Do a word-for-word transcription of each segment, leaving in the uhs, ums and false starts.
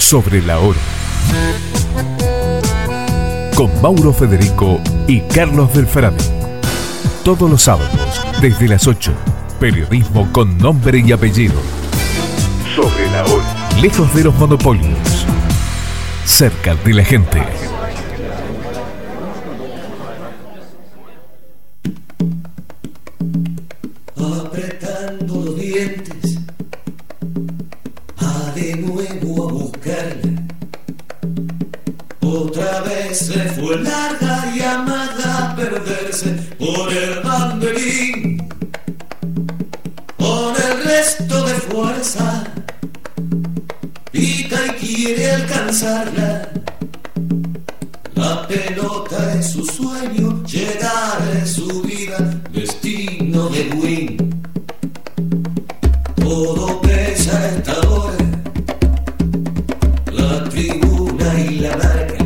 Sobre la hora. Con Mauro Federico y Carlos del Frade. Todos los sábados, desde las ocho. Periodismo con nombre y apellido. Sobre la hora. Lejos de los monopolios. Cerca de la gente. Apretando los dientes, va de nuevo a buscarla. Otra vez le fue larga llamada a perderse por el banderín. Con el resto de fuerza, pica y quiere alcanzarla. La pelota es su sueño, llegar es su vida, destino de win. Todo pesa a esta hora, la tribuna y la marca.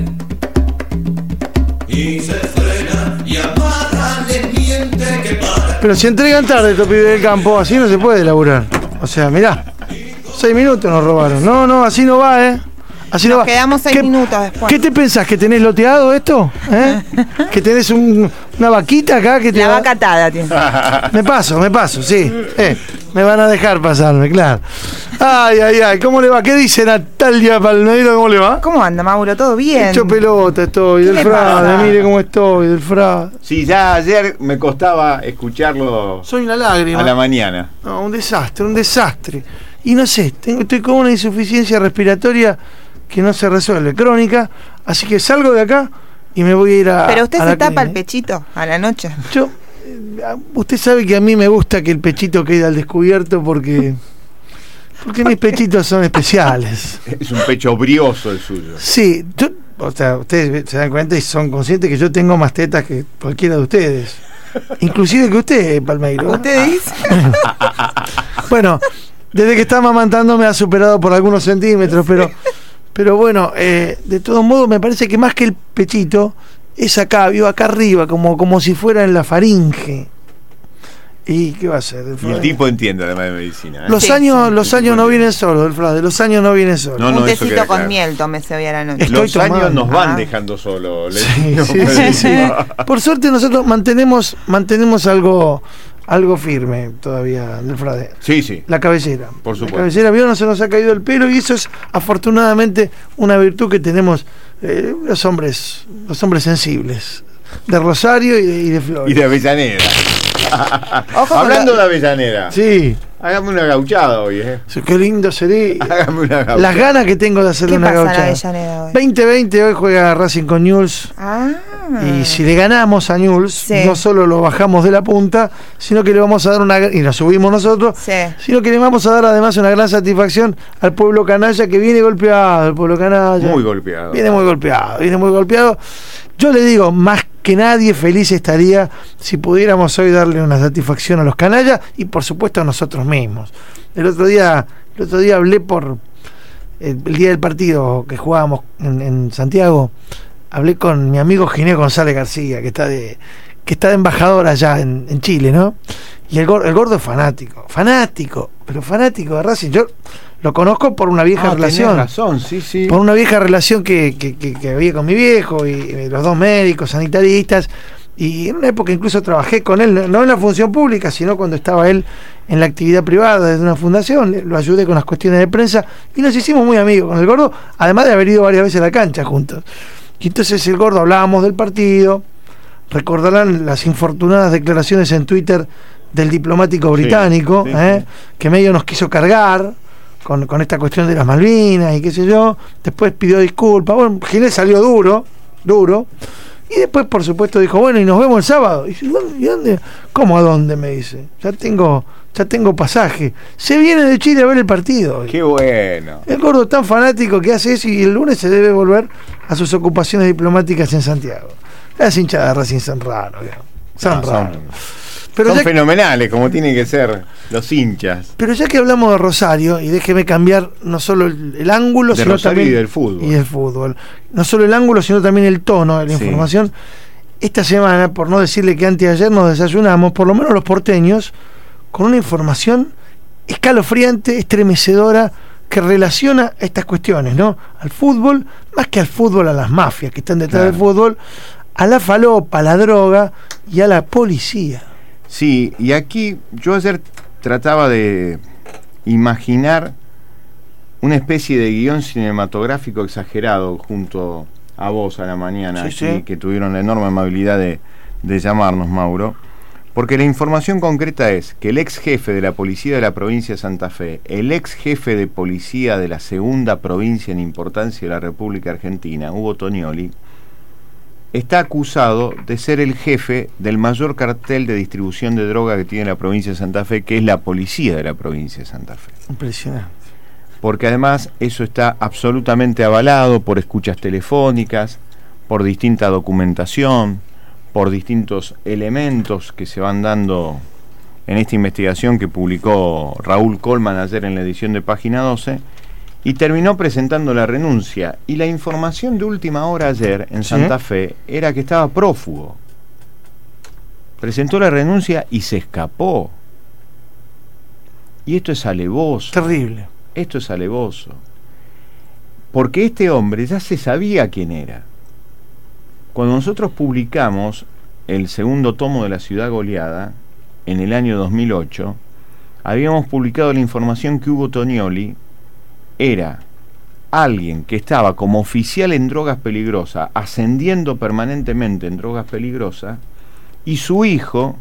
Y se frena y amarra, le miente que para. Pero si entregan tarde estos pibes del campo, así no se puede laburar. O sea, mirá, seis minutos nos robaron. No, no, así no va, ¿eh? Así Nos no va. quedamos seis ¿Qué, minutos después. ¿Qué te pensás? ¿Que tenés loteado esto? ¿Eh? ¿Que tenés un, una vaquita acá? Que te La va... vaca atada tiene. Me paso, me paso, sí. Eh, me van a dejar pasarme, claro. Ay, ay, ay, ¿cómo le va? ¿Qué dice Natalia Palmeiro? ¿Cómo le va? ¿Cómo anda, Mauro? ¿Todo bien? Hecho pelota estoy, ¿Qué del le Frade, pasa? mire cómo estoy, del Frade. Sí, ya ayer me costaba escucharlo Soy una lágrima. a la mañana. No, un desastre, un desastre. Y no sé, tengo, estoy con una insuficiencia respiratoria que no se resuelve, crónica, así que salgo de acá y me voy a ir a. Pero usted a se la tapa el clínica. pechito a la noche. Yo, eh, usted sabe que a mí me gusta que el pechito quede al descubierto porque. Porque mis pechitos son especiales. Es un pecho brioso el suyo. Sí, yo, o sea, ustedes se dan cuenta y son conscientes que yo tengo más tetas que cualquiera de ustedes. Inclusive que usted, Palmeiro. ¿Usted dice? Bueno, desde que está amamantando me ha superado por algunos centímetros, pero pero bueno, eh, de todos modos me parece que más que el pechito es acá, vio acá arriba, como, como si fuera en la faringe. ¿Y qué va a ser? Y el tipo entiende además de medicina. ¿eh? Los Sí, años, sí, los sí, años sí, no sí. vienen solos, del Frade, los años no vienen solos. No, no, Un eso tecito queda con claro. miel tómese hoy a la noche. Estoy Los años tomando. nos van Ah. dejando solos. le Sí, digo. sí, sí, sí. Por suerte nosotros mantenemos, mantenemos algo, algo firme todavía del Frade. Sí, sí. La cabellera. Por supuesto. La cabellera, vio, no se nos ha caído el pelo y eso es afortunadamente una virtud que tenemos eh, los hombres, los hombres sensibles. De Rosario y de, y de Flores. Y de Avellaneda. Ojo con Hablando lo- de Avellaneda. Sí, Hágame una gauchada hoy, ¿eh? sí, qué lindo sería. Hágame una gauchada. Las ganas que tengo de hacerle ¿Qué una pasa en gauchada. Avellaneda hoy? veinte veinte hoy juega Racing con Newell's. Ah. Y si le ganamos a Newell's, Sí. no solo lo bajamos de la punta, sino que le vamos a dar una, y lo subimos nosotros, Sí. sino que le vamos a dar además una gran satisfacción al pueblo canalla que viene golpeado, el pueblo canalla. Muy golpeado. Viene muy golpeado, viene muy golpeado. Yo le digo, más que nadie feliz estaría si pudiéramos hoy darle una satisfacción a los canallas y por supuesto a nosotros mismos. El otro día, el otro día hablé por el, el día del partido que jugábamos en, en Santiago, hablé con mi amigo Ginés González García, que está de, que está de embajador allá en, en Chile, ¿no? Y el, gor- el gordo es fanático, fanático, pero fanático de Racing. Yo lo conozco por una vieja Ah, tenés relación. razón, sí, sí. Por una vieja relación que, que, que, que había con mi viejo y, y los dos médicos, sanitaristas. Y en una época incluso trabajé con él, no- no en la función pública, sino cuando estaba él en la actividad privada desde una fundación. le- Lo ayudé con las cuestiones de prensa y nos hicimos muy amigos con el gordo, además de haber ido varias veces a la cancha juntos. Y entonces el gordo hablábamos del partido, recordarán las infortunadas declaraciones en Twitter del diplomático Sí, británico, sí, ¿eh? sí. que medio nos quiso cargar con, con esta cuestión de las Malvinas y qué sé yo. Después pidió disculpas. Bueno, Ginés salió duro, duro. Y después, por supuesto, dijo, bueno, y nos vemos el sábado. Y, yo, ¿y dónde? ¿Cómo a dónde? Me dice. Ya tengo, ya tengo pasaje. Se viene de Chile a ver el partido. Qué bueno. El gordo tan fanático que hace eso y el lunes se debe volver a sus ocupaciones diplomáticas en Santiago. Las hinchas de Racing son raros, digamos. Son No, son- raros. Pero Son ya, fenomenales, como tienen que ser los hinchas. pero ya que hablamos de Rosario, y déjeme cambiar no solo el, el ángulo, De sino Rosario también y del fútbol. y del fútbol. No solo el ángulo, sino también el tono de la Sí. información. Esta semana, por no decirle que anteayer nos desayunamos, por lo menos los porteños, con una información escalofriante, estremecedora, que relaciona estas cuestiones, ¿no? Al fútbol, más que al fútbol, a las mafias que están detrás Claro. del fútbol, a la falopa, a la droga y a la policía. Sí, y aquí yo ayer trataba de imaginar una especie de guión cinematográfico exagerado junto a vos a la mañana, Sí, aquí, sí. que tuvieron la enorme amabilidad de, de llamarnos, Mauro, porque la información concreta es que el ex jefe de la policía de la provincia de Santa Fe, el ex jefe de policía de la segunda provincia en importancia de la República Argentina, Hugo Tonioli, está acusado de ser el jefe del mayor cartel de distribución de droga que tiene la provincia de Santa Fe, que es la policía de la provincia de Santa Fe. Impresionante. Porque además eso está absolutamente avalado por escuchas telefónicas, por distinta documentación, por distintos elementos que se van dando en esta investigación que publicó Raúl Colman ayer en la edición de Página doce, y terminó presentando la renuncia. Y la información de última hora ayer en ¿Sí? Santa Fe era que estaba prófugo. Presentó la renuncia y se escapó. Y esto es alevoso. Terrible. Esto es alevoso. Porque este hombre ya se sabía quién era. Cuando nosotros publicamos el segundo tomo de La Ciudad Goleada, en el año dos mil ocho, habíamos publicado la información que Hugo Tonioli era alguien que estaba como oficial en drogas peligrosas, ascendiendo permanentemente en drogas peligrosas, y su hijo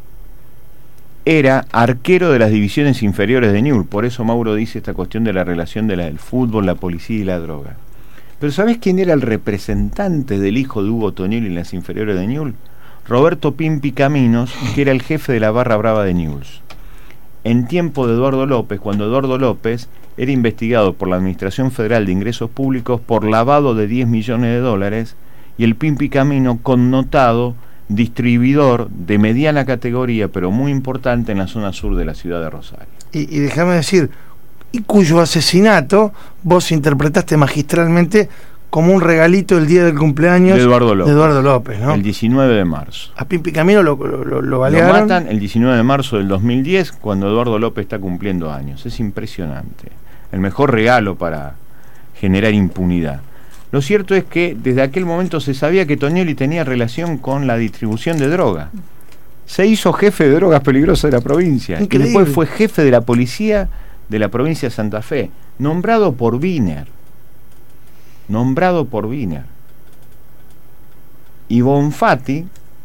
era arquero de las divisiones inferiores de Newell's. Por eso Mauro dice esta cuestión de la relación de la del fútbol, la policía y la droga. Pero ¿sabés quién era el representante del hijo de Hugo Tonioli en las inferiores de Newell's? Roberto Pimpi Caminos, que era el jefe de la barra brava de Newell's. En tiempo de Eduardo López, cuando Eduardo López era investigado por la Administración Federal de Ingresos Públicos por lavado de diez millones de dólares, y el Pimpi Camino connotado distribuidor de mediana categoría, pero muy importante en la zona sur de la ciudad de Rosario. Y, y déjame decir, y cuyo asesinato vos interpretaste magistralmente como un regalito el día del cumpleaños De Eduardo López. de Eduardo López, ¿no? El diecinueve de marzo. A Pimpi Camino lo, lo, lo, lo Lo balearon. matan el diecinueve de marzo del dos mil diez, cuando Eduardo López está cumpliendo años. Es impresionante. El mejor regalo para generar impunidad. Lo cierto es que desde aquel momento se sabía que Tonioli tenía relación con la distribución de droga. Se hizo jefe de drogas peligrosas de la provincia. Increíble. Y después fue jefe de la policía de la provincia de Santa Fe, nombrado por Wiener. Nombrado por Wiener. Y Bonfatti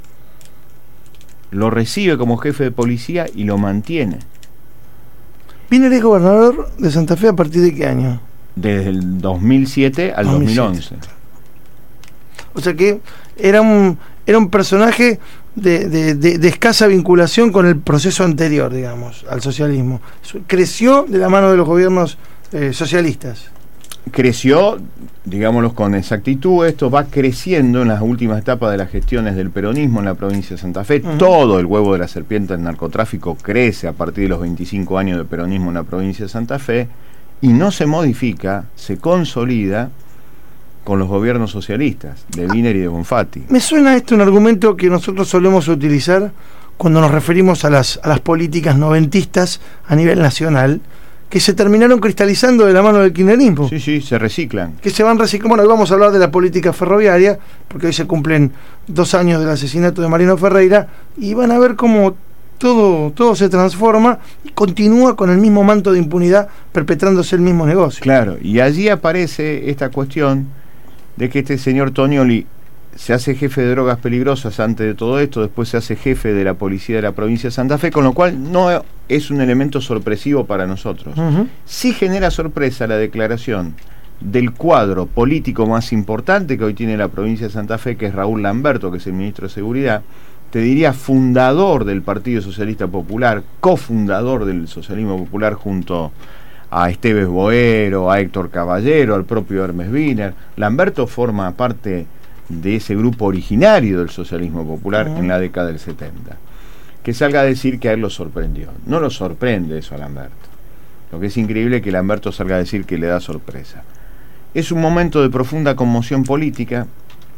lo recibe como jefe de policía y lo mantiene. Wiener es gobernador de Santa Fe a partir de qué año? Desde el dos mil siete al dos mil siete. dos mil once. O sea que era un, era un personaje de, de, de, de escasa vinculación con el proceso anterior, digamos, al socialismo. Creció de la mano de los gobiernos eh, socialistas. Creció, digámoslo con exactitud, esto va creciendo en las últimas etapas de las gestiones del peronismo en la provincia de Santa Fe. Uh-huh. Todo el huevo de la serpiente del narcotráfico crece a partir de los veinticinco años de peronismo en la provincia de Santa Fe y no se modifica, se consolida con los gobiernos socialistas de Wiener y de Bonfatti. Me suena esto un argumento que nosotros solemos utilizar cuando nos referimos a las, a las políticas noventistas a nivel nacional, que se terminaron cristalizando de la mano del kirchnerismo. Sí, sí, se reciclan. Que se van reciclando. Bueno, hoy vamos a hablar de la política ferroviaria, porque hoy se cumplen dos años del asesinato de Mariano Ferreira, y van a ver cómo todo, todo se transforma y continúa con el mismo manto de impunidad, perpetrándose el mismo negocio. Claro, y allí aparece esta cuestión de que este señor Tonioli se hace jefe de drogas peligrosas antes de todo esto, después se hace jefe de la policía de la provincia de Santa Fe, con lo cual no es un elemento sorpresivo para nosotros. Uh-huh. Sí genera sorpresa la declaración del cuadro político más importante que hoy tiene la provincia de Santa Fe, que es Raúl Lamberto, que es el ministro de Seguridad, te diría fundador del Partido Socialista Popular, cofundador del socialismo popular junto a Esteves Boero, a Héctor Caballero, al propio Hermes Wiener. Lamberto forma parte de ese grupo originario del socialismo popular uh-huh. en la década del setenta. Que salga a decir que a él lo sorprendió. No lo sorprende eso a Lamberto. Lo que es increíble es que Lamberto salga a decir que le da sorpresa. Es un momento de profunda conmoción política,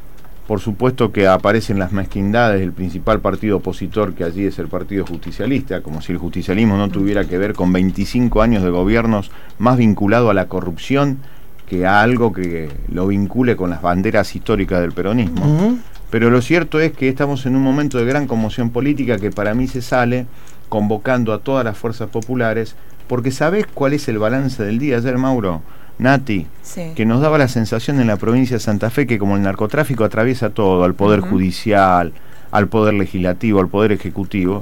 por supuesto que aparecen las mezquindades del principal partido opositor, que allí es el Partido Justicialista, como si el justicialismo no tuviera que ver con veinticinco años de gobiernos más vinculado a la corrupción que a algo que lo vincule con las banderas históricas del peronismo. Uh-huh. Pero lo cierto es que estamos en un momento de gran conmoción política que para mí se sale convocando a todas las fuerzas populares, porque ¿sabés cuál es el balance del día ayer, Mauro? Nati, sí. Que nos daba la sensación en la provincia de Santa Fe que como el narcotráfico atraviesa todo, al Poder uh-huh. Judicial, al Poder Legislativo, al Poder Ejecutivo,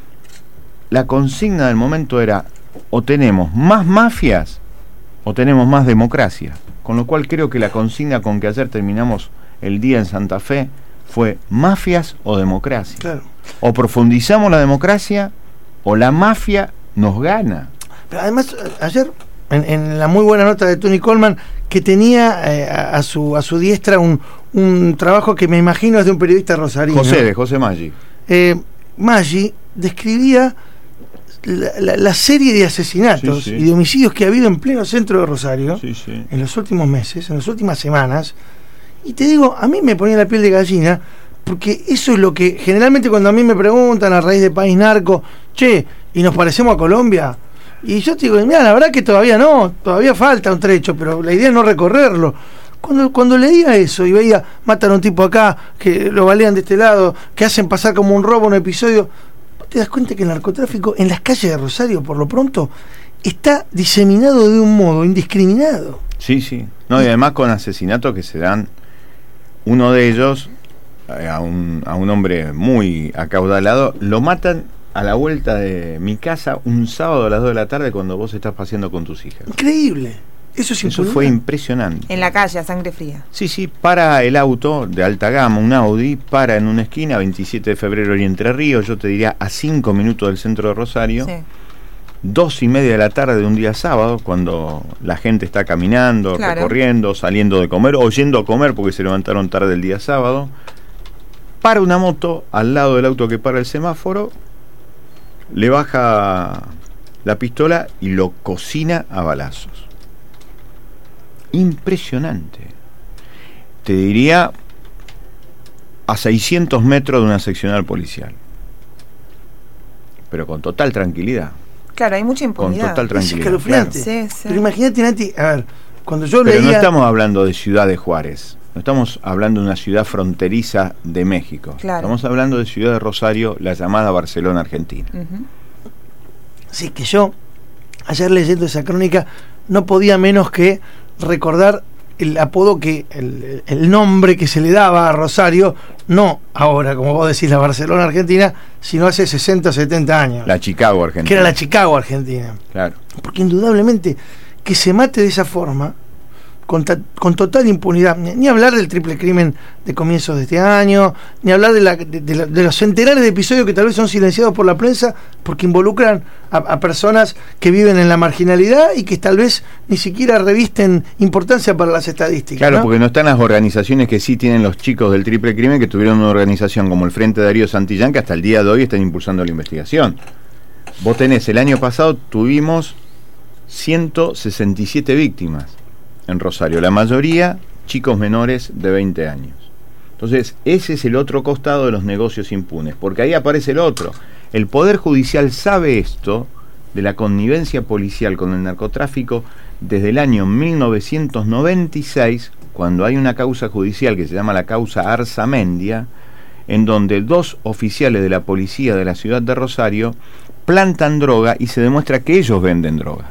la consigna del momento era o tenemos más mafias o tenemos más democracia, con lo cual creo que la consigna con que ayer terminamos el día en Santa Fe fue mafias o democracia. Claro. O profundizamos la democracia o la mafia nos gana. Pero además, ayer, en, en la muy buena nota de Tony Coleman, que tenía eh, a, a, su, a su diestra un, un trabajo que me imagino es de un periodista rosarino. José, de José Maggi. Eh, Maggi describía la, la, la serie de asesinatos sí, sí. y de homicidios que ha habido en pleno centro de Rosario sí, sí. en los últimos meses, en las últimas semanas. Y te digo, a mí me ponía la piel de gallina, porque eso es lo que generalmente cuando a mí me preguntan a raíz de País Narco, che, ¿y nos parecemos a Colombia? Y yo te digo, mira, la verdad que todavía no, todavía falta un trecho, pero la idea es no recorrerlo. Cuando, cuando leía eso y veía, matan a un tipo acá, que lo balean de este lado, que hacen pasar como un robo un episodio, te das cuenta que el narcotráfico en las calles de Rosario, por lo pronto, está diseminado de un modo indiscriminado. Sí, sí. No, y además con asesinatos que se dan. Uno de ellos, a un, a un hombre muy acaudalado, lo matan a la vuelta de mi casa un sábado a las dos de la tarde cuando vos estás paseando con tus hijas. Increíble. Eso, es Eso fue impresionante. En la calle, a sangre fría. Sí, sí, para el auto de alta gama, un Audi, para en una esquina, veintisiete de febrero y Entre Ríos, yo te diría a cinco minutos del centro de Rosario. Sí. Dos y media de la tarde de un día sábado, cuando la gente está caminando, claro. recorriendo, saliendo de comer o yendo a comer porque se levantaron tarde el día sábado, para una moto al lado del auto que para el semáforo, le baja la pistola y lo cocina a balazos. Impresionante. Te diría a seiscientos metros de una seccional policial, pero con total tranquilidad. Claro, hay mucha impunidad. Con total tranquilidad. Es escalofriante. Claro. Sí, sí. Pero imagínate, Nati, a ver, cuando yo Pero leía... no estamos hablando de Ciudad de Juárez, no estamos hablando de una ciudad fronteriza de México. Claro. Estamos hablando de Ciudad de Rosario, la llamada Barcelona Argentina. Uh-huh. Sí, que yo, ayer leyendo esa crónica, no podía menos que recordar el apodo que, el, el nombre que se le daba a Rosario, no ahora, como vos decís, la Barcelona Argentina, sino hace sesenta o setenta años. La Chicago Argentina. Que era la Chicago Argentina. Claro. Porque indudablemente que se mate de esa forma, con, ta, con total impunidad, ni, ni hablar del triple crimen de comienzos de este año, ni hablar de, la, de, de, la, de los centenares de episodios que tal vez son silenciados por la prensa porque involucran a, a personas que viven en la marginalidad y que tal vez ni siquiera revisten importancia para las estadísticas. Claro, ¿no? Porque no están las organizaciones que sí tienen los chicos del triple crimen, que tuvieron una organización como el Frente Darío Santillán, que hasta el día de hoy están impulsando la investigación. Vos tenés, el año pasado tuvimos ciento sesenta y siete víctimas en Rosario, la mayoría chicos menores de veinte años. Entonces, ese es el otro costado de los negocios impunes, porque ahí aparece el otro. El Poder Judicial sabe esto de la connivencia policial con el narcotráfico desde el año mil novecientos noventa y seis, cuando hay una causa judicial que se llama la causa Arzamendia, en donde dos oficiales de la policía de la ciudad de Rosario plantan droga y se demuestra que ellos venden droga.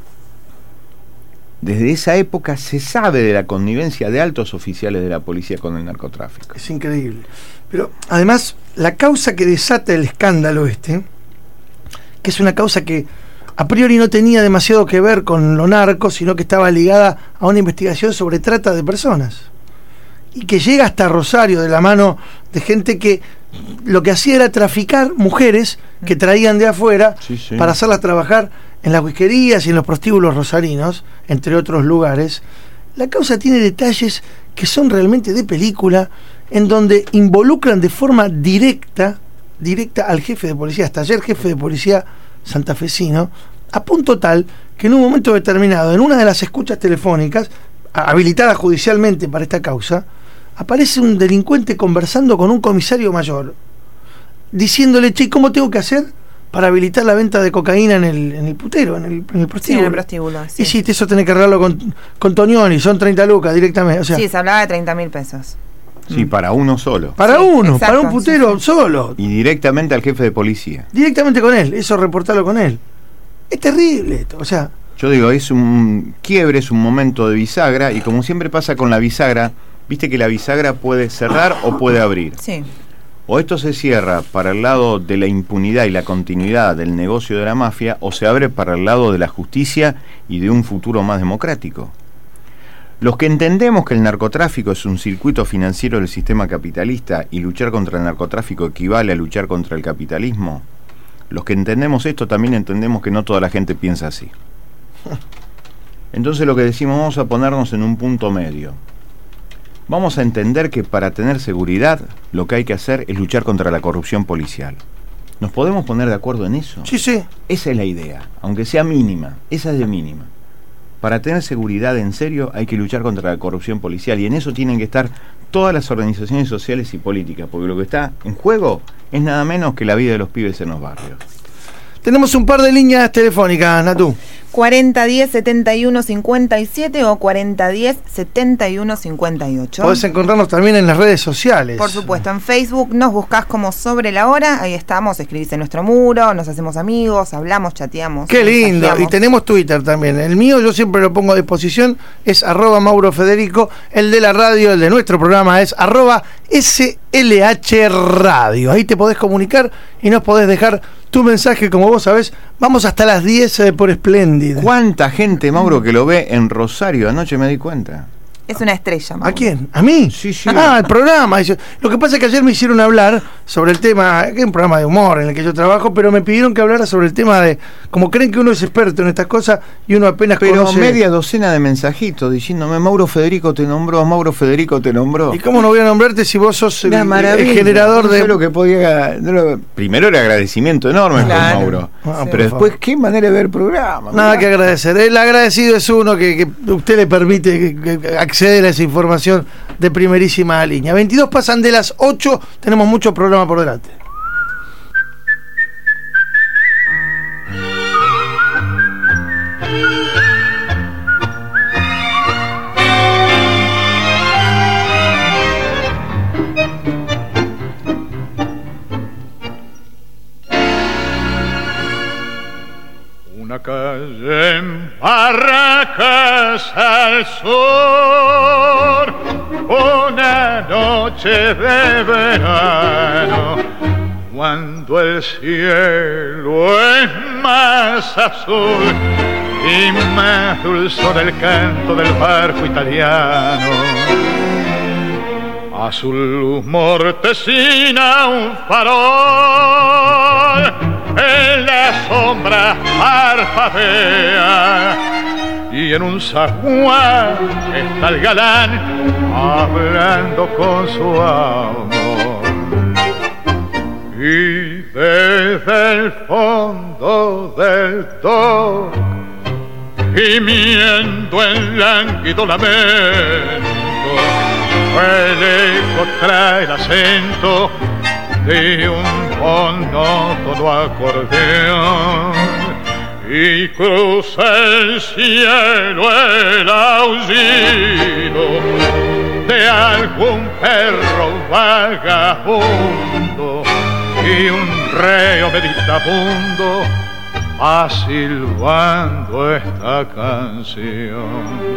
Desde esa época se sabe de la connivencia de altos oficiales de la policía con el narcotráfico. Es increíble. Pero además, la causa que desata el escándalo este, que es una causa que a priori no tenía demasiado que ver con lo narco, sino que estaba ligada a una investigación sobre trata de personas, y que llega hasta Rosario de la mano de gente que lo que hacía era traficar mujeres que traían de afuera sí, sí. para hacerlas trabajar en las whiskerías y en los prostíbulos rosarinos, entre otros lugares. La causa tiene detalles que son realmente de película, en donde involucran de forma directa, directa al jefe de policía, hasta ayer jefe de policía santafesino, a punto tal que en un momento determinado, en una de las escuchas telefónicas, habilitada judicialmente para esta causa, aparece un delincuente conversando con un comisario mayor, diciéndole, che, ¿cómo tengo que hacer para habilitar la venta de cocaína en el, en el putero, en el, en el prostíbulo? Sí, en el prostíbulo, sí. Y sí, eso tenés que arreglarlo con, con Toñoni, son treinta lucas directamente. O sea, sí, se hablaba de treinta mil pesos. Sí, para uno solo. Para Sí, uno, exacto, para un putero sí, sí. solo. Y directamente al jefe de policía. Directamente con él, eso reportarlo con él. Es terrible esto, o sea... Yo digo, es un quiebre, es un momento de bisagra, y como siempre pasa con la bisagra, viste que la bisagra puede cerrar o puede abrir. Sí. O esto se cierra para el lado de la impunidad y la continuidad del negocio de la mafia, o se abre para el lado de la justicia y de un futuro más democrático. Los que entendemos que el narcotráfico es un circuito financiero del sistema capitalista y luchar contra el narcotráfico equivale a luchar contra el capitalismo, los que entendemos esto también entendemos que no toda la gente piensa así. Entonces lo que decimos, vamos a ponernos en un punto medio. Vamos a entender que para tener seguridad lo que hay que hacer es luchar contra la corrupción policial. ¿Nos podemos poner de acuerdo en eso? Sí, sí. Esa es la idea, aunque sea mínima, esa es de mínima. Para tener seguridad en serio hay que luchar contra la corrupción policial, y en eso tienen que estar todas las organizaciones sociales y políticas, porque lo que está en juego es nada menos que la vida de los pibes en los barrios. Tenemos un par de líneas telefónicas, Natu. cuarenta diez setenta y uno cincuenta y siete o cuarenta diez setenta y uno cincuenta y ocho. Podés encontrarnos también en las redes sociales. Por supuesto, en Facebook nos buscás como Sobre la Hora, ahí estamos, escribís en nuestro muro, nos hacemos amigos, hablamos, chateamos. Qué lindo, mensajeamos. y tenemos Twitter también. El mío yo siempre lo pongo a disposición, es arroba Mauro Federico. El de la radio, el de nuestro programa es arroba S L H Radio. Ahí te podés comunicar y nos podés dejar tu mensaje, como vos sabés. Vamos hasta las diez eh, por Espléndida. ¿Cuánta gente, Mauro, que lo ve en Rosario? Anoche me di cuenta. Es una estrella, Mauro. ¿A quién? ¿A mí? Sí, sí. Ah, el programa. Lo que pasa es que ayer me hicieron hablar sobre el tema, que es un programa de humor en el que yo trabajo, pero me pidieron que hablara sobre el tema de, como creen que uno es experto en estas cosas y uno apenas Pero conoce... media docena de mensajitos diciéndome, Mauro Federico te nombró, Mauro Federico te nombró. ¿Y cómo no voy a nombrarte si vos sos el, el generador No de... sé lo que podía... no lo- Primero el agradecimiento enorme Claro. por Mauro. Ah, Sí. Pero por después, favor. qué manera de ver el programa. Nada mirá. que agradecer. El agradecido es uno que, que usted le permite que- que acceder a esa información de primerísima línea. veintidós pasan de las ocho, tenemos mucho programa por delante. Una calle en Barracas al sur, una noche de verano, cuando el cielo es más azul y más dulzor el canto del barco italiano. Azul luz mortecina, un farol en la sombra parpadea, y en un zaguán está el galán hablando con su amor. Y desde el fondo del dock, gimiendo en lánguido lamento, el eco trae el acento de un monótono acordeón, y cruza el cielo el aullido de algún perro vagabundo, y un reo meditabundo va silbando esta canción.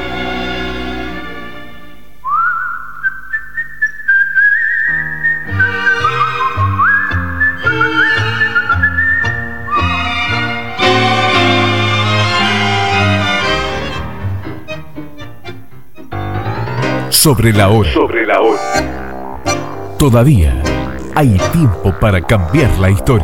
Sobre la hora. Sobre la hora. Todavía hay tiempo para cambiar la historia.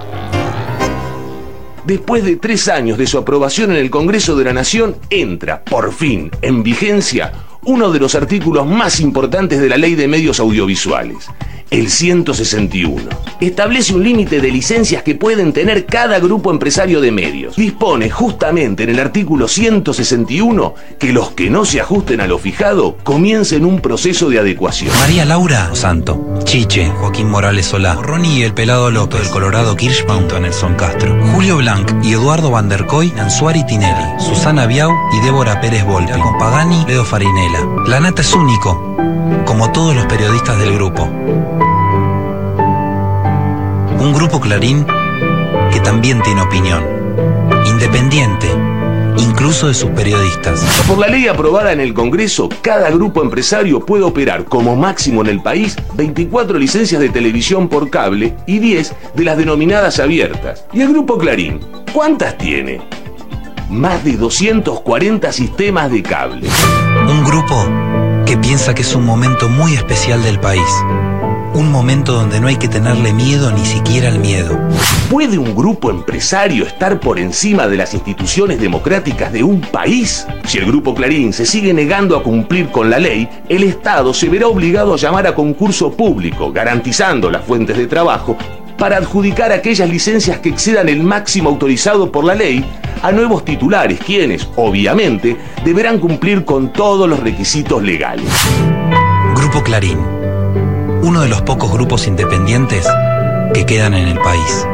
Después de tres años de su aprobación en el Congreso de la Nación, entra, por fin, en vigencia, uno de los artículos más importantes de la Ley de Medios Audiovisuales. el ciento sesenta y uno. Establece un límite de licencias que pueden tener cada grupo empresario de medios. Dispone justamente en el artículo ciento sesenta y uno que los que no se ajusten a lo fijado comiencen un proceso de adecuación. María Laura Santo, Chiche, Joaquín Morales Solá, Ronnie y el Pelado López, el Colorado Kirschbaum, Nelson Castro, Julio Blanc y Eduardo Van der Koy, Nansuari Tinelli, Susana Biau y Débora Pérez Volpi, con Pagani, Ledo Farinela. La nata es único, como todos los periodistas del grupo. Un grupo Clarín que también tiene opinión, independiente, incluso de sus periodistas. Por la ley aprobada en el Congreso, cada grupo empresario puede operar como máximo en el país veinticuatro licencias de televisión por cable y diez de las denominadas abiertas. ¿Y el grupo Clarín cuántas tiene? Más de doscientos cuarenta sistemas de cable. Un grupo que piensa que es un momento muy especial del país. Un momento donde no hay que tenerle miedo ni siquiera al miedo. ¿Puede un grupo empresario estar por encima de las instituciones democráticas de un país? Si el grupo Clarín se sigue negando a cumplir con la ley, el Estado se verá obligado a llamar a concurso público, garantizando las fuentes de trabajo, para adjudicar aquellas licencias que excedan el máximo autorizado por la ley a nuevos titulares, quienes, obviamente, deberán cumplir con todos los requisitos legales. Grupo Clarín, uno de los pocos grupos independientes que quedan en el país.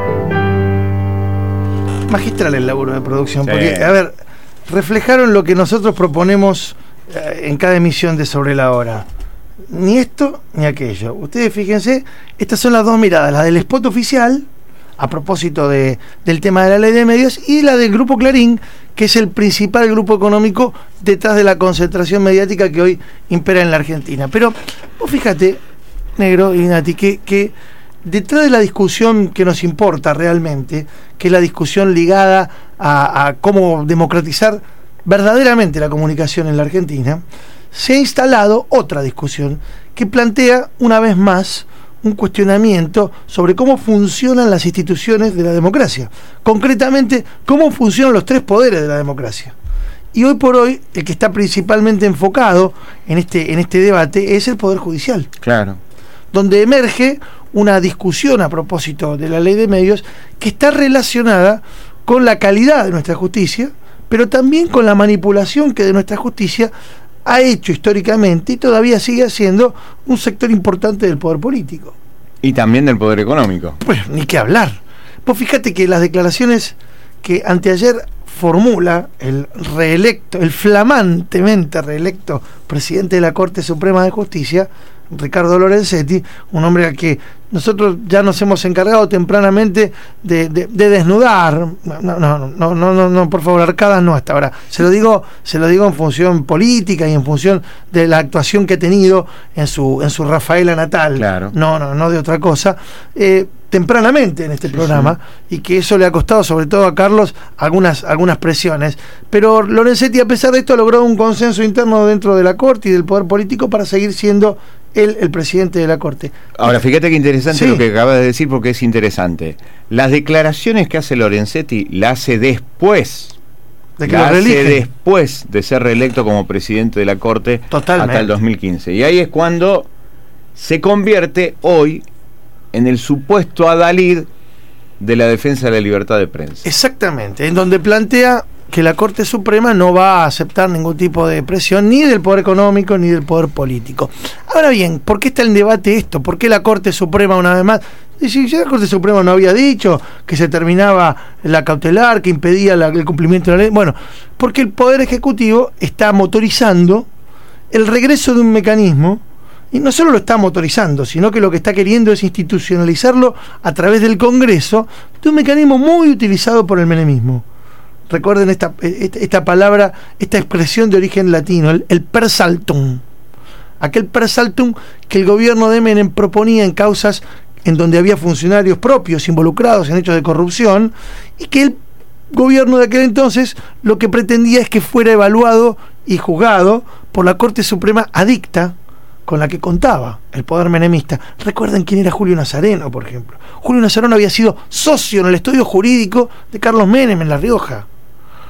Magistral el laburo de producción, sí. Porque, a ver, reflejaron lo que nosotros proponemos eh, en cada emisión de Sobre la Hora. Ni esto ni aquello. Ustedes fíjense, estas son las dos miradas, la del spot oficial, a propósito de, del tema de la ley de medios, y la del Grupo Clarín, que es el principal grupo económico detrás de la concentración mediática que hoy impera en la Argentina. Pero vos fíjate, Negro y Nati, que, que detrás de la discusión que nos importa realmente, que es la discusión ligada a, a cómo democratizar verdaderamente la comunicación en la Argentina, se ha instalado otra discusión que plantea una vez más un cuestionamiento sobre cómo funcionan las instituciones de la democracia, concretamente cómo funcionan los tres poderes de la democracia. Y hoy por hoy el que está principalmente enfocado en este, en este debate es el Poder Judicial. Claro. Donde emerge una discusión a propósito de la ley de medios que está relacionada con la calidad de nuestra justicia, pero también con la manipulación que de nuestra justicia ha hecho históricamente y todavía sigue siendo un sector importante del poder político. Y también del poder económico. Pues ni qué hablar. Vos fíjate que las declaraciones que anteayer formula el reelecto, el flamantemente reelecto presidente de la Corte Suprema de Justicia, Ricardo Lorenzetti, un hombre al que nosotros ya nos hemos encargado tempranamente de, de, de desnudar. No, no, no, no, no, no, por favor, arcadas no hasta ahora. Se lo digo, se lo digo en función política y en función de la actuación que ha tenido en su, en su Rafaela natal. Claro. No, no, no de otra cosa. Eh, tempranamente en este sí, programa, sí. Y que eso le ha costado sobre todo a Carlos algunas, algunas presiones, pero Lorenzetti a pesar de esto ha logrado un consenso interno dentro de la Corte y del poder político para seguir siendo él el presidente de la Corte. Ahora fíjate qué interesante sí. Lo que acabas de decir, porque es interesante. Las declaraciones que hace Lorenzetti las hace después de que la lo hace después de ser reelecto como presidente de la Corte. Totalmente. Hasta el dos mil quince, y ahí es cuando se convierte hoy en el supuesto adalid de la defensa de la libertad de prensa. Exactamente, en donde plantea que la Corte Suprema no va a aceptar ningún tipo de presión ni del poder económico ni del poder político. Ahora bien, ¿por qué está en debate esto? ¿Por qué la Corte Suprema una vez más? Si ya la Corte Suprema no había dicho que se terminaba la cautelar, que impedía la, el cumplimiento de la ley. Bueno, porque el Poder Ejecutivo está motorizando el regreso de un mecanismo. Y no solo lo está motorizando, sino que lo que está queriendo es institucionalizarlo a través del Congreso, de un mecanismo muy utilizado por el menemismo. Recuerden esta, esta, esta palabra, esta expresión de origen latino, el, el per saltum. Aquel per saltum que el gobierno de Menem proponía en causas en donde había funcionarios propios involucrados en hechos de corrupción, y que el gobierno de aquel entonces lo que pretendía es que fuera evaluado y juzgado por la Corte Suprema adicta con la que contaba el poder menemista. Recuerden quién era Julio Nazareno, por ejemplo. Julio Nazareno había sido socio en el estudio jurídico de Carlos Menem en La Rioja.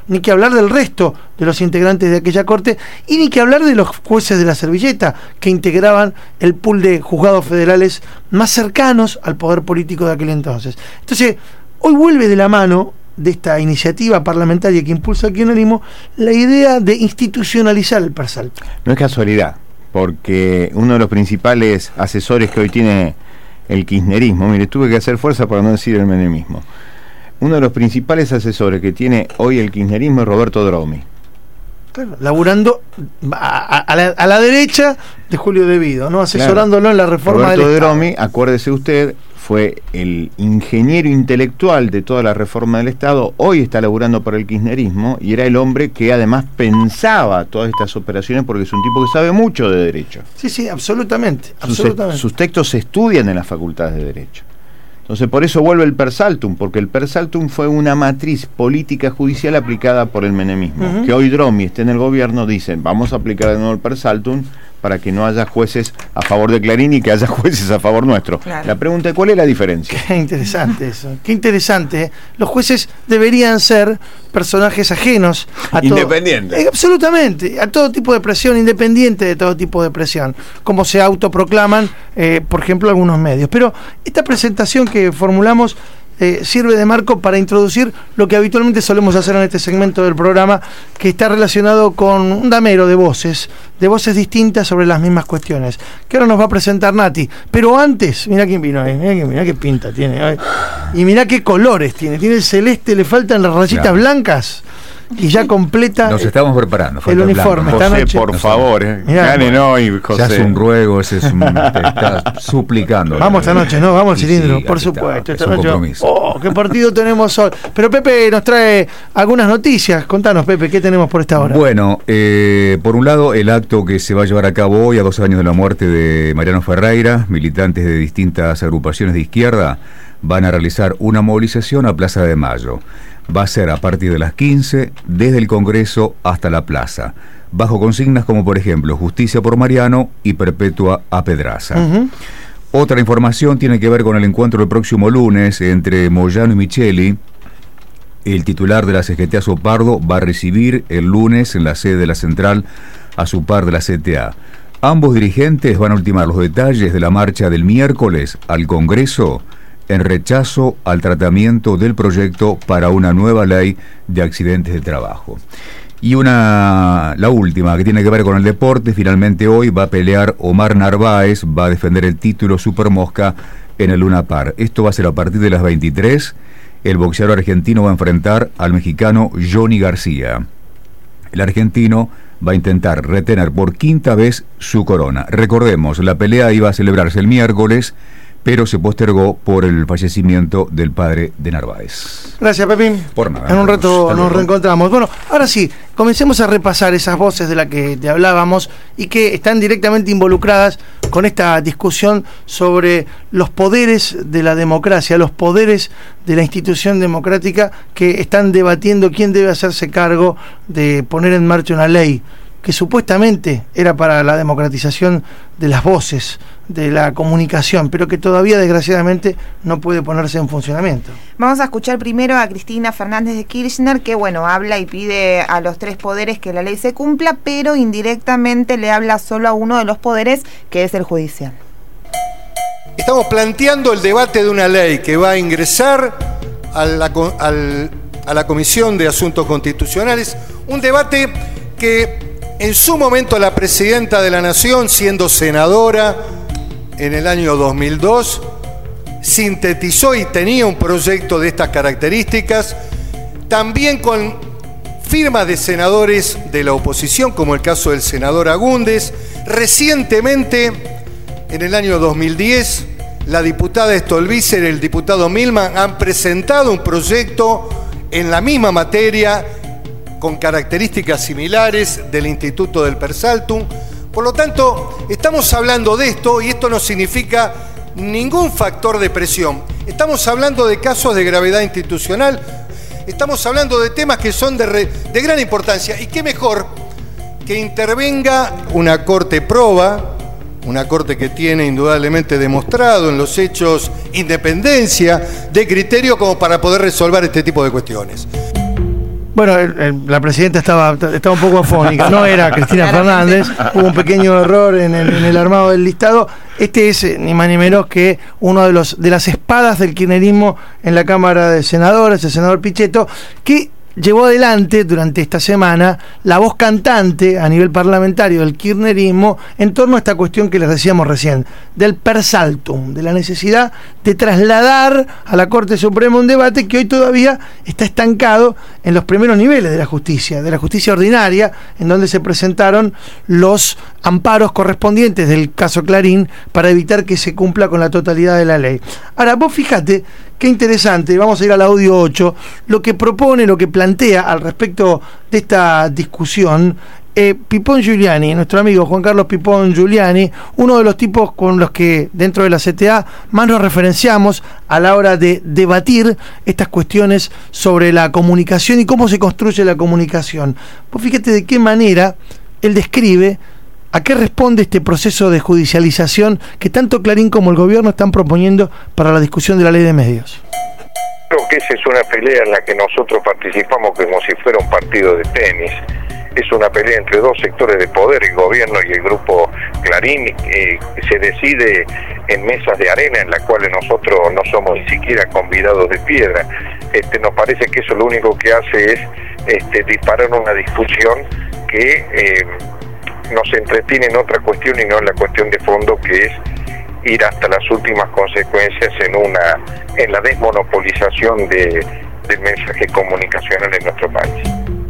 ni que hablar del resto de los integrantes de aquella corte, y ni que hablar de los jueces de la servilleta, que integraban el pool de juzgados federales más cercanos al poder político de aquel entonces. Entonces, hoy vuelve de la mano de esta iniciativa parlamentaria que impulsa el kirchnerismo la idea de institucionalizar el Persaltum. No es casualidad, porque uno de los principales asesores que hoy tiene el kirchnerismo, mire, tuve que hacer fuerza para no decir el menemismo, uno de los principales asesores que tiene hoy el kirchnerismo es Roberto Dromi. Claro, laburando a, a, la, a la derecha de Julio De Vido, ¿no? Asesorándolo claro. en la reforma Roberto del Dromi, Estado. acuérdese usted, fue el ingeniero intelectual de toda la reforma del Estado, hoy está laburando para el kirchnerismo y era el hombre que además pensaba todas estas operaciones porque es un tipo que sabe mucho de derecho. Sí, sí, absolutamente. Sus, absolutamente. sus textos se estudian en las facultades de derecho. Entonces por eso vuelve el Persaltum, porque el Persaltum fue una matriz política judicial aplicada por el menemismo. Uh-huh. Que hoy Dromi esté en el gobierno, dicen, vamos a aplicar de nuevo el Persaltum para que no haya jueces a favor de Clarín y que haya jueces a favor nuestro. Claro. La pregunta es, ¿cuál es la diferencia? Qué interesante eso, qué interesante. ¿eh? Los jueces deberían ser personajes ajenos a independientes. Eh, absolutamente, a todo tipo de presión, independiente de todo tipo de presión, como se autoproclaman, eh, por ejemplo, algunos medios. Pero esta presentación que formulamos Eh, sirve de marco para introducir lo que habitualmente solemos hacer en este segmento del programa, que está relacionado con un damero de voces, de voces distintas sobre las mismas cuestiones, que ahora nos va a presentar Nati. Pero antes, mirá quién vino ahí, mirá, mirá qué pinta tiene, ay. Y mirá qué colores tiene, tiene el celeste, le faltan las rayitas claro. blancas. Y ya completa. Nos estamos preparando. El uniforme. José, esta noche, por favor, eh. ganen hoy, José. Ya es un ruego, ese es un, te está suplicando. Vamos esta noche, ¿no? Vamos al cilindro, sí, por supuesto. Está, esta noche. Compromiso. Oh, qué partido tenemos hoy. Pero Pepe nos trae algunas noticias. Contanos, Pepe, ¿qué tenemos por esta hora? Bueno, eh, por un lado, el acto que se va a llevar a cabo hoy, a dos años de la muerte de Mariano Ferreira, militantes de distintas agrupaciones de izquierda van a realizar una movilización a Plaza de Mayo. Va a ser a partir de las quince, desde el Congreso hasta la plaza, bajo consignas como por ejemplo justicia por Mariano y perpetua a Pedraza. Uh-huh. Otra información tiene que ver con el encuentro del próximo lunes entre Moyano y Micheli. El titular de la C G T A Sopardo va a recibir el lunes en la sede de la central a su par de la C T A. Ambos dirigentes van a ultimar los detalles de la marcha del miércoles al Congreso en rechazo al tratamiento del proyecto para una nueva ley de accidentes de trabajo. Y una, la última, que tiene que ver con el deporte, finalmente hoy va a pelear Omar Narváez, va a defender el título Supermosca en el Luna Par. Esto va a ser a partir de las veintitrés, el boxeador argentino va a enfrentar al mexicano Johnny García. El argentino va a intentar retener por quinta vez su corona. Recordemos, la pelea iba a celebrarse el miércoles, pero se postergó por el fallecimiento del padre de Narváez. Gracias, Pepín. Por nada. En un rato nos reencontramos. Bueno, ahora sí, comencemos a repasar esas voces de las que te hablábamos y que están directamente involucradas con esta discusión sobre los poderes de la democracia, los poderes de la institución democrática, que están debatiendo quién debe hacerse cargo de poner en marcha una ley que supuestamente era para la democratización de las voces, de la comunicación, pero que todavía desgraciadamente no puede ponerse en funcionamiento. Vamos a escuchar primero a Cristina Fernández de Kirchner, que bueno, habla y pide a los tres poderes que la ley se cumpla, pero indirectamente le habla solo a uno de los poderes, que es el judicial. Estamos planteando el debate de una ley que va a ingresar a la, al, a la Comisión de Asuntos Constitucionales, un debate que en su momento la presidenta de la Nación, siendo senadora en el año dos mil dos, sintetizó y tenía un proyecto de estas características, también con firmas de senadores de la oposición, como el caso del senador Agúndez. Recientemente, en el año dos mil diez, la diputada Stolbizer y el diputado Milman han presentado un proyecto en la misma materia, con características similares, del Instituto del Persaltum. Por lo tanto, estamos hablando de esto y esto no significa ningún factor de presión. Estamos hablando de casos de gravedad institucional, estamos hablando de temas que son de, re, de gran importancia. Y qué mejor que intervenga una corte proba, una corte que tiene indudablemente demostrado en los hechos independencia de criterio como para poder resolver este tipo de cuestiones. Bueno, el, el, la presidenta estaba, estaba un poco afónica, no era Cristina Fernández, hubo un pequeño error en el, en el armado del listado. Este es eh, ni más ni menos que uno de los de las espadas del kirchnerismo en la Cámara de Senadores, el senador Pichetto, que llevó adelante durante esta semana la voz cantante a nivel parlamentario del kirchnerismo en torno a esta cuestión que les decíamos recién, del per saltum, de la necesidad de trasladar a la Corte Suprema un debate que hoy todavía está estancado en los primeros niveles de la justicia, de la justicia ordinaria, en donde se presentaron los amparos correspondientes del caso Clarín para evitar que se cumpla con la totalidad de la ley. Ahora, vos fíjate qué interesante, vamos a ir al audio ocho, lo que propone, lo que plantea al respecto de esta discusión eh, Pipón Giuliani, nuestro amigo Juan Carlos Pipón Giuliani, uno de los tipos con los que dentro de la C T A más nos referenciamos a la hora de debatir estas cuestiones sobre la comunicación y cómo se construye la comunicación. Vos fíjate de qué manera él describe ¿a qué responde este proceso de judicialización que tanto Clarín como el gobierno están proponiendo para la discusión de la ley de medios? Creo que esa es una pelea en la que nosotros participamos como si fuera un partido de tenis. Es una pelea entre dos sectores de poder, el gobierno y el grupo Clarín, eh, se decide en mesas de arena en las cuales nosotros no somos ni siquiera convidados de piedra. Este, nos parece que eso lo único que hace es este, disparar una discusión que Eh, nos entretiene en otra cuestión y no en la cuestión de fondo, que es ir hasta las últimas consecuencias en una en la desmonopolización de, del mensaje comunicacional en nuestro país.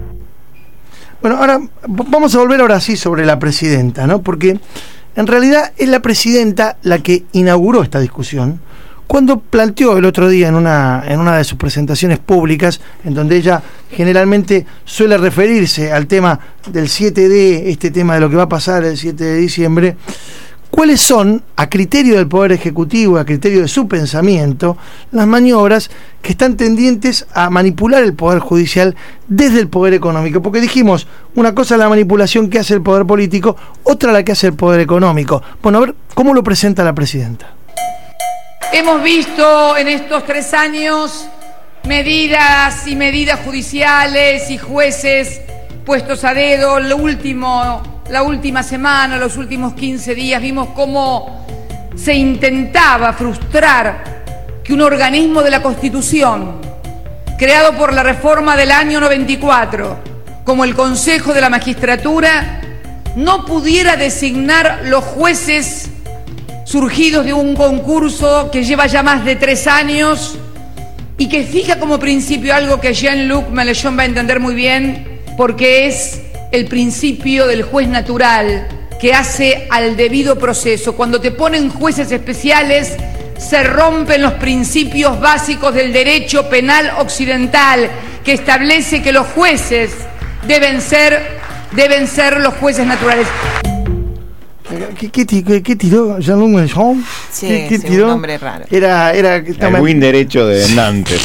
Bueno, ahora vamos a volver ahora sí sobre la presidenta, ¿no? Porque en realidad es la presidenta la que inauguró esta discusión cuando planteó el otro día en una, en una de sus presentaciones públicas, en donde ella generalmente suele referirse al tema del siete D, este tema de lo que va a pasar el siete de diciembre, cuáles son, a criterio del Poder Ejecutivo, a criterio de su pensamiento, las maniobras que están tendientes a manipular el Poder Judicial desde el Poder Económico. Porque dijimos, una cosa es la manipulación que hace el Poder Político, otra la que hace el Poder Económico. Bueno, a ver, ¿cómo lo presenta la presidenta? Hemos visto en estos tres años medidas y medidas judiciales y jueces puestos a dedo. Lo último, la última semana, los últimos quince días, vimos cómo se intentaba frustrar que un organismo de la Constitución, creado por la reforma del año noventa y cuatro, como el Consejo de la Magistratura, no pudiera designar los jueces surgidos de un concurso que lleva ya más de tres años y que fija como principio algo que Jean-Luc Mélenchon va a entender muy bien, porque es el principio del juez natural que hace al debido proceso. Cuando te ponen jueces especiales, se rompen los principios básicos del derecho penal occidental, que establece que los jueces deben ser, deben ser los jueces naturales. ¿Qué, qué, qué, qué tiró Jean-Luc Mélenchon? Sí, ¿Qué, qué sí, tiró? un nombre raro. Era, era, el buen derecho de Nantes.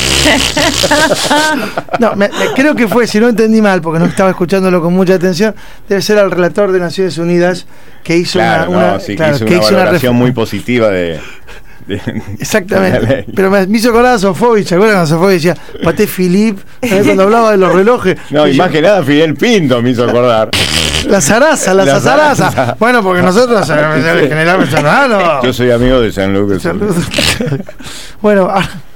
No, me, me, creo que fue, si no entendí mal, porque no estaba escuchándolo con mucha atención, debe ser al relator de Naciones Unidas que hizo claro, una, no, una, sí, claro, que hizo que una hizo valoración una muy positiva de... De, exactamente, de pero me, me hizo acordar a Sofovich, ¿se acuerdan? Sofovich decía Paté Philippe, cuando hablaba de los relojes. No, y, y más yo, que nada Fidel Pinto me hizo acordar. La zaraza, la, la zaraza. zaraza. Bueno, porque nosotros generalmente no. Yo soy amigo de San Lucas. Bueno,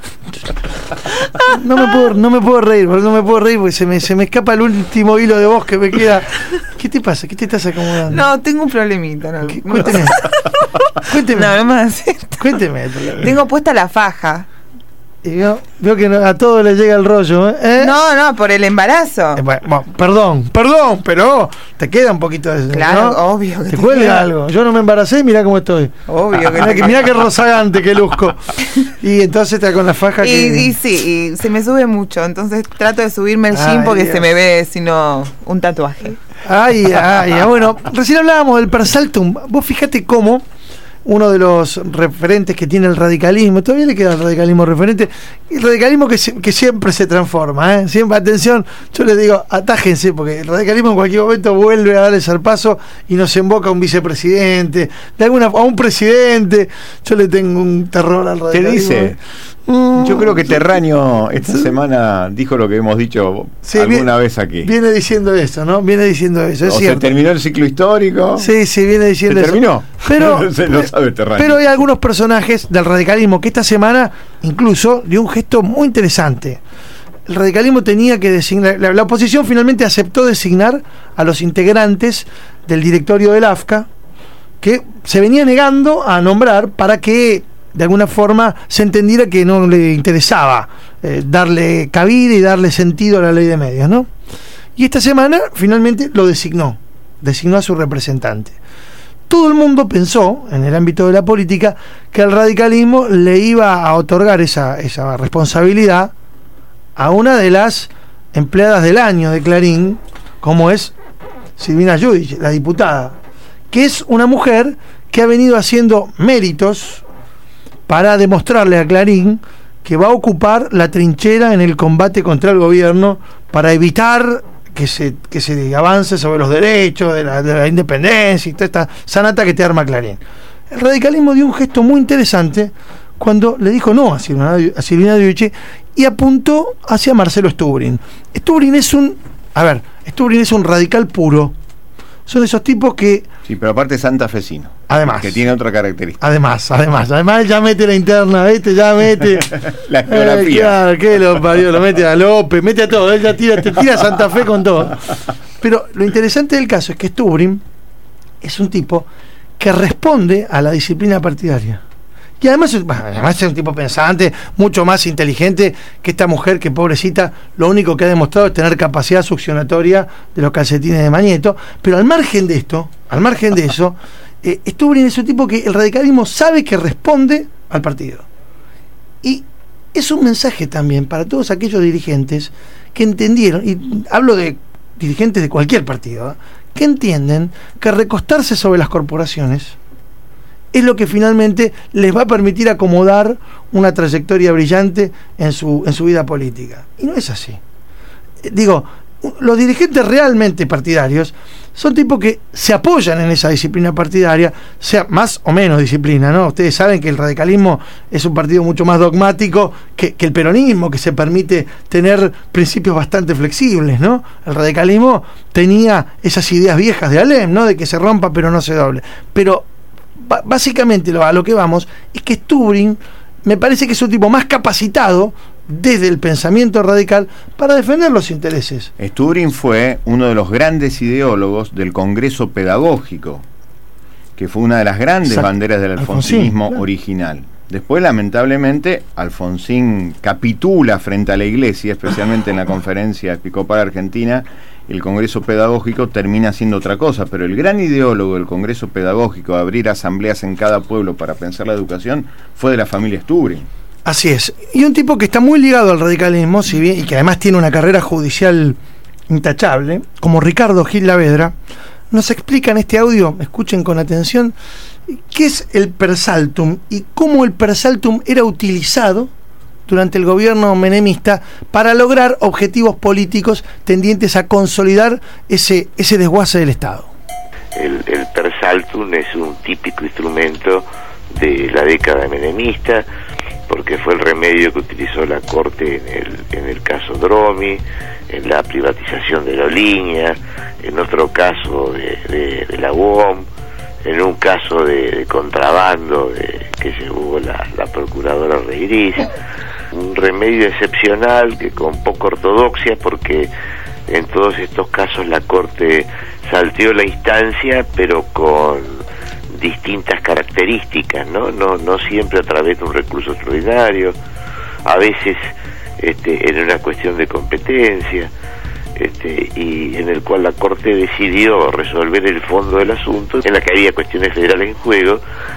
no me puedo, no me puedo reír, no me puedo reír porque se me, se me escapa el último hilo de voz que me queda. ¿Qué te pasa? ¿Qué te estás acomodando? No, tengo un problemita. No. Cuénteme. Cuénteme. No, no me vas a Cuénteme. Tengo puesta la faja. Y veo, veo que a todos les llega el rollo, ¿eh? No, no, por el embarazo. Eh, bueno, perdón, perdón, pero te queda un poquito de eso. Claro, ¿no? obvio. Que te, te cuelga queda algo. Yo no me embaracé y mirá cómo estoy. Obvio que mirá, que, mirá qué rozagante que luzco. Y entonces está con la faja y, que... y sí, y se me sube mucho. Entonces trato de subirme el jean porque Dios. Se me ve sino un tatuaje. Ay, ay, ay. Bueno, recién hablábamos del per saltum. Vos fíjate cómo uno de los referentes que tiene el radicalismo, todavía le queda el radicalismo referente, el radicalismo que, se, que siempre se transforma, ¿eh? Siempre, atención, yo les digo, atájense, porque el radicalismo en cualquier momento vuelve a dar el zarpazo y nos emboca a un vicepresidente, de alguna a un presidente. Yo le tengo un terror al radicalismo. ¿Qué dice? Yo creo que Terraño esta semana dijo lo que hemos dicho sí, alguna viene, vez aquí. Viene diciendo eso, ¿no? Viene diciendo eso. Es o cierto. Se terminó el ciclo histórico. Sí, sí, viene diciendo ¿Se eso. terminó? Pero, se lo sabe Terraño. Pero hay algunos personajes del radicalismo que esta semana incluso dio un gesto muy interesante. El radicalismo tenía que designar, la, la oposición finalmente aceptó designar a los integrantes del directorio del A F C A, que se venía negando a nombrar para que de alguna forma se entendiera que no le interesaba eh, darle cabida y darle sentido a la ley de medios, ¿no? Y esta semana finalmente lo designó, designó a su representante. Todo el mundo pensó, en el ámbito de la política, que al radicalismo le iba a otorgar esa, esa responsabilidad a una de las empleadas del año de Clarín, como es Silvina Giudice, la diputada, que es una mujer que ha venido haciendo méritos para demostrarle a Clarín que va a ocupar la trinchera en el combate contra el gobierno para evitar que se, que se avance sobre los derechos de la, de la independencia y toda esta sanata que te arma Clarín. El radicalismo dio un gesto muy interesante cuando le dijo no a Silvina, a Silvina Giudice y apuntó hacia Marcelo Stubrin. Stubrin es un, a ver, Stubrin es un radical puro. Son esos tipos que... Sí, pero aparte santafesino. Además. Que tiene otra característica. Además, además. Además ya mete la interna, ¿viste? Ya mete... la geografía. Eh, claro, que lo parió, lo mete a López, mete a todo. Él ya tira, te tira Santa Fe con todo. Pero lo interesante del caso es que Stubrin es un tipo que responde a la disciplina partidaria. Y además, además es un tipo pensante, mucho más inteligente que esta mujer que, pobrecita, lo único que ha demostrado es tener capacidad succionatoria de los calcetines de Mañeto. Pero al margen de esto, al margen de eso, eh, Stubrin es un tipo que el radicalismo sabe que responde al partido. Y es un mensaje también para todos aquellos dirigentes que entendieron, y hablo de dirigentes de cualquier partido, ¿eh? que entienden que recostarse sobre las corporaciones es lo que finalmente les va a permitir acomodar una trayectoria brillante en su, en su vida política. Y no es así. Digo, los dirigentes realmente partidarios son tipos que se apoyan en esa disciplina partidaria, sea más o menos disciplina, ¿no? Ustedes saben que el radicalismo es un partido mucho más dogmático que, que el peronismo, que se permite tener principios bastante flexibles, ¿no? El radicalismo tenía esas ideas viejas de Alem, ¿no? De que se rompa pero no se doble. Pero básicamente lo, a lo que vamos es que Stubrin me parece que es un tipo más capacitado desde el pensamiento radical para defender los intereses. Stubrin fue uno de los grandes ideólogos del Congreso Pedagógico, que fue una de las grandes Exacto. banderas del alfonsinismo Alfonsín, claro. original. Después, lamentablemente, Alfonsín capitula frente a la Iglesia, especialmente en la Conferencia Episcopal Argentina. El Congreso Pedagógico termina siendo otra cosa, pero el gran ideólogo del Congreso Pedagógico, de abrir asambleas en cada pueblo para pensar la educación, fue de la familia Stubrin. Así es. Y un tipo que está muy ligado al radicalismo, si bien, y que además tiene una carrera judicial intachable, como Ricardo Gil Lavedra, nos explica en este audio, escuchen con atención, qué es el persaltum y cómo el persaltum era utilizado durante el gobierno menemista para lograr objetivos políticos tendientes a consolidar ese, ese desguace del Estado. El, el persaltum es un típico instrumento de la década menemista, porque fue el remedio que utilizó la Corte en el, en el caso Dromi, en la privatización de la línea, en otro caso de, de, de la U O M, en un caso de, de contrabando de, que llevó la, la procuradora Reiriz. Un remedio excepcional que con poca ortodoxia, porque en todos estos casos la Corte salteó la instancia, pero con distintas características, ¿no? No, no siempre a través de un recurso extraordinario, a veces este, en una cuestión de competencia, este, y en el cual la Corte decidió resolver el fondo del asunto, en la que había cuestiones federales en juego,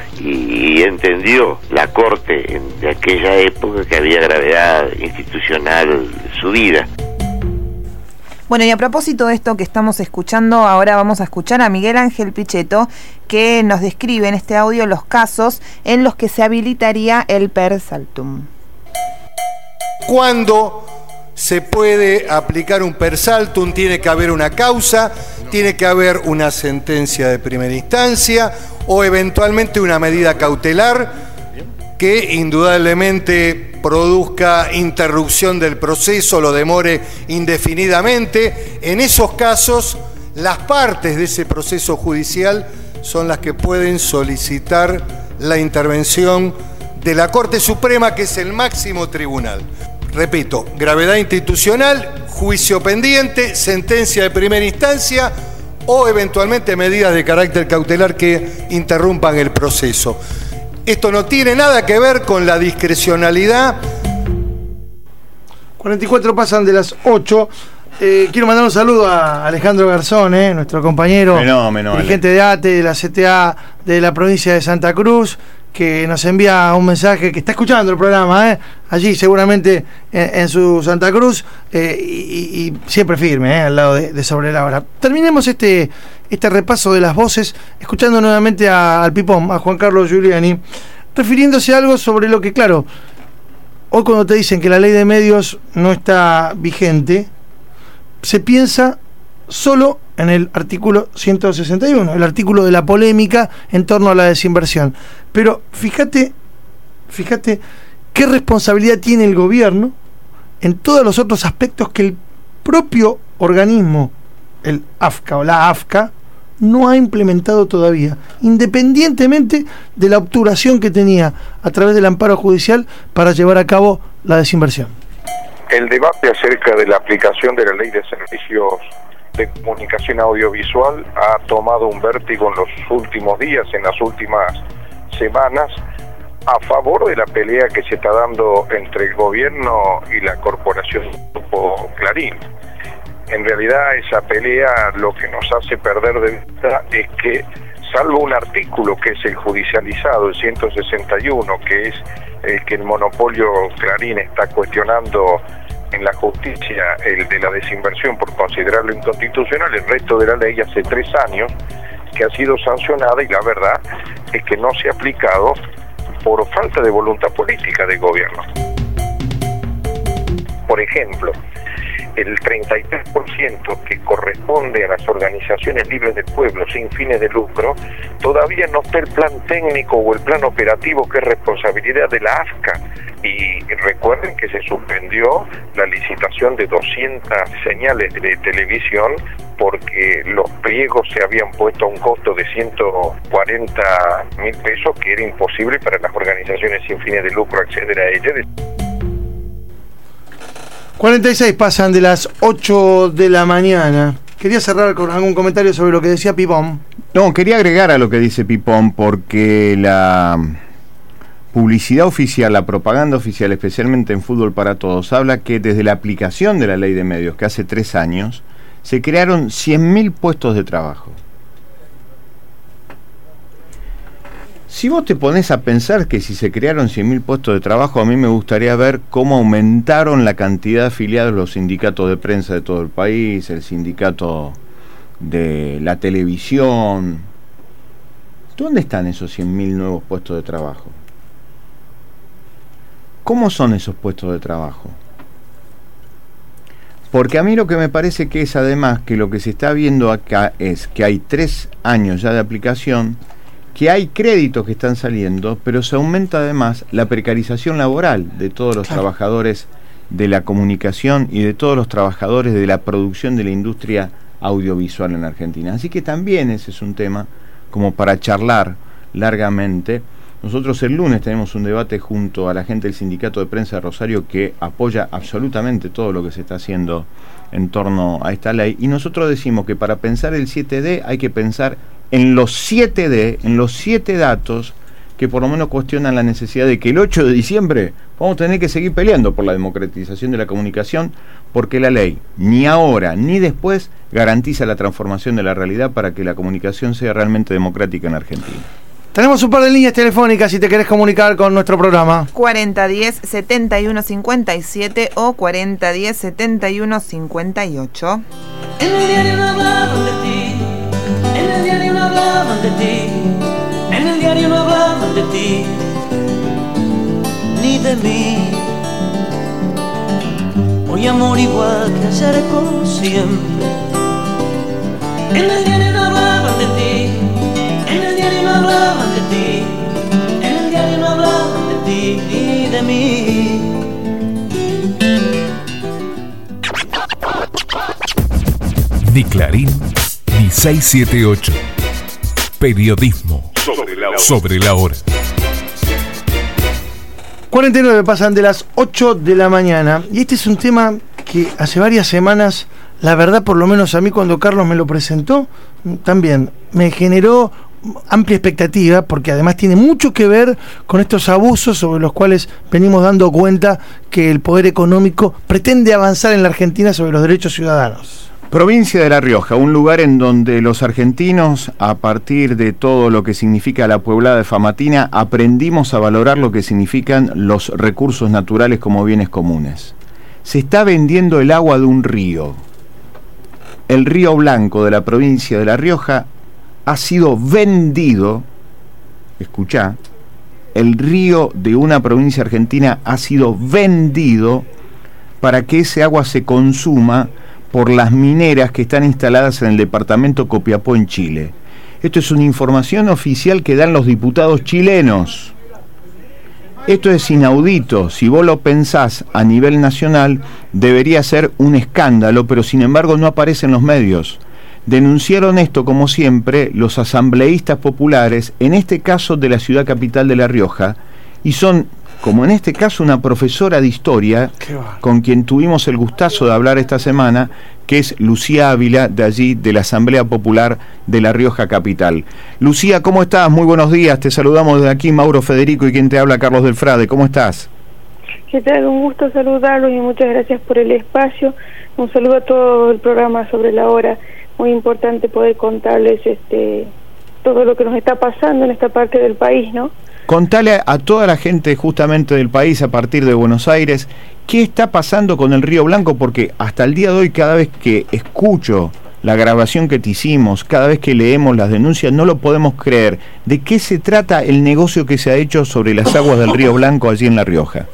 y entendió la Corte en, de aquella época que había gravedad institucional subida. Bueno, y a propósito de esto que estamos escuchando, ahora vamos a escuchar a Miguel Ángel Pichetto, que nos describe en este audio los casos en los que se habilitaría el persaltum. ¿Cuándo se puede aplicar un persaltum? Tiene que haber una causa, tiene que haber una sentencia de primera instancia o eventualmente una medida cautelar que indudablemente produzca interrupción del proceso, lo demore indefinidamente. En esos casos, las partes de ese proceso judicial son las que pueden solicitar la intervención de la Corte Suprema, que es el máximo tribunal. Repito, gravedad institucional, juicio pendiente, sentencia de primera instancia o eventualmente medidas de carácter cautelar que interrumpan el proceso. Esto no tiene nada que ver con la discrecionalidad. cuarenta y cuatro pasan de las ocho. Eh, quiero mandar un saludo a Alejandro Garzón, eh, nuestro compañero, Fenómeno, dirigente de A T E, de la C T A de la provincia de Santa Cruz, que nos envía un mensaje, que está escuchando el programa, eh, allí seguramente en, en su Santa Cruz, eh, y, y siempre firme, eh, al lado de, de Sobre la Hora. Terminemos este, este repaso de las voces, escuchando nuevamente a, al Pipón, a Juan Carlos Giuliani, refiriéndose a algo sobre lo que, claro, hoy cuando te dicen que la ley de medios no está vigente, se piensa solo en el artículo ciento sesenta y uno, el artículo de la polémica en torno a la desinversión. Pero fíjate, fíjate qué responsabilidad tiene el gobierno en todos los otros aspectos que el propio organismo, el AFCA o la AFCA, no ha implementado todavía, independientemente de la obturación que tenía a través del amparo judicial para llevar a cabo la desinversión. El debate acerca de la aplicación de la Ley de Servicios de Comunicación Audiovisual ha tomado un vértigo en los últimos días, en las últimas semanas, a favor de la pelea que se está dando entre el gobierno y la corporación Grupo Clarín. En realidad esa pelea lo que nos hace perder de vista es que, salvo un artículo que es el judicializado, el ciento sesenta y uno, que es el que el monopolio Clarín está cuestionando en la justicia, el de la desinversión, por considerarlo inconstitucional, el resto de la ley hace tres años que ha sido sancionada, y la verdad es que no se ha aplicado por falta de voluntad política del gobierno. Por ejemplo, el treinta y tres por ciento que corresponde a las organizaciones libres del pueblo sin fines de lucro, todavía no está el plan técnico o el plan operativo, que es responsabilidad de la AFCA. Y recuerden que se suspendió la licitación de doscientas señales de televisión porque los pliegos se habían puesto a un costo de ciento cuarenta mil pesos, que era imposible para las organizaciones sin fines de lucro acceder a ellas. cuarenta y seis pasan de las ocho de la mañana. Quería cerrar con algún comentario sobre lo que decía Pipón. No, quería agregar a lo que dice Pipón, porque la publicidad oficial, la propaganda oficial, especialmente en Fútbol para Todos, habla que desde la aplicación de la ley de medios, que hace tres años, se crearon cien mil puestos de trabajo. Si vos te ponés a pensar que si se crearon cien mil puestos de trabajo, a mí me gustaría ver cómo aumentaron la cantidad de afiliados los sindicatos de prensa de todo el país, el sindicato de la televisión. ¿Dónde están esos cien mil nuevos puestos de trabajo? ¿Cómo son esos puestos de trabajo? Porque a mí lo que me parece que es, además, que lo que se está viendo acá es que hay tres años ya de aplicación, que hay créditos que están saliendo, pero se aumenta además la precarización laboral de todos los claro. trabajadores de la comunicación y de todos los trabajadores de la producción de la industria audiovisual en Argentina. Así que también ese es un tema como para charlar largamente. Nosotros el lunes tenemos un debate junto a la gente del Sindicato de Prensa de Rosario, que apoya absolutamente todo lo que se está haciendo en torno a esta ley, y nosotros decimos que para pensar el siete D hay que pensar en los siete D, en los siete datos que por lo menos cuestionan la necesidad de que el ocho de diciembre vamos a tener que seguir peleando por la democratización de la comunicación, porque la ley ni ahora ni después garantiza la transformación de la realidad para que la comunicación sea realmente democrática en Argentina. Tenemos un par de líneas telefónicas si te querés comunicar con nuestro programa. cuarenta diez, setenta y uno cincuenta y siete o cuarenta diez, setenta y uno cincuenta y ocho. En el diario no hablaban de ti, en el diario no hablaban de ti, en el diario no hablaban de ti, ni de mí. Hoy amor igual que ayer como siempre. En el diario no hablaban de ti, en el diario no hablaban de ti, en el diario no hablaban de Ni Clarín, ni seiscientos setenta y ocho. Periodismo sobre la hora. Sobre la hora. cuarenta y nueve pasan de las ocho de la mañana. Y este es un tema que hace varias semanas, la verdad, por lo menos a mí cuando Carlos me lo presentó, también me generó amplia expectativa, porque además tiene mucho que ver con estos abusos sobre los cuales venimos dando cuenta que el poder económico pretende avanzar en la Argentina sobre los derechos ciudadanos. Provincia de La Rioja, un lugar en donde los argentinos, a partir de todo lo que significa la Pueblada de Famatina, aprendimos a valorar lo que significan los recursos naturales como bienes comunes. Se está vendiendo el agua de un río. El río Blanco de la provincia de La Rioja ha sido vendido, escuchá, el río de una provincia argentina ha sido vendido para que ese agua se consuma por las mineras que están instaladas en el departamento Copiapó en Chile. Esto es una información oficial que dan los diputados chilenos. Esto es inaudito. Si vos lo pensás a nivel nacional, debería ser un escándalo, pero sin embargo no aparece en los medios. Denunciaron esto, como siempre, los asambleístas populares, en este caso de la ciudad capital de La Rioja, y son, como en este caso, una profesora de historia, con quien tuvimos el gustazo de hablar esta semana, que es Lucía Ávila, de allí, de la Asamblea Popular de La Rioja Capital. Lucía, ¿cómo estás? Muy buenos días, te saludamos desde aquí, Mauro Federico, y quien te habla, Carlos del Frade. ¿Cómo estás? ¿Qué tal? Un gusto saludarlos y muchas gracias por el espacio. Un saludo a todo el programa Sobre la Hora. Muy importante poder contarles este todo lo que nos está pasando en esta parte del país, ¿no? Contale a toda la gente justamente del país, a partir de Buenos Aires, qué está pasando con el Río Blanco, porque hasta el día de hoy, cada vez que escucho la grabación que te hicimos, cada vez que leemos las denuncias, no lo podemos creer. ¿De qué se trata el negocio que se ha hecho sobre las aguas del Río Blanco allí en La Rioja?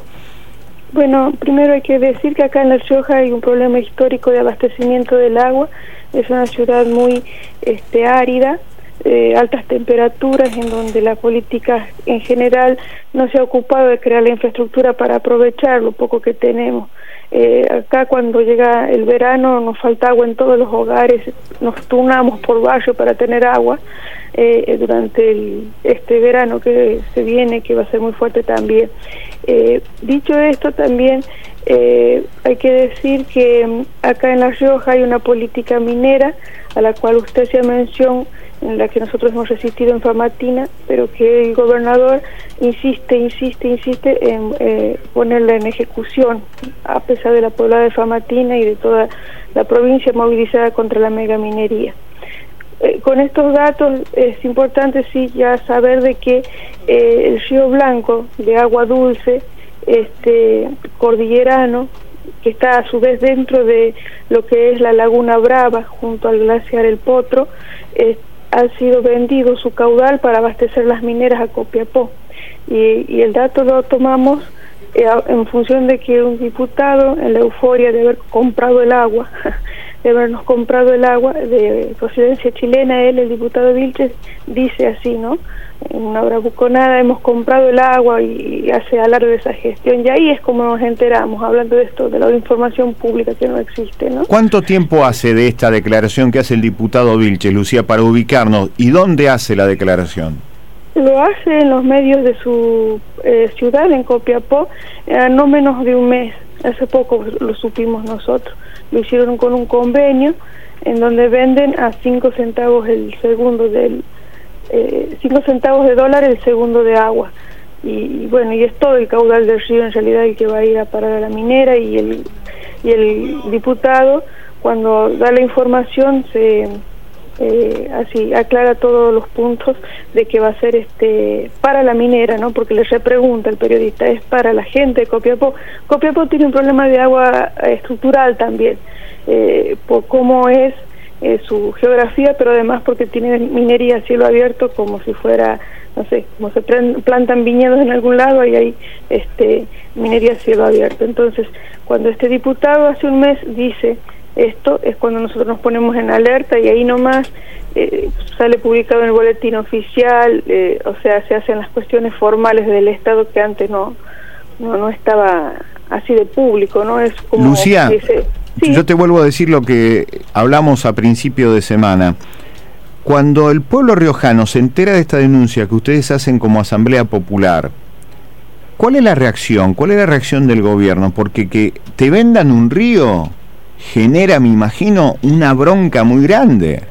Bueno, primero hay que decir que acá en La Rioja hay un problema histórico de abastecimiento del agua. Es una ciudad muy este, árida, eh, altas temperaturas, en donde la política en general no se ha ocupado de crear la infraestructura para aprovechar lo poco que tenemos. Eh, acá cuando llega el verano nos falta agua en todos los hogares, nos turnamos por barrio para tener agua eh, durante el, este verano que se viene, que va a ser muy fuerte también. Eh, dicho esto, también eh, hay que decir que um, acá en La Rioja hay una política minera a la cual usted hacía mención, en la que nosotros hemos resistido en Famatina, pero que el gobernador insiste, insiste, insiste en eh, ponerla en ejecución, a pesar de la Pueblada de Famatina y de toda la provincia movilizada contra la megaminería. Eh, con estos datos es importante sí ya saber de que eh, el Río Blanco, de agua dulce, este cordillerano, que está a su vez dentro de lo que es la Laguna Brava, junto al glaciar El Potro, eh, ha sido vendido su caudal para abastecer las mineras a Copiapó. Y, y el dato lo tomamos eh, en función de que un diputado, en la euforia de haber comprado el agua, de habernos comprado el agua de procedencia chilena, él, el diputado Vilches, dice así, ¿no? En una bravuconada, hemos comprado el agua, y, y hace alarde de esa gestión. Y ahí es como nos enteramos, hablando de esto, de la información pública que no existe, ¿no? ¿Cuánto tiempo hace de esta declaración que hace el diputado Vilches, Lucía, para ubicarnos? ¿Y dónde hace la declaración? Lo hace en los medios de su eh, ciudad, en Copiapó, eh, no menos de un mes. Hace poco lo supimos nosotros. Lo hicieron con un convenio en donde venden a cinco centavos el segundo del eh, cinco centavos de dólar el segundo de agua. Y, y bueno, y es todo el caudal del río en realidad el que va a ir a parar a la minera, y el y el diputado, cuando da la información, se eh, así aclara todos los puntos de que va a ser este para la minera, ¿no? Porque le repregunta el periodista, es para la gente de Copiapó. Copiapó tiene un problema de agua eh, estructural también, eh, por cómo es eh, su geografía, pero además porque tiene minería a cielo abierto, como si fuera, no sé, como se plantan viñedos en algún lado, y hay este minería a cielo abierto. Entonces, cuando este diputado hace un mes dice esto, es cuando nosotros nos ponemos en alerta, y ahí nomás eh, sale publicado en el boletín oficial, eh, o sea, se hacen las cuestiones formales del Estado que antes no no, no estaba así de público, ¿no? Es como Lucía, que se, Sí. Yo te vuelvo a decir lo que hablamos a principio de semana. Cuando el pueblo riojano se entera de esta denuncia que ustedes hacen como Asamblea Popular, ¿cuál es la reacción? ¿Cuál es la reacción del gobierno? Porque que te vendan un río genera, me imagino, una bronca muy grande.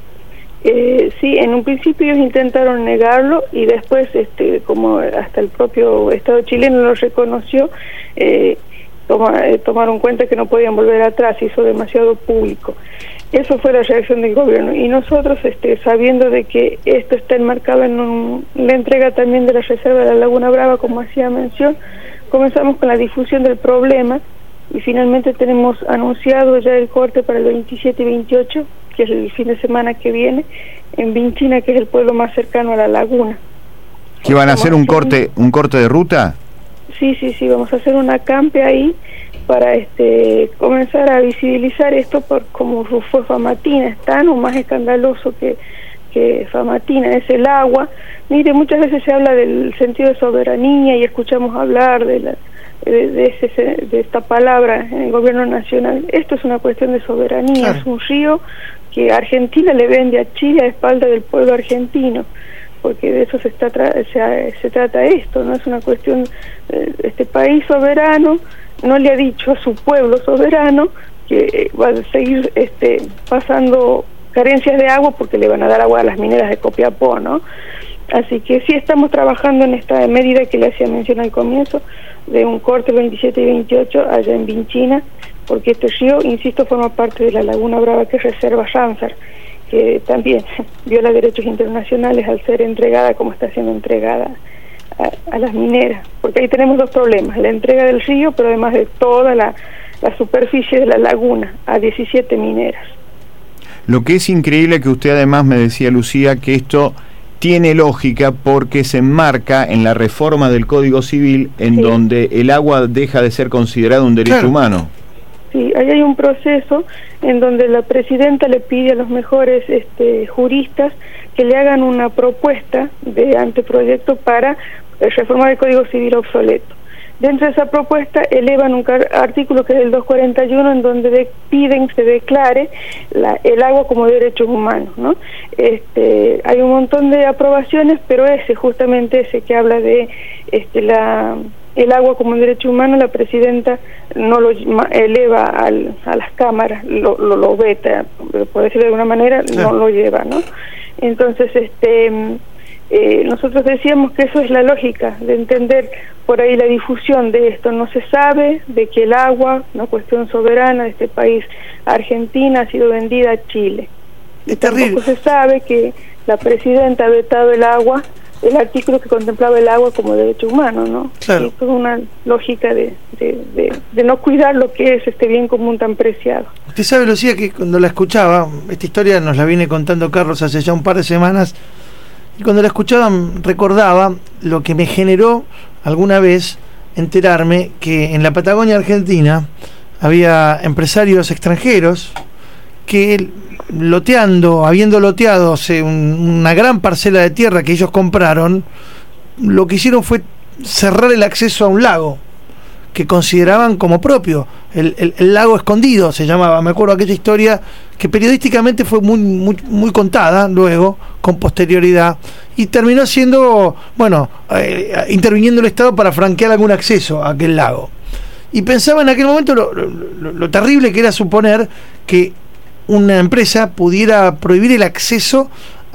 Eh, sí, en un principio ellos intentaron negarlo y después, este, como hasta el propio Estado chileno lo reconoció, eh, toma, eh, tomaron cuenta que no podían volver atrás, hizo demasiado público. Eso fue la reacción del gobierno. Y nosotros, este, sabiendo de que esto está enmarcado en un, la entrega también de la reserva de la Laguna Brava, como hacía mención, comenzamos con la difusión del problema y finalmente tenemos anunciado ya el corte para el veintisiete y veintiocho, que es el fin de semana que viene, en Vinchina, que es el pueblo más cercano a la laguna. ¿Que van a hacer un corte, un corte de ruta? Sí, sí, sí, vamos a hacer un acampe ahí para este comenzar a visibilizar esto por como fue Famatina, es tan o más escandaloso que, que Famatina, es el agua. Mire, muchas veces se habla del sentido de soberanía y escuchamos hablar de la de, de, ese, de esta palabra en el gobierno nacional. Esto es una cuestión de soberanía, claro. Es un río que Argentina le vende a Chile a espalda del pueblo argentino, porque de eso se, está tra se, se trata esto, no es una cuestión de este país soberano, no le ha dicho a su pueblo soberano que va a seguir este, pasando carencias de agua porque le van a dar agua a las mineras de Copiapó, ¿no? Así que sí estamos trabajando en esta medida que le hacía mención al comienzo, de un corte el veintisiete y veintiocho allá en Vinchina, porque este río, insisto, forma parte de la Laguna Brava, que es reserva Ramsar, que también viola derechos internacionales al ser entregada como está siendo entregada a, a las mineras, porque ahí tenemos dos problemas, la entrega del río, pero además de toda la, la superficie de la laguna a diecisiete mineras. Lo que es increíble que usted además me decía, Lucía, que esto tiene lógica porque se enmarca en la reforma del Código Civil en sí. donde el agua deja de ser considerado un derecho claro. humano. Sí, ahí hay un proceso en donde la presidenta le pide a los mejores este, juristas que le hagan una propuesta de anteproyecto para reformar el Código Civil obsoleto. Dentro de esa propuesta elevan un artículo que es el doscientos cuarenta y uno en donde de, piden que se declare la, el agua como derechos humanos, ¿no? Este, hay un montón de aprobaciones, pero ese, justamente ese que habla de este, la, el agua como un derecho humano, la presidenta no lo eleva al, a las cámaras, lo, lo, lo veta, por decirlo de alguna manera, no lo lleva, ¿no? Entonces, este... Eh, nosotros decíamos que eso es la lógica de entender por ahí la difusión de esto. No se sabe de que el agua, una cuestión soberana de este país, Argentina, ha sido vendida a Chile. Es terrible. Tampoco se sabe que la presidenta ha vetado el agua, el artículo que contemplaba el agua como derecho humano, ¿no? Claro. Esto es una lógica de, de, de, de no cuidar lo que es este bien común tan preciado. Usted sabe, Lucía, que cuando la escuchaba, esta historia nos la viene contando Carlos hace ya un par de semanas, y cuando la escuchaba recordaba lo que me generó alguna vez enterarme que en la Patagonia Argentina había empresarios extranjeros que loteando, habiendo loteado o sea, un, una gran parcela de tierra que ellos compraron, lo que hicieron fue cerrar el acceso a un lago que consideraban como propio, el, el, el lago escondido se llamaba, me acuerdo aquella historia que periodísticamente fue muy, muy, muy contada luego, con posterioridad, y terminó siendo, bueno, eh, interviniendo el Estado para franquear algún acceso a aquel lago. Y pensaba en aquel momento lo, lo, lo terrible que era suponer que una empresa pudiera prohibir el acceso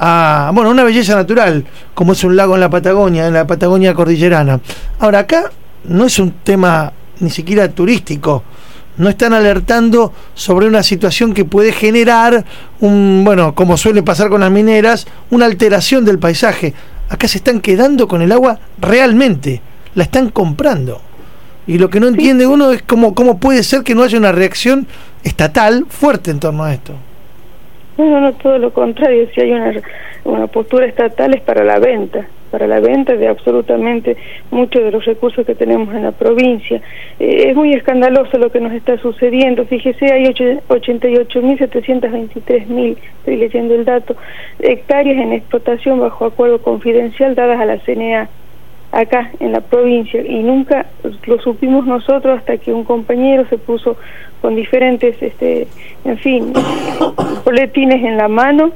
a, bueno, una belleza natural, como es un lago en la Patagonia, en la Patagonia cordillerana. Ahora, acá no es un tema ni siquiera turístico, no están alertando sobre una situación que puede generar un, bueno, como suele pasar con las mineras, una alteración del paisaje. Acá se están quedando con el agua realmente, la están comprando. Y lo que no entiende uno es cómo, cómo puede ser que no haya una reacción estatal fuerte en torno a esto. No, no, no, todo lo contrario, si hay una, una postura estatal es para la venta, para la venta de absolutamente muchos de los recursos que tenemos en la provincia. Eh, es muy escandaloso lo que nos está sucediendo. Fíjese, hay ochenta y ocho mil setecientos veintitrés mil, estoy leyendo el dato, hectáreas en explotación bajo acuerdo confidencial dadas a la C N A. acá en la provincia, y nunca lo supimos nosotros hasta que un compañero se puso con diferentes, este, en fin, boletines en la mano,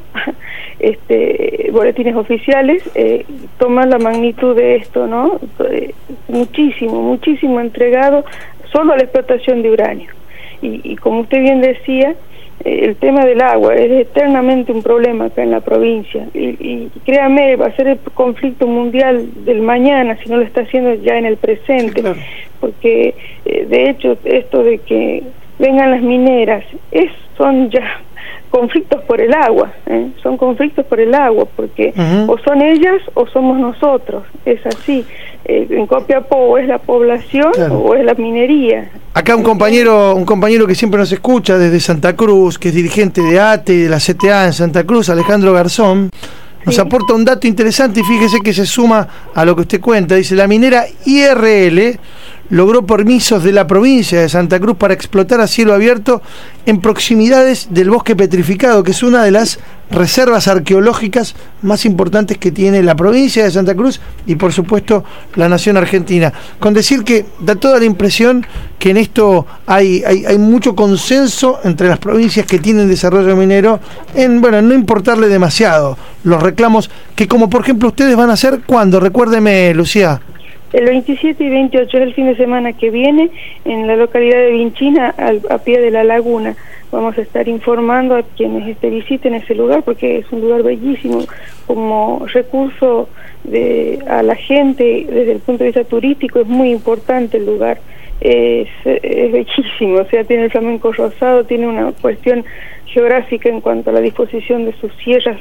este, boletines oficiales, eh, tomar la magnitud de esto, ¿no? Eh, muchísimo, muchísimo entregado solo a la explotación de uranio. Y, y como usted bien decía, eh, el tema del agua es eternamente un problema acá en la provincia. Y, y créame, va a ser el conflicto mundial del mañana, si no lo está haciendo ya en el presente. Sí, claro. Porque, eh, de hecho, esto de que vengan las mineras, es, son ya conflictos por el agua, ¿eh? Son conflictos por el agua, porque uh-huh. o son ellas o somos nosotros, es así. Eh, en Copiapó o es la población, claro, o es la minería. Acá un compañero, un compañero que siempre nos escucha desde Santa Cruz, que es dirigente de A T E y de la C T A en Santa Cruz, Alejandro Garzón, nos sí. aporta un dato interesante y fíjese que se suma a lo que usted cuenta. Dice, la minera I R L logró permisos de la provincia de Santa Cruz para explotar a cielo abierto en proximidades del bosque petrificado, que es una de las reservas arqueológicas más importantes que tiene la provincia de Santa Cruz y por supuesto la nación argentina. Con decir que da toda la impresión que en esto hay, hay, hay mucho consenso entre las provincias que tienen desarrollo minero en, bueno, no importarle demasiado los reclamos que, como por ejemplo ustedes van a hacer, ¿cuándo? Recuérdeme, Lucía. El veintisiete y veintiocho es el fin de semana que viene en la localidad de Vinchina, al, a pie de la laguna. Vamos a estar informando a quienes este, visiten ese lugar, porque es un lugar bellísimo como recurso de, a la gente desde el punto de vista turístico. Es muy importante el lugar, es, es bellísimo, o sea, tiene el flamenco rosado, tiene una cuestión geográfica en cuanto a la disposición de sus sierras,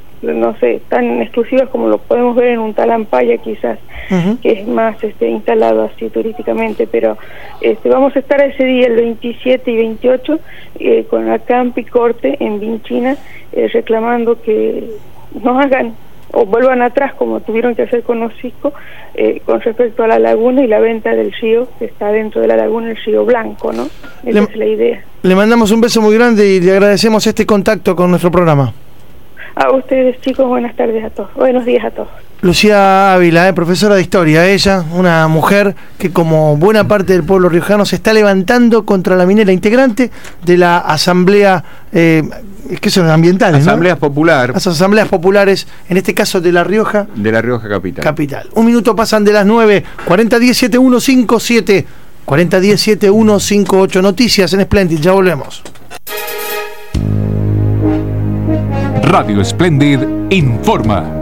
no sé, tan exclusivas como lo podemos ver en un Talampaya quizás, uh-huh. que es más este, instalado así turísticamente, pero este, vamos a estar ese día, el veintisiete y veintiocho, eh, con la Campi Corte en Vinchina, eh, reclamando que no hagan o vuelvan atrás como tuvieron que hacer con Osisco, eh, con respecto a la laguna y la venta del río, que está dentro de la laguna, el río Blanco, ¿no? Esa le, es la idea. Le mandamos un beso muy grande y le agradecemos este contacto con nuestro programa. A ustedes, chicos, buenas tardes a todos, buenos días a todos. Lucía Ávila, eh, profesora de historia, ella, una mujer que como buena parte del pueblo riojano se está levantando contra la minera, integrante de la asamblea, eh, ¿qué son? Ambientales, Asambleas ¿no? Popular. Las asambleas populares, en este caso de La Rioja. De La Rioja Capital. Capital. Un minuto pasan de las nueve, cuarenta diez setenta y uno cincuenta y siete, cuarenta diez setenta y uno cincuenta y ocho. Noticias en Splendid, ya volvemos. Radio Splendid informa.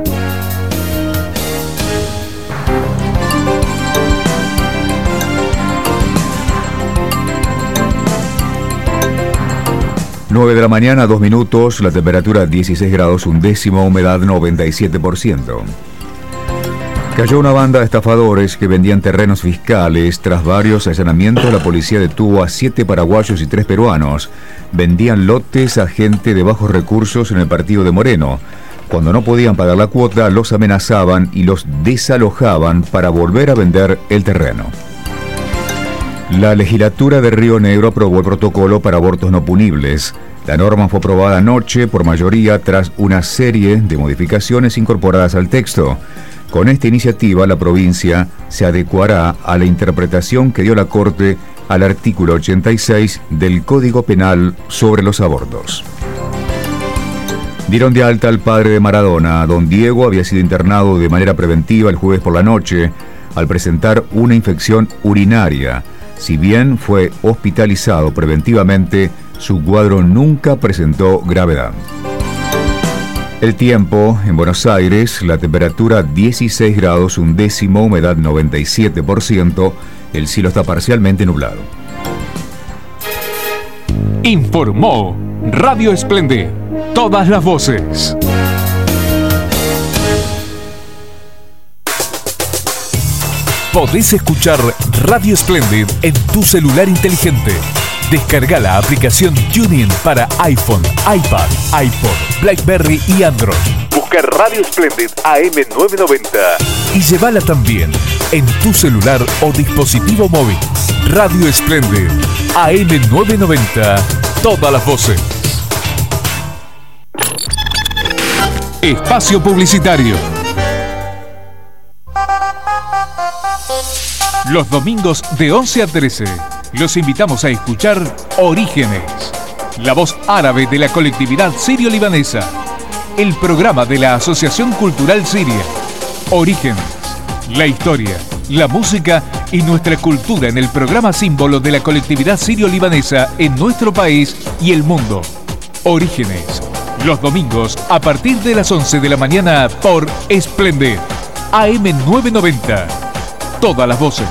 nueve de la mañana, dos minutos, la temperatura dieciséis grados, un décimo, humedad noventa y siete por ciento. Cayó una banda de estafadores que vendían terrenos fiscales. Tras varios allanamientos, la policía detuvo a siete paraguayos y tres peruanos. Vendían lotes a gente de bajos recursos en el partido de Moreno. Cuando no podían pagar la cuota, los amenazaban y los desalojaban para volver a vender el terreno. La legislatura de Río Negro aprobó el protocolo para abortos no punibles. La norma fue aprobada anoche por mayoría tras una serie de modificaciones incorporadas al texto. Con esta iniciativa, la provincia se adecuará a la interpretación que dio la Corte al artículo ochenta y seis del Código Penal sobre los abortos. Dieron de alta al padre de Maradona. Don Diego había sido internado de manera preventiva el jueves por la noche al presentar una infección urinaria. Si bien fue hospitalizado preventivamente, su cuadro nunca presentó gravedad. El tiempo, en Buenos Aires, la temperatura dieciséis grados, un décimo, humedad noventa y siete por ciento, el cielo está parcialmente nublado. Informó Radio Splendid, todas las voces. Podés escuchar Radio Splendid en tu celular inteligente. Descarga la aplicación TuneIn para iPhone, iPad, iPod, BlackBerry y Android. Busca Radio Splendid A M novecientos noventa y llévala también en tu celular o dispositivo móvil. Radio Splendid A M novecientos noventa, todas las voces. Espacio publicitario. Los domingos de once a trece, los invitamos a escuchar Orígenes, la voz árabe de la colectividad sirio-libanesa, el programa de la Asociación Cultural Siria. Orígenes, la historia, la música y nuestra cultura en el programa símbolo de la colectividad sirio-libanesa en nuestro país y el mundo. Orígenes, los domingos a partir de las once de la mañana por Esplendid, A M novecientos noventa. Todas las voces.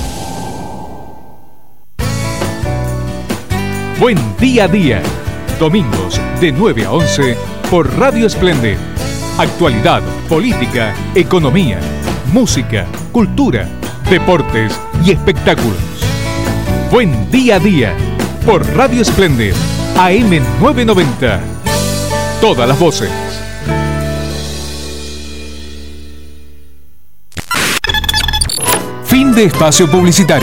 Buen día a día. Domingos de nueve a once por Radio Esplendid. Actualidad, política, economía, música, cultura, deportes y espectáculos. Buen día a día por Radio Esplendid, A M novecientos noventa. Todas las voces. Fin de espacio publicitario.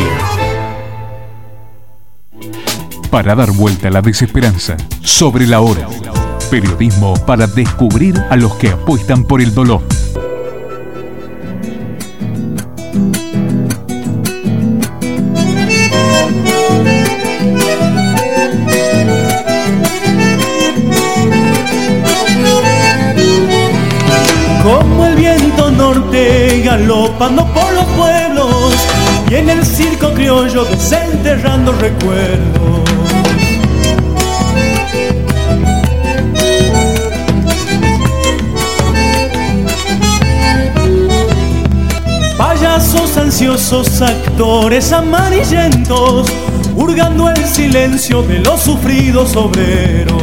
Para dar vuelta a la desesperanza, Sobre la Hora. Periodismo para descubrir a los que apuestan por el dolor. Como el viento norte galopando por los pueblos y en el circo criollo desenterrando recuerdos. Payasos ansiosos, actores amarillentos, hurgando el silencio de los sufridos obreros.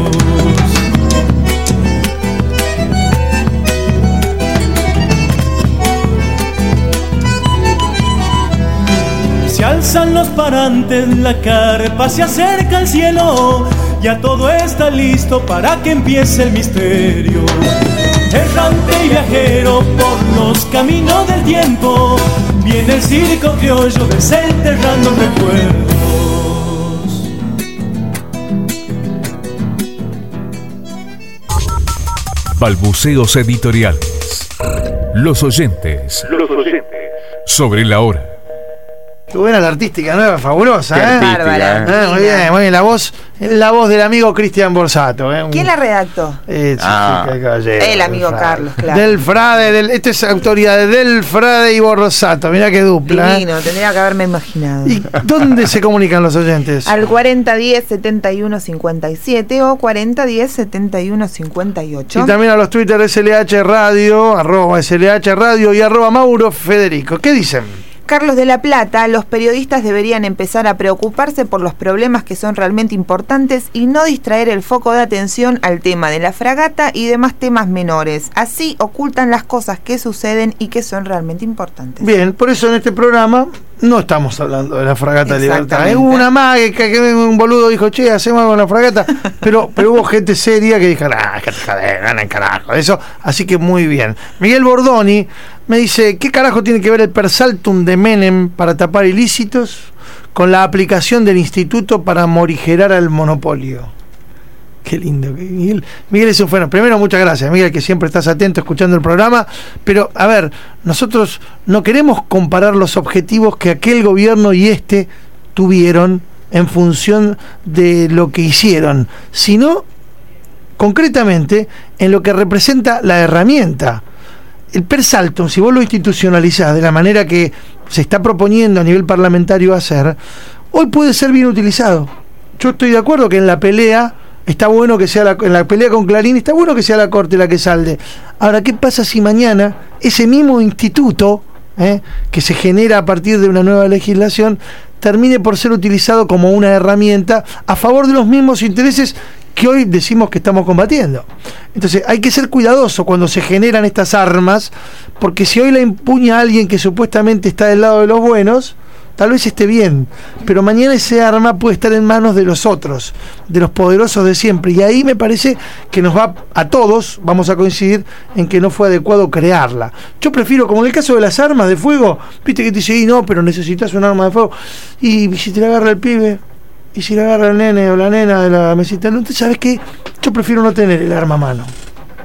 Se alzan los parantes, la carpa se acerca al cielo, ya todo está listo para que empiece el misterio. Errante y viajero por los caminos del tiempo, viene el circo criollo desenterrando recuerdos. Balbuceos editoriales. Los oyentes. Los oyentes. Sobre la Hora. Qué buena la artística nueva, fabulosa, Qué ¿eh? bárbara. Ah, muy bien, muy bien. La voz, la voz del amigo Cristian Borsato. ¿eh? Un- ¿Quién la redactó? Eh, sí, Ah. sí, qué caballero, El amigo del Frade. Carlos, claro. Del Frade, del, esto es autoridad de Del Frade y Borsato. Mirá qué dupla. ¿eh? Divino, tendría que haberme imaginado. ¿Y dónde se comunican los oyentes? Al cuarenta diez setenta y uno cincuenta y siete o cuarenta diez setenta y uno cincuenta y ocho. Y también a los Twitter S L H Radio, arroba S L H Radio y arroba Mauro Federico. ¿Qué dicen? Carlos de la Plata, los periodistas deberían empezar a preocuparse por los problemas que son realmente importantes y no distraer el foco de atención al tema de la fragata y demás temas menores. Así ocultan las cosas que suceden y que son realmente importantes. Bien, por eso en este programa no estamos hablando de la fragata Libertad. Exactamente. Hubo una mague que, que un boludo dijo, che, hacemos algo con la fragata, pero, pero hubo gente seria que dijo, ah, que te joder, gana en carajo, eso, así que muy bien. Miguel Bordoni me dice, ¿qué carajo tiene que ver el persaltum de Menem para tapar ilícitos con la aplicación del instituto para morigerar al monopolio? Qué lindo, que Miguel. Miguel es un fenómeno. Primero, muchas gracias, Miguel, que siempre estás atento escuchando el programa. Pero, a ver, nosotros no queremos comparar los objetivos que aquel gobierno y este tuvieron en función de lo que hicieron, sino concretamente en lo que representa la herramienta. El persaltum, si vos lo institucionalizás de la manera que se está proponiendo a nivel parlamentario hacer, hoy puede ser bien utilizado. Yo estoy de acuerdo que en la pelea está bueno que sea la, en la pelea con Clarín, está bueno que sea la Corte la que salde. Ahora, ¿qué pasa si mañana ese mismo instituto eh, que se genera a partir de una nueva legislación termine por ser utilizado como una herramienta a favor de los mismos intereses que hoy decimos que estamos combatiendo? Entonces hay que ser cuidadoso cuando se generan estas armas, porque si hoy la empuña alguien que supuestamente está del lado de los buenos, tal vez esté bien, pero mañana ese arma puede estar en manos de los otros, de los poderosos de siempre, y ahí me parece que nos va, a todos vamos a coincidir en que no fue adecuado crearla. Yo prefiero, como en el caso de las armas de fuego, viste que te dice, y no, pero necesitas un arma de fuego, y si te la agarra el pibe, y si la agarra el nene o la nena de la mesita, ¿sabes qué? Yo prefiero no tener el arma a mano.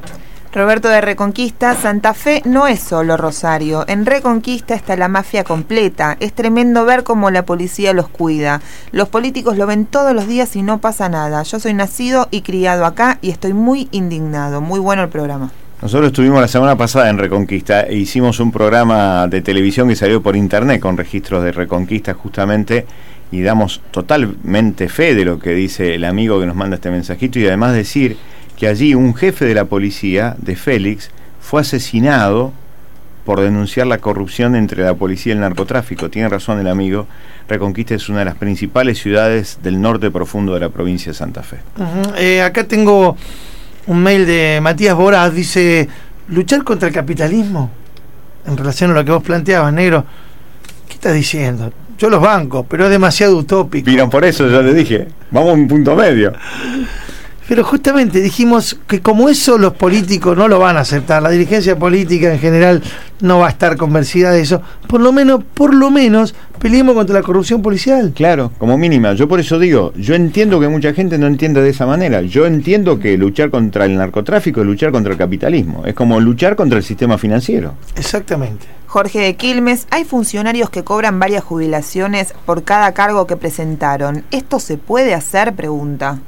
Roberto de Reconquista, Santa Fe no es solo Rosario. En Reconquista está la mafia completa. Es tremendo ver cómo la policía los cuida. Los políticos lo ven todos los días y no pasa nada. Yo soy nacido y criado acá y estoy muy indignado. Muy bueno el programa. Nosotros estuvimos la semana pasada en Reconquista e hicimos un programa de televisión que salió por internet con registros de Reconquista justamente, y damos totalmente fe de lo que dice el amigo que nos manda este mensajito, y además decir que allí un jefe de la policía, de Félix, fue asesinado por denunciar la corrupción entre la policía y el narcotráfico. Tiene razón el amigo, Reconquista es una de las principales ciudades del norte profundo de la provincia de Santa Fe. Uh-huh. Eh, acá tengo un mail de Matías Boraz, dice, luchar contra el capitalismo, en relación a lo que vos planteabas, negro, ¿qué estás diciendo? Yo los banco, pero es demasiado utópico. Miren, por eso yo le dije, vamos a un punto medio. Pero justamente dijimos que como eso los políticos no lo van a aceptar, la dirigencia política en general no va a estar convencida de eso, por lo menos, por lo menos, peleemos contra la corrupción policial. Claro, como mínima. Yo por eso digo, yo entiendo que mucha gente no entiende de esa manera. Yo entiendo que luchar contra el narcotráfico es luchar contra el capitalismo. Es como luchar contra el sistema financiero. Exactamente. Jorge de Quilmes, hay funcionarios que cobran varias jubilaciones por cada cargo que presentaron. ¿Esto se puede hacer? Pregunta.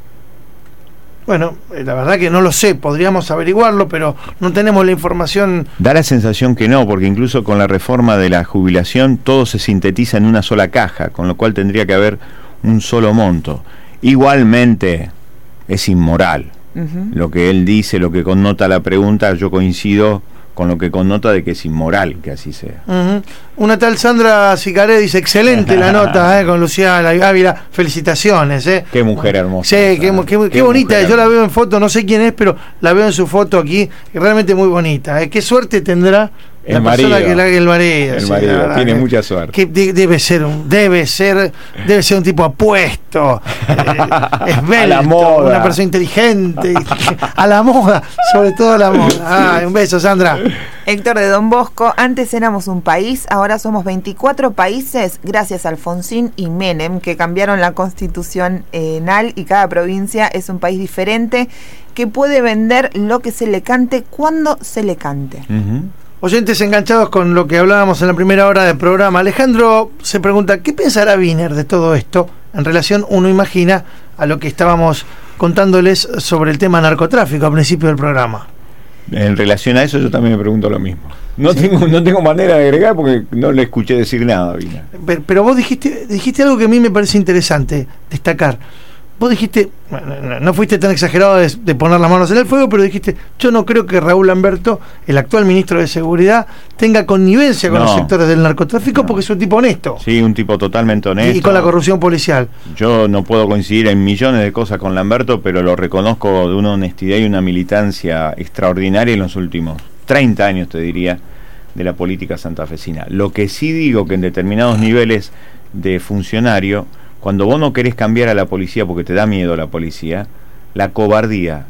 Bueno, la verdad que no lo sé, podríamos averiguarlo, pero no tenemos la información. Da la sensación que no, porque incluso con la reforma de la jubilación todo se sintetiza en una sola caja, con lo cual tendría que haber un solo monto. Igualmente es inmoral. Uh-huh. Lo que él dice, lo que connota la pregunta, yo coincido con lo que connota de que es inmoral que así sea. Uh-huh. Una tal Sandra Sicaré dice, excelente la nota eh, con Luciana Ávila, felicitaciones. Eh. Qué mujer hermosa. Sí, qué, qué, qué, qué bonita, yo la veo en foto, no sé quién es, pero la veo en su foto aquí, y realmente muy bonita. Eh. Qué suerte tendrá la el persona marido, que la el marido. El sí, marido verdad, tiene que, mucha suerte. Que de, debe ser un, debe ser, debe ser un tipo apuesto, eh, esbelto, a la moda. Una persona inteligente, a la moda, sobre todo a la moda. Ay, un beso, Sandra. Héctor de Don Bosco, antes éramos un país, ahora somos veinticuatro países gracias a Alfonsín y Menem, que cambiaron la constitución enal y cada provincia es un país diferente que puede vender lo que se le cante cuando se le cante. Uh-huh. Oyentes enganchados con lo que hablábamos en la primera hora del programa, Alejandro se pregunta, ¿qué pensará Wiener de todo esto en relación, uno imagina, a lo que estábamos contándoles sobre el tema narcotráfico al principio del programa? En relación a eso yo también me pregunto lo mismo. No, sí. tengo, no tengo manera de agregar porque no le escuché decir nada, Wiener. Pero, pero vos dijiste, dijiste algo que a mí me parece interesante destacar. Vos dijiste, bueno, no fuiste tan exagerado de, de poner las manos en el fuego, pero dijiste, yo no creo que Raúl Lamberto, el actual ministro de Seguridad, tenga connivencia con no, los sectores del narcotráfico, no. porque es un tipo honesto. Sí, un tipo totalmente honesto. Y, y con la corrupción policial. Yo no puedo coincidir en millones de cosas con Lamberto, pero lo reconozco de una honestidad y una militancia extraordinaria en los últimos treinta años, te diría, de la política santafesina. Lo que sí digo que en determinados niveles de funcionario, cuando vos no querés cambiar a la policía porque te da miedo a la policía, la cobardía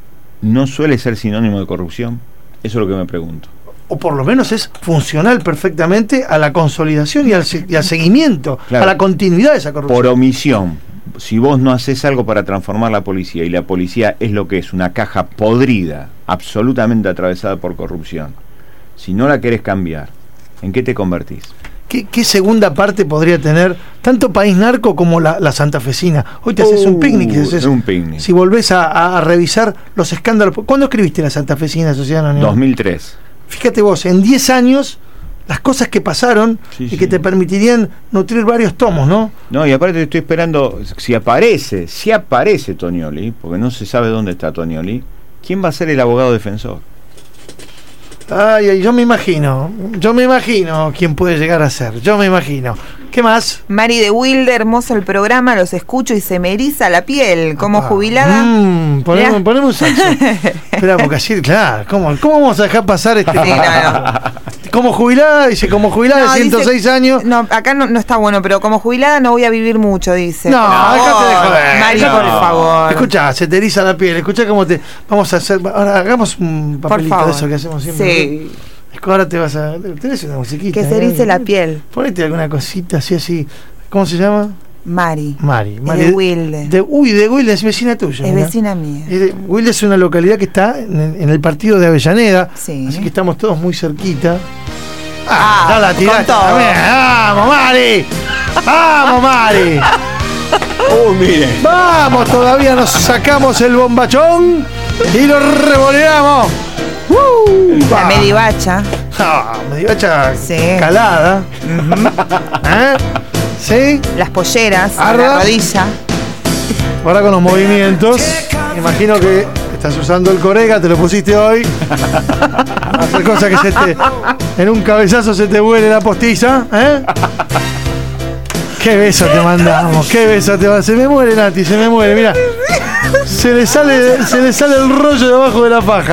no suele ser sinónimo de corrupción. Eso es lo que me pregunto. O por lo menos es funcional perfectamente a la consolidación y al, y al seguimiento, claro, a la continuidad de esa corrupción. Por omisión. Si vos no haces algo para transformar la policía, y la policía es lo que es, una caja podrida, absolutamente atravesada por corrupción, si no la querés cambiar, ¿en qué te convertís? ¿Qué, ¿Qué segunda parte podría tener tanto País Narco como la, la santafesina? Hoy te haces uh, un picnic. Haces, un picnic. Si volvés a, a, a revisar los escándalos. ¿Cuándo escribiste la Santafesina, Sociedad Anónima? dos mil tres. Fíjate vos, en diez años, las cosas que pasaron sí, y sí. que te permitirían nutrir varios tomos, ¿no? No, y aparte estoy esperando, si aparece, si aparece Tonioli, porque no se sabe dónde está Tonioli, ¿quién va a ser el abogado defensor? Ay, ay, yo me imagino, yo me imagino quién puede llegar a ser, yo me imagino. ¿Qué más? Mari de Wilde, hermoso el programa, los escucho y se me eriza la piel. Como Apá. jubilada. Mm, ponemos, ponemos un saxo. Espera, porque así, claro, ¿cómo, ¿cómo vamos a dejar pasar este? Sí, no, no. Como jubilada, dice, como jubilada no, de ciento seis dice, años. No, acá no, no está bueno, pero como jubilada no voy a vivir mucho, dice. No, no déjate de joder. Mari, no. por favor. Escucha, se te eriza la piel, escucha cómo te. Vamos a hacer. Ahora hagamos un papelito de eso que hacemos siempre. Sí. Ahora te vas a. Tenés una musiquita. Que se erice ¿eh? la piel. Ponete alguna cosita así, así. ¿Cómo se llama? Mari. Mari. Mari de Wilde. De, uy, de Wilde, es vecina tuya. Es mirá. vecina mía. Es de, Wilde es una localidad que está en, en el partido de Avellaneda. Sí. Así que estamos todos muy cerquita. Ah, ya la tiraste con todo. también. ¡Vamos, Mari! ¡Vamos, Mari! ¡Uy, mire! ¡Vamos! Todavía nos sacamos el bombachón y lo revoleamos. ¡Uh! La medivacha. Ah, medivacha Sí. calada. ¿Eh? ¿Sí? Las polleras, Arda. la rodilla. Ahora con los movimientos. Imagino que estás usando el corega, te lo pusiste hoy. Hacer cosa que se te. En un cabezazo se te vuele la postiza, ¿eh? Qué beso te mandamos, qué beso te mandamos. Se me muere Nati, se me muere, mira. Se le sale, se le sale el rollo debajo de la paja.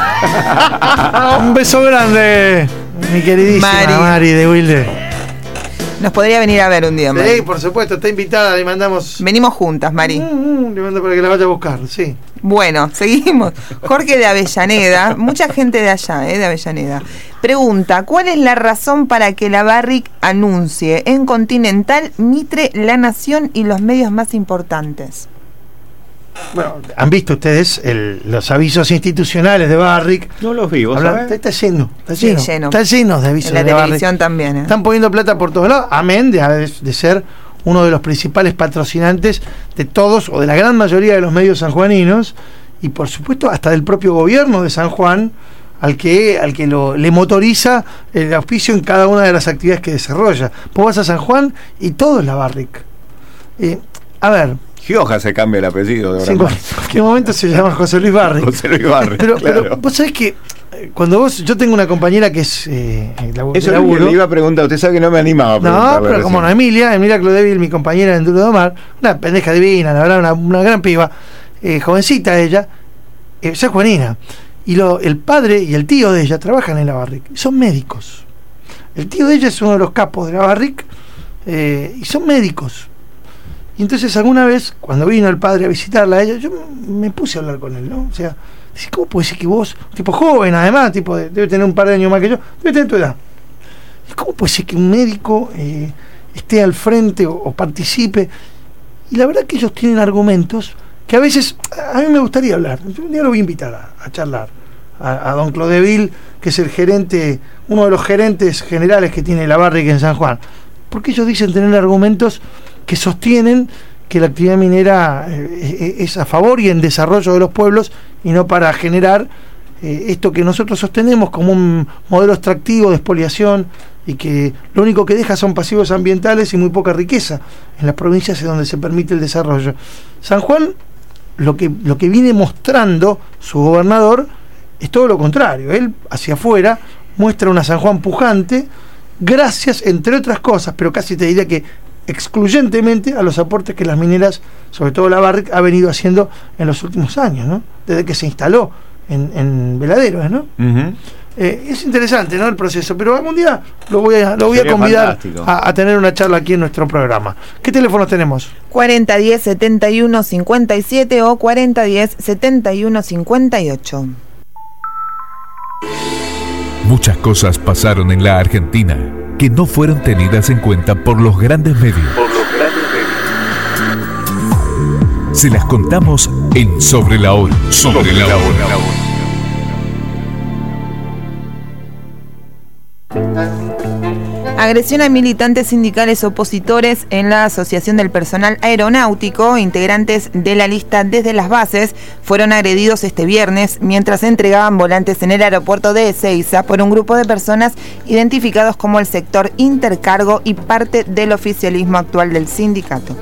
Un beso grande, mi queridísima Mari. Mari de Wilde. Nos podría venir a ver un día, Mari. Sí, por supuesto, está invitada, le mandamos. Venimos juntas, Mari. Mm, mm, le mando para que la vaya a buscar, sí. Bueno, seguimos. Jorge de Avellaneda, mucha gente de allá, eh, de Avellaneda, pregunta, ¿cuál es la razón para que la Barrick anuncie en Continental, Mitre, La Nación y los medios más importantes? Bueno, han visto ustedes el, los avisos institucionales de Barrick. No los vi, ¿vos Habla- sabés? está, está lleno, está Sí, lleno, lleno. está lleno de avisos En la de televisión Barrick. también, ¿eh? Están poniendo plata por todos lados, amén de, de ser uno de los principales patrocinantes de todos o de la gran mayoría de los medios sanjuaninos y por supuesto hasta del propio gobierno de San Juan al que, al que lo, le motoriza el auspicio en cada una de las actividades que desarrolla. Vos vas a San Juan y todo es la Barrick. Eh, a ver, Gioja se cambia el apellido de ahora sí, en más. cualquier momento se llama José Luis Barrick. José Luis Barrick, Pero, claro. pero vos sabés que eh, cuando vos, yo tengo una compañera que es eh, labu- Eso de es lo que laburo. le iba a preguntar. Usted sabe que no me animaba a preguntarle No, pero recién. como no, Emilia, Emilia Clodevil, mi compañera en Duro de Omar, una pendeja divina, la verdad, una, una gran piba, eh, jovencita ella, eh, sanjuanina. Y lo, el padre y el tío de ella trabajan en la Barrick, y son médicos. El tío de ella es uno de los capos de la Barrick, eh, y son médicos. Y entonces alguna vez, cuando vino el padre a visitarla a ella, yo me puse a hablar con él, ¿no? O sea, dice, ¿cómo puede ser que vos, tipo joven además, tipo de- debe tener un par de años más que yo, debe tener tu edad? ¿Cómo puede ser que un médico eh, esté al frente o, o participe? Y la verdad que ellos tienen argumentos que a veces, a mí me gustaría hablar. Yo un día lo voy a invitar a, a charlar. A, a don Clodevil, que es el gerente, uno de los gerentes generales que tiene la Barrick en San Juan. Porque ellos dicen tener argumentos que sostienen que la actividad minera eh, es a favor y en desarrollo de los pueblos y no para generar eh, esto que nosotros sostenemos como un modelo extractivo de expoliación y que lo único que deja son pasivos ambientales y muy poca riqueza en las provincias en donde se permite el desarrollo. San Juan, lo que, lo que viene mostrando su gobernador es todo lo contrario. Él hacia afuera muestra una San Juan pujante gracias, entre otras cosas, pero casi te diría que excluyentemente a los aportes que las mineras, sobre todo la Barrick, ha venido haciendo en los últimos años, ¿no? Desde que se instaló en, en Veladeros, ¿no? Ujú. Eh, es interesante, ¿no? El proceso, pero algún día lo voy a, lo voy a Sería convidar fantástico. a, a tener una charla aquí en nuestro programa. ¿Qué teléfonos tenemos? cuarenta diez setenta y uno cincuenta y siete o cuarenta diez setenta y uno cincuenta y ocho. Muchas cosas pasaron en la Argentina que no fueron tenidas en cuenta por los grandes medios. Se las contamos en Sobre la Hora. Sobre la Hora. Agresión a militantes sindicales opositores en la Asociación del Personal Aeronáutico. Integrantes de la lista Desde las Bases fueron agredidos este viernes mientras entregaban volantes en el aeropuerto de Ezeiza por un grupo de personas identificados como el sector intercargo y parte del oficialismo actual del sindicato.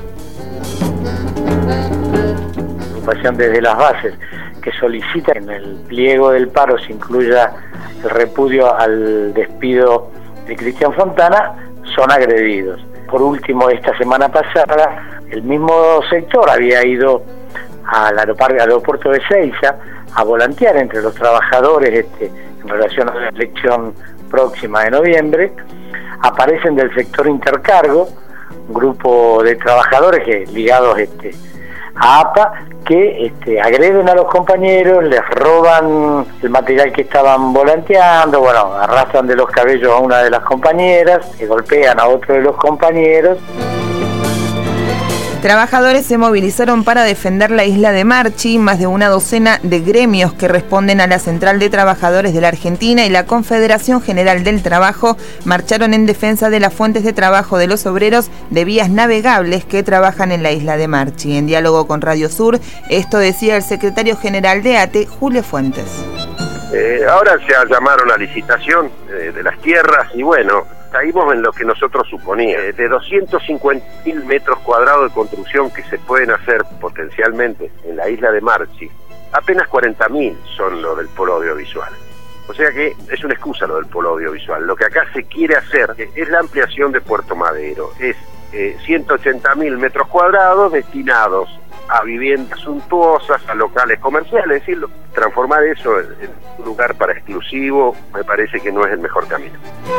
Agrupación Desde las Bases, que solicita que en el pliego del paro se incluya el repudio al despido de Cristian Fontana, son agredidos. Por último, esta semana pasada, el mismo sector había ido al aeropuerto, al aeropuerto de Ezeiza a volantear entre los trabajadores este, en relación a la elección próxima de noviembre. Aparecen del sector intercargo, un grupo de trabajadores que ligados este, a A P A, que este, agreden a los compañeros, les roban el material que estaban volanteando, bueno, arrastran de los cabellos a una de las compañeras, que golpean a otro de los compañeros. Trabajadores se movilizaron para defender la isla de Marchi. Más de una docena de gremios que responden a la Central de Trabajadores de la Argentina y la Confederación General del Trabajo marcharon en defensa de las fuentes de trabajo de los obreros de vías navegables que trabajan en la isla de Marchi. En diálogo con Radio Sur, esto decía el secretario general de ATE, Julio Fuentes. Eh, ahora se llamaron a licitación eh, de las tierras y bueno, caímos en lo que nosotros suponíamos. Eh, de doscientos cincuenta mil metros cuadrados de construcción que se pueden hacer potencialmente en la isla de Marchi, apenas cuarenta mil son lo del polo audiovisual. O sea que es una excusa lo del polo audiovisual. Lo que acá se quiere hacer es la ampliación de Puerto Madero. Es eh, ciento ochenta mil metros cuadrados destinados a viviendas suntuosas, a locales comerciales, es decir, transformar eso en un lugar para exclusivo me parece que no es el mejor camino.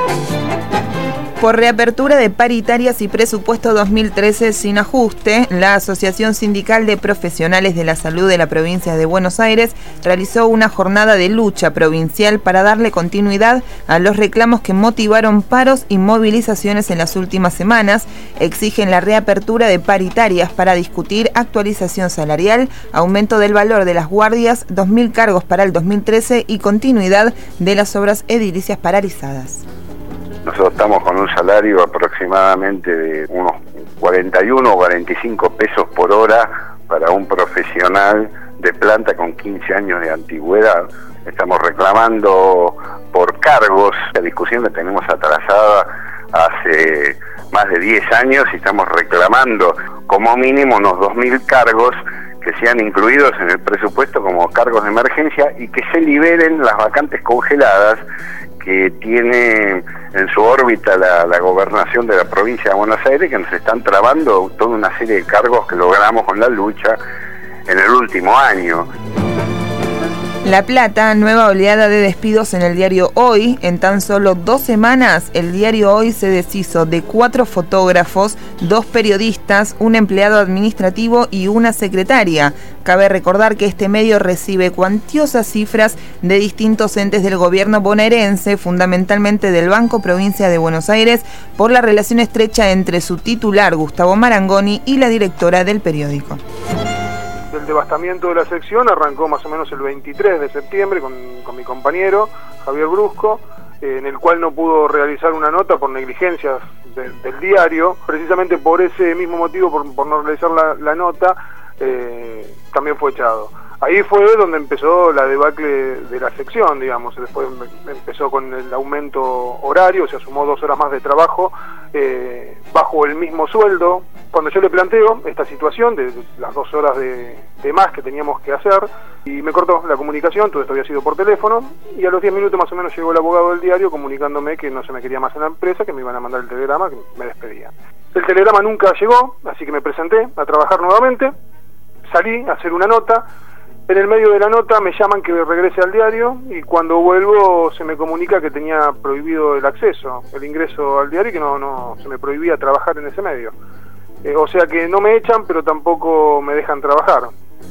Por reapertura de paritarias y presupuesto dos mil trece sin ajuste, la Asociación Sindical de Profesionales de la Salud de la provincia de Buenos Aires realizó una jornada de lucha provincial para darle continuidad a los reclamos que motivaron paros y movilizaciones en las últimas semanas. Exigen la reapertura de paritarias para discutir actualización salarial, aumento del valor de las guardias, dos mil cargos para el dos mil trece y continuidad de las obras edilicias paralizadas. Nosotros estamos con un salario aproximadamente de unos cuarenta y uno o cuarenta y cinco pesos por hora para un profesional de planta con quince años de antigüedad. Estamos reclamando por cargos, la discusión la tenemos atrasada hace más de diez años y estamos reclamando como mínimo unos dos mil cargos que sean incluidos en el presupuesto como cargos de emergencia y que se liberen las vacantes congeladas que tiene en su órbita la, la gobernación de la provincia de Buenos Aires, que nos están trabando toda una serie de cargos que logramos con la lucha en el último año. La Plata, nueva oleada de despidos en el diario Hoy. En tan solo dos semanas, el diario Hoy se deshizo de cuatro fotógrafos, dos periodistas, un empleado administrativo y una secretaria. Cabe recordar que este medio recibe cuantiosas cifras de distintos entes del gobierno bonaerense, fundamentalmente del Banco Provincia de Buenos Aires, por la relación estrecha entre su titular, Gustavo Marangoni, y la directora del periódico. El devastamiento de la sección arrancó más o menos el veintitrés de septiembre con, con mi compañero Javier Brusco, eh, en el cual no pudo realizar una nota por negligencias de, del diario. Precisamente por ese mismo motivo, por, por no realizar la, la nota, eh, también fue echado. Ahí fue donde empezó la debacle de la sección, digamos. Después empezó con el aumento horario, se sumó dos horas más de trabajo eh, bajo el mismo sueldo. Cuando yo le planteo esta situación de, de las dos horas de, de más que teníamos que hacer, y me cortó la comunicación, todo esto había sido por teléfono, y a los diez minutos más o menos llegó el abogado del diario comunicándome que no se me quería más en la empresa, que me iban a mandar el telegrama, que me despedían. El telegrama nunca llegó, así que me presenté a trabajar nuevamente, salí a hacer una nota. En el medio de la nota me llaman que regrese al diario y cuando vuelvo se me comunica que tenía prohibido el acceso, el ingreso al diario y que no, no se me prohibía trabajar en ese medio. Eh, o sea que no me echan, pero tampoco me dejan trabajar.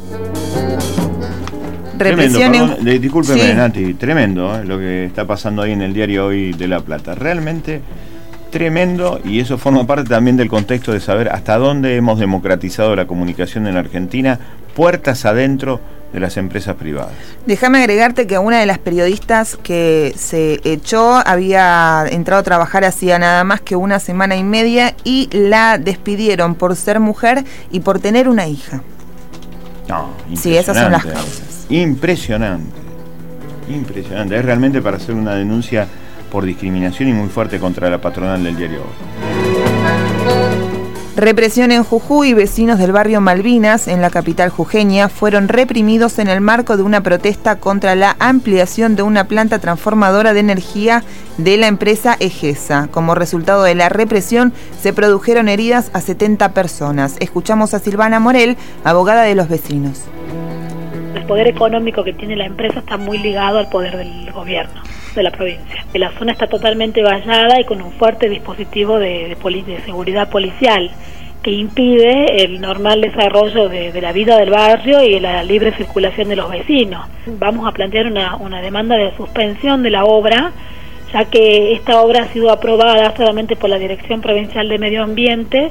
Tremendo, perdón, en... discúlpeme, sí. Nati, tremendo eh, lo que está pasando ahí en el diario Hoy de La Plata. Realmente tremendo, y eso forma parte también del contexto de saber hasta dónde hemos democratizado la comunicación en Argentina, puertas adentro de las empresas privadas. Déjame agregarte que una de las periodistas que se echó había entrado a trabajar hacía nada más que una semana y media y la despidieron por ser mujer y por tener una hija. No, sí, esas son las causas. Impresionante, impresionante. Es realmente para hacer una denuncia por discriminación y muy fuerte contra la patronal del diario Hoy. Represión en Jujuy. Vecinos del barrio Malvinas, en la capital jujeña, fueron reprimidos en el marco de una protesta contra la ampliación de una planta transformadora de energía de la empresa Egesa. Como resultado de la represión, se produjeron heridas a setenta personas. Escuchamos a Silvana Morel, abogada de los vecinos. El poder económico que tiene la empresa está muy ligado al poder del gobierno de la provincia. La zona está totalmente vallada y con un fuerte dispositivo de, de, poli, de seguridad policial que impide el normal desarrollo de, de la vida del barrio y la libre circulación de los vecinos. Vamos a plantear una, una demanda de suspensión de la obra, ya que esta obra ha sido aprobada solamente por la Dirección Provincial de Medio Ambiente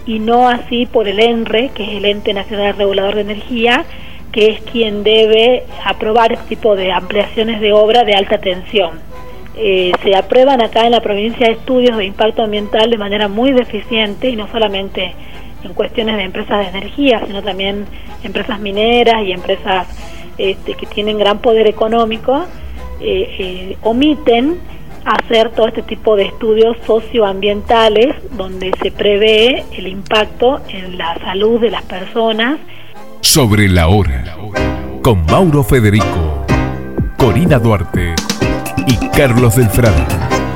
y no así por el ENRE, que es el Ente Nacional Regulador de Energía, que es quien debe aprobar este tipo de ampliaciones de obra de alta tensión. Eh, se aprueban acá en la provincia estudios de impacto ambiental de manera muy deficiente, y no solamente en cuestiones de empresas de energía, sino también empresas mineras y empresas este, que tienen gran poder económico, eh, eh, omiten hacer todo este tipo de estudios socioambientales donde se prevé el impacto en la salud de las personas. Sobre la hora, con Mauro Federico, Corina Duarte y Carlos del Frade.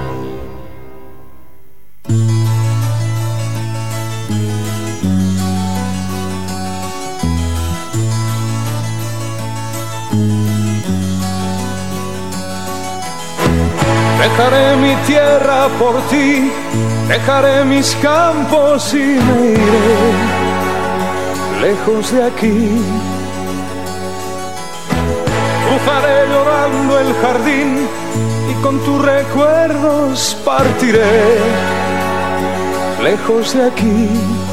Dejaré mi tierra por ti, dejaré mis campos y me iré lejos de aquí. Cruzaré llorando el jardín y con tus recuerdos partiré lejos de aquí.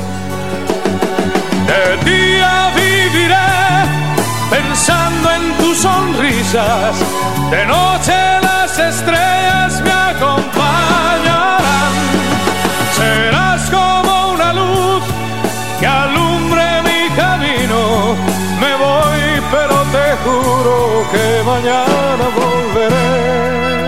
De día viviré pensando en tus sonrisas, de noche las estrellas me acompañarán. Serás como una luz que alumbre mi camino. Me voy, pero te juro que mañana volveré.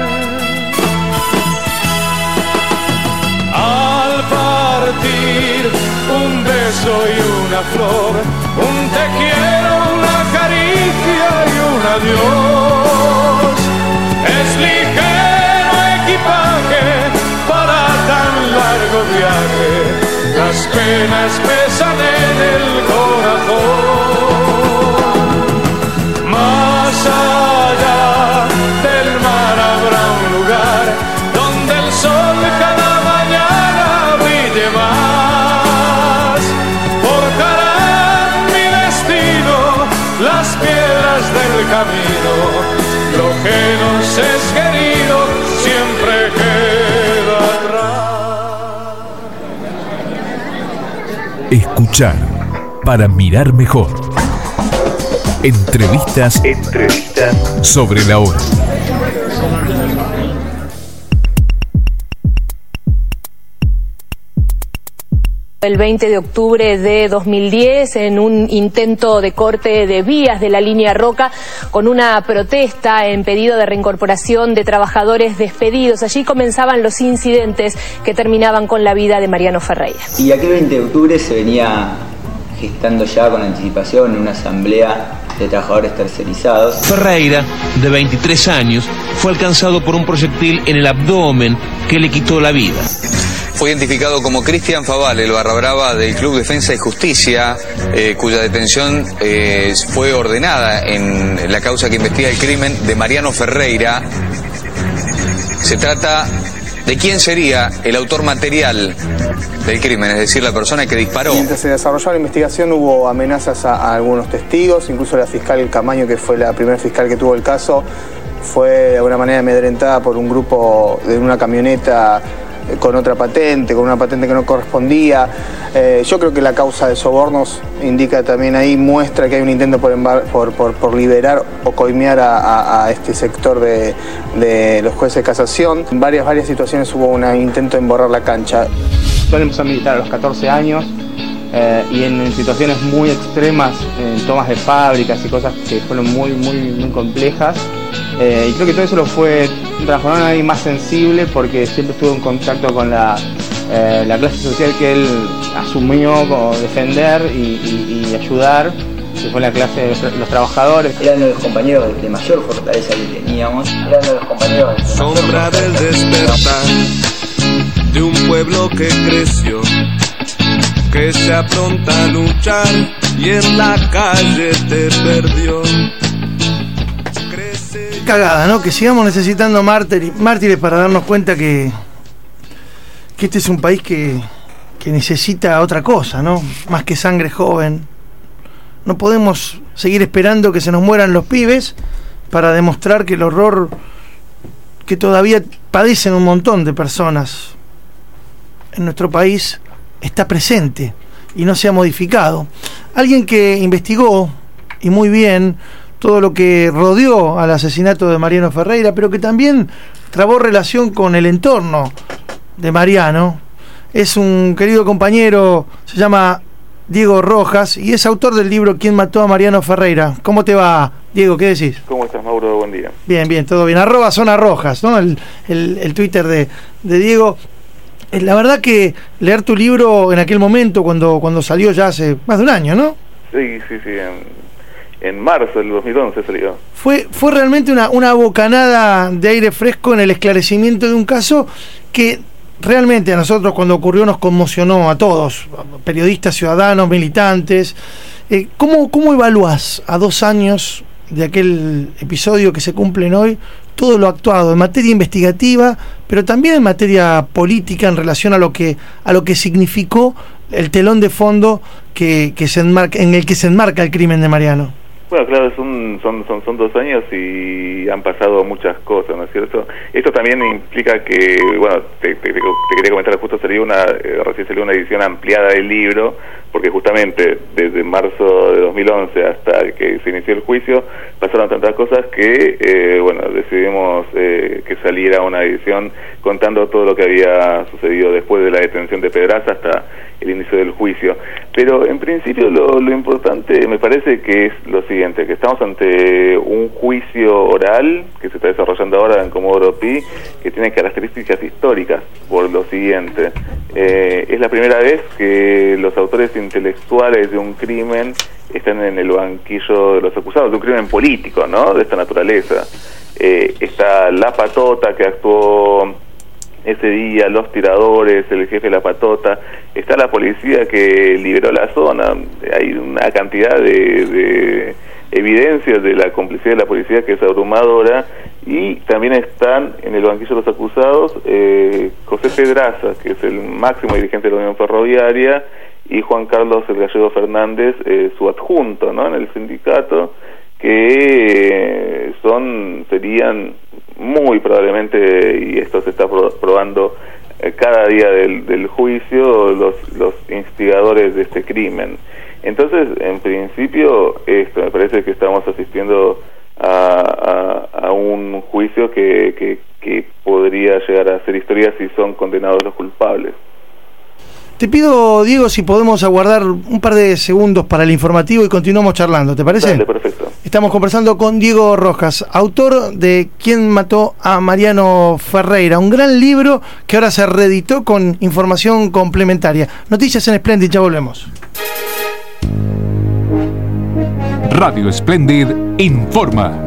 Al partir, un beso y una flor, un te quiero, una caricia y un adiós. Es ligero equipaje para tan largo viaje, las penas pesan en el corazón. Más allá del mar habrá un lugar donde el sol cada mañana brille más. Forjarán mi destino las piedras del camino. Lo que nos es querido siempre queda atrás. Escuchar para mirar mejor. Entrevistas, Entrevistas sobre la hora. El veinte de octubre de dos mil diez, en un intento de corte de vías de la línea Roca, con una protesta en pedido de reincorporación de trabajadores despedidos. Allí comenzaban los incidentes que terminaban con la vida de Mariano Ferreira. Y aquel veinte de octubre se venía gestando ya con anticipación en una asamblea de trabajadores tercerizados. Ferreira, de veintitrés años, fue alcanzado por un proyectil en el abdomen que le quitó la vida. Fue identificado como Cristian Faval, el barra brava del Club Defensa y Justicia, eh, cuya detención eh, fue ordenada en la causa que investiga el crimen de Mariano Ferreira. Se trata de quién sería el autor material del crimen, es decir, la persona que disparó. Mientras se desarrollaba la investigación hubo amenazas a, a algunos testigos, incluso la fiscal Camaño, que fue la primera fiscal que tuvo el caso, fue de alguna manera amedrentada por un grupo de una camioneta con otra patente, con una patente que no correspondía. Eh, yo creo que la causa de sobornos indica también ahí, muestra que hay un intento por, por, por, por liberar o coimear a, a, a este sector de, de los jueces de casación. En varias, varias situaciones hubo un intento de emborrar la cancha. Yo empecé a militar a los catorce años eh, y en, en situaciones muy extremas, en tomas de fábricas y cosas que fueron muy, muy, muy complejas. Eh, y creo que todo eso lo fue transformando en alguien más sensible, porque siempre estuvo en contacto con la, eh, la clase social que él asumió como defender y, y, y ayudar, que fue la clase de los, los trabajadores. Eran los compañeros de mayor fortaleza que teníamos, eran los compañeros de sombra del despertar de un pueblo que creció, que se apronta a luchar y en la calle te perdió. Cagada, ¿no? Que sigamos necesitando mártires, mártires para darnos cuenta que, que este es un país que, que necesita otra cosa, ¿no? Más que sangre joven. No podemos seguir esperando que se nos mueran los pibes para demostrar que el horror que todavía padecen un montón de personas en nuestro país está presente y no se ha modificado. Alguien que investigó, y muy bien, todo lo que rodeó al asesinato de Mariano Ferreira, pero que también trabó relación con el entorno de Mariano. Es un querido compañero, se llama Diego Rojas, y es autor del libro ¿Quién mató a Mariano Ferreira? ¿Cómo te va, Diego? ¿Qué decís? ¿Cómo estás, Mauro? Buen día. Bien, bien, todo bien. Arroba Zona Rojas, ¿no? El, el, el Twitter de, de Diego. La verdad que leer tu libro en aquel momento, cuando, cuando salió ya hace más de un año, ¿no? Sí, sí, sí. En, en marzo del dos mil once salió. Fue, fue realmente una, una bocanada de aire fresco en el esclarecimiento de un caso que realmente a nosotros cuando ocurrió nos conmocionó a todos, periodistas, ciudadanos, militantes. Eh, ¿cómo, ¿Cómo evaluás a dos años de aquel episodio que se cumplen hoy todo lo actuado en materia investigativa, pero también en materia política en relación a lo que a lo que significó el telón de fondo que, que se enmarca, en el que se enmarca el crimen de Mariano? Bueno, claro, son, son, son, son dos años y han pasado muchas cosas, ¿no es cierto? Esto también implica que, bueno, te, te, te quería comentar, justo salió una, eh, recién salió una edición ampliada del libro, porque justamente desde marzo de dos mil once hasta que se inició el juicio pasaron tantas cosas que, eh, bueno, decidimos eh, que saliera una edición contando todo lo que había sucedido después de la detención de Pedraza hasta el inicio del juicio. Pero en principio lo, lo importante me parece que es lo siguiente, que estamos ante un juicio oral que se está desarrollando ahora en Comodoro Pi, que tiene características históricas por lo siguiente. Eh, es la primera vez que los autores intelectuales de un crimen están en el banquillo de los acusados, de un crimen político, ¿no?, de esta naturaleza. Eh, está La Patota, que actuó ese día, los tiradores, el jefe de La Patota, está la policía que liberó la zona. Hay una cantidad de, de evidencias de la complicidad de la policía que es abrumadora, y también están en el banquillo de los acusados eh, José Pedraza, que es el máximo dirigente de la Unión Ferroviaria, y Juan Carlos El Gallego Fernández, eh, su adjunto, ¿no?, en el sindicato, que son serían muy probablemente, y esto se está probando eh, cada día del, del juicio, los, los instigadores de este crimen. Entonces, en principio, esto me parece que estamos asistiendo a, a, a un juicio que, que, que podría llegar a ser historia si son condenados los culpables. Te pido, Diego, si podemos aguardar un par de segundos para el informativo y continuamos charlando, ¿te parece? Dale, perfecto. Estamos conversando con Diego Rojas, autor de ¿Quién mató a Mariano Ferreira?, un gran libro que ahora se reeditó con información complementaria. Noticias en Splendid, ya volvemos. Radio Splendid informa.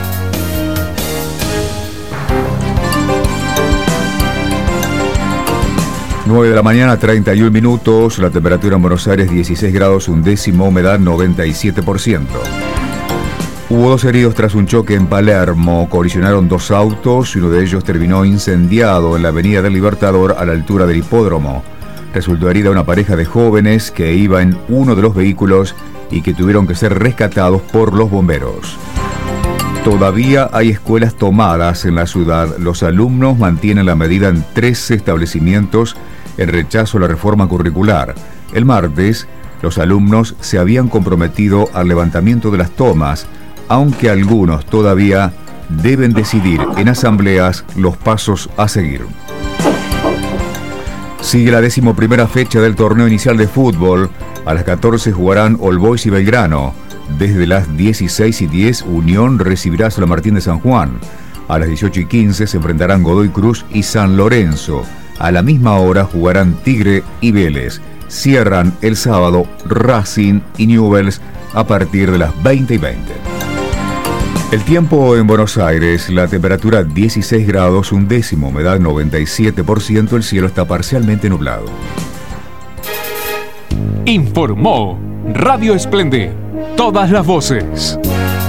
nueve de la mañana, treinta y un minutos, la temperatura en Buenos Aires dieciséis grados un décimo, humedad noventa y siete por ciento. Hubo dos heridos tras un choque en Palermo, colisionaron dos autos y uno de ellos terminó incendiado en la avenida del Libertador a la altura del hipódromo. Resultó herida una pareja de jóvenes que iba en uno de los vehículos y que tuvieron que ser rescatados por los bomberos. Todavía hay escuelas tomadas en la ciudad. Los alumnos mantienen la medida en trece establecimientos en rechazo a la reforma curricular. El martes, los alumnos se habían comprometido al levantamiento de las tomas, aunque algunos todavía deben decidir en asambleas los pasos a seguir. Sigue la decimoprimera fecha del torneo inicial de fútbol. A las catorce jugarán All Boys y Belgrano. Desde las dieciséis y diez, Unión recibirá a San Martín de San Juan. A las dieciocho y quince se enfrentarán Godoy Cruz y San Lorenzo. A la misma hora jugarán Tigre y Vélez. Cierran el sábado Racing y Newell's a partir de las veinte y veinte. El tiempo en Buenos Aires, la temperatura dieciséis grados un décimo, humedad noventa y siete por ciento, el cielo está parcialmente nublado. Informó Radio Splendid. Todas las voces.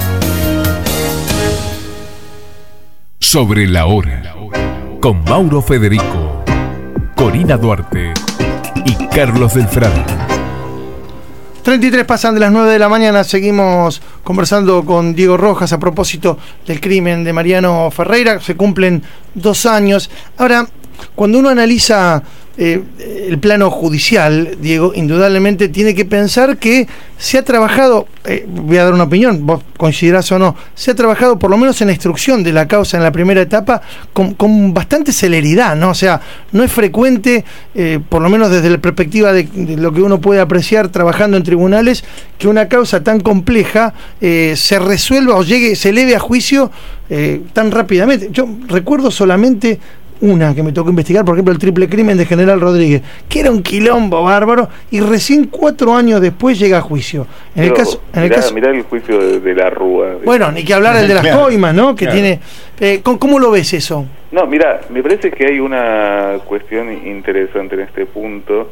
Sobre la hora. Con Mauro Federico, Corina Duarte y Carlos del Frade. treinta y tres pasan de las nueve de la mañana. Seguimos conversando con Diego Rojas a propósito del crimen de Mariano Ferreira. Se cumplen dos años. Ahora, cuando uno analiza eh, el plano judicial, Diego, indudablemente tiene que pensar que se ha trabajado, eh, voy a dar una opinión, vos coincidirás o no, se ha trabajado por lo menos en la instrucción de la causa en la primera etapa con, con bastante celeridad, ¿no? O sea, no es frecuente, eh, por lo menos desde la perspectiva de, de lo que uno puede apreciar trabajando en tribunales, que una causa tan compleja eh, se resuelva o llegue, se eleve a juicio eh, tan rápidamente. Yo recuerdo solamente una que me tocó investigar, por ejemplo, el triple crimen de General Rodríguez, que era un quilombo bárbaro, y recién cuatro años después llega a juicio. En Pero, el caso, en mirá, el caso, mirá el juicio de, de la Rúa. bueno, ni que hablar el de las Claro, coimas, ¿no? Que claro. tiene. Eh, ¿cómo, ¿Cómo lo ves eso? No, mira, me parece que hay una cuestión interesante en este punto,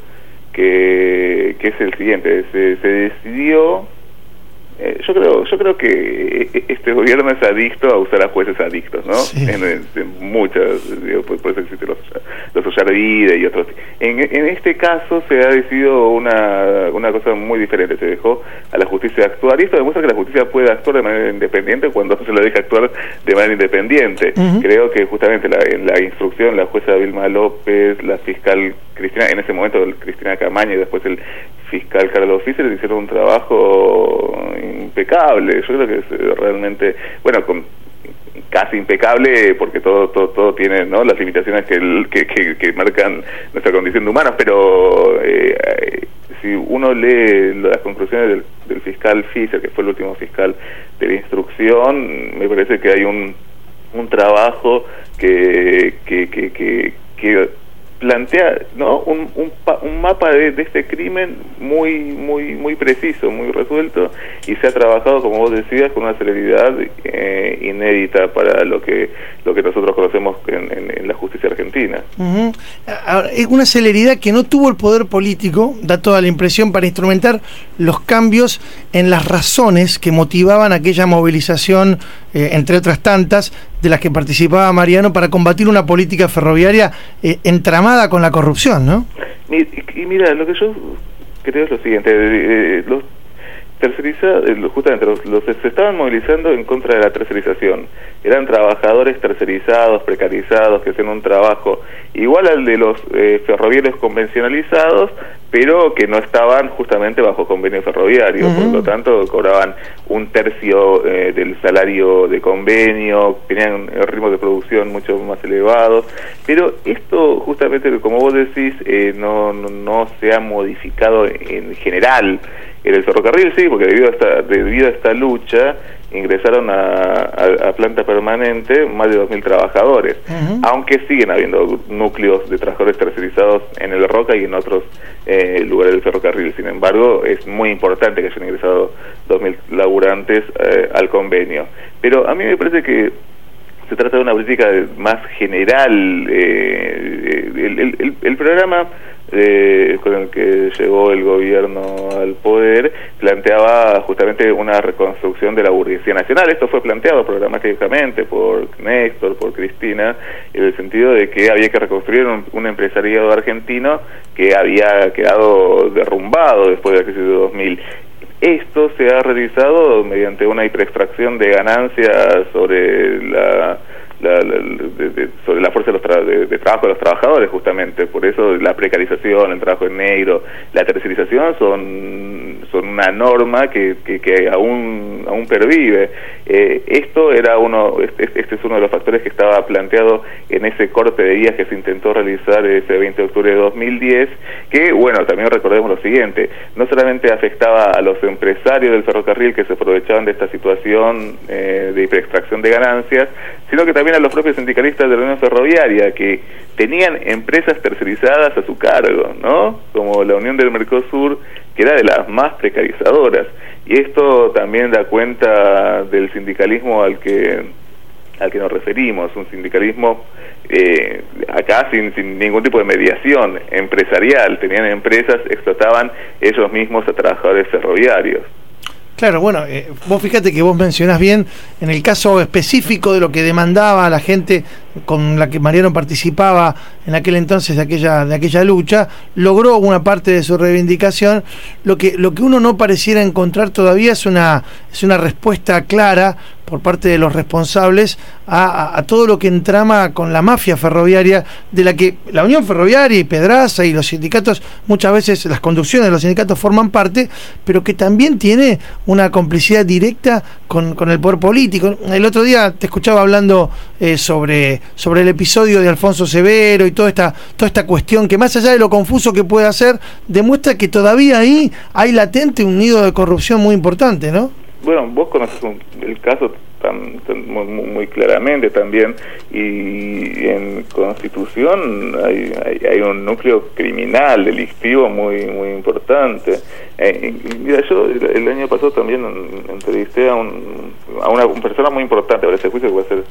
que, que es el siguiente. Se, se decidió. Eh, yo creo yo creo que este gobierno es adicto a usar a jueces adictos, ¿no? Sí. En, en muchas, digo, por, por eso existen los, los Ollarvide y otros. En, en este caso se ha decidido una, una cosa muy diferente. Se dejó a la justicia actuar, y esto demuestra que la justicia puede actuar de manera independiente cuando se la deja actuar de manera independiente. Uh-huh. Creo que justamente la, en la instrucción, la jueza Vilma López, la fiscal Cristina, en ese momento Cristina Camaño y después el fiscal Carlos Fischer hicieron un trabajo impecable. Yo creo que es realmente, bueno, con, casi impecable, porque todo todo todo tiene, ¿no?, las limitaciones que, el, que, que, que marcan nuestra condición de humanos, pero eh, si uno lee las conclusiones del, del fiscal Fischer, que fue el último fiscal de la instrucción, me parece que hay un un trabajo que que que, que, que plantea, ¿no?, un, un, un mapa de, de este crimen muy muy muy preciso, muy resuelto, y se ha trabajado, como vos decías, con una celeridad eh, inédita para lo que lo que nosotros conocemos en, en, en la justicia argentina. Uh-huh. Ahora, es una celeridad que no tuvo el poder político, da toda la impresión, para instrumentar los cambios en las razones que motivaban aquella movilización, eh, entre otras tantas, de las que participaba Mariano, para combatir una política ferroviaria eh, entramada con la corrupción, ¿no? Y, y mira, lo que yo creo es lo siguiente, eh, los tercerizados, justamente los, los se estaban movilizando en contra de la tercerización. Eran trabajadores tercerizados, precarizados, que hacían un trabajo igual al de los eh, ferroviarios convencionalizados, pero que no estaban justamente bajo convenio ferroviario. Uh-huh. Por lo tanto cobraban un tercio eh, del salario de convenio, tenían ritmos de producción mucho más elevados, pero esto justamente, como vos decís, eh, no, no, no se ha modificado en general. En el ferrocarril sí, porque debido a esta, debido a esta lucha ingresaron a, a, a planta permanente más de dos mil trabajadores, uh-huh. aunque siguen habiendo núcleos de trabajadores tercerizados en el Roca y en otros eh, lugares del ferrocarril. Sin embargo, es muy importante que hayan ingresado dos mil laburantes eh, al convenio. Pero a mí me parece que se trata de una política más general. Eh, el, el, el, el programa Eh, con el que llegó el gobierno al poder planteaba justamente una reconstrucción de la burguesía nacional. Esto fue planteado programáticamente por Néstor, por Cristina, en el sentido de que había que reconstruir un, un empresariado argentino que había quedado derrumbado después de la crisis de dos mil. Esto se ha realizado mediante una hiperextracción de ganancias sobre la La, la, de, de, sobre la fuerza de, los tra de, de trabajo de los trabajadores, justamente. Por eso la precarización, el trabajo en negro, la tercerización son son una norma que, que, que aún aún pervive. Eh, esto era uno este, este es uno de los factores que estaba planteado en ese corte de días que se intentó realizar ese veinte de octubre de dos mil diez, que, bueno, también recordemos lo siguiente, no solamente afectaba a los empresarios del ferrocarril que se aprovechaban de esta situación eh, de hiperextracción de ganancias, sino que también a los propios sindicalistas de la Unión Ferroviaria, que tenían empresas tercerizadas a su cargo, ¿no?, como la Unión del Mercosur, que era de las más precarizadoras. Y esto también da cuenta del sindicalismo al que al que nos referimos, un sindicalismo eh, acá sin, sin ningún tipo de mediación empresarial. Tenían empresas, explotaban ellos mismos a trabajadores ferroviarios. Claro, bueno, eh, vos fíjate que vos mencionás bien en el caso específico de lo que demandaba a la gente con la que Mariano participaba en aquel entonces de aquella, de aquella lucha, logró una parte de su reivindicación. Lo que, lo que uno no pareciera encontrar todavía es una, es una respuesta clara por parte de los responsables a, a, a todo lo que entrama con la mafia ferroviaria, de la que la Unión Ferroviaria y Pedraza y los sindicatos, muchas veces las conducciones de los sindicatos forman parte, pero que también tiene una complicidad directa con, con el poder político. El otro día te escuchaba hablando eh, sobre, sobre el episodio de Alfonso Severo y toda esta, toda esta cuestión que, más allá de lo confuso que puede ser, demuestra que todavía ahí hay latente un nido de corrupción muy importante, ¿no? Bueno, vos conoces un, el caso tan, tan muy, muy claramente también, y en Constitución hay, hay, hay un núcleo criminal, delictivo muy muy importante. Eh, mira, yo el, el año pasado también entrevisté a, un, a una, una persona muy importante para ese juicio, que va a ser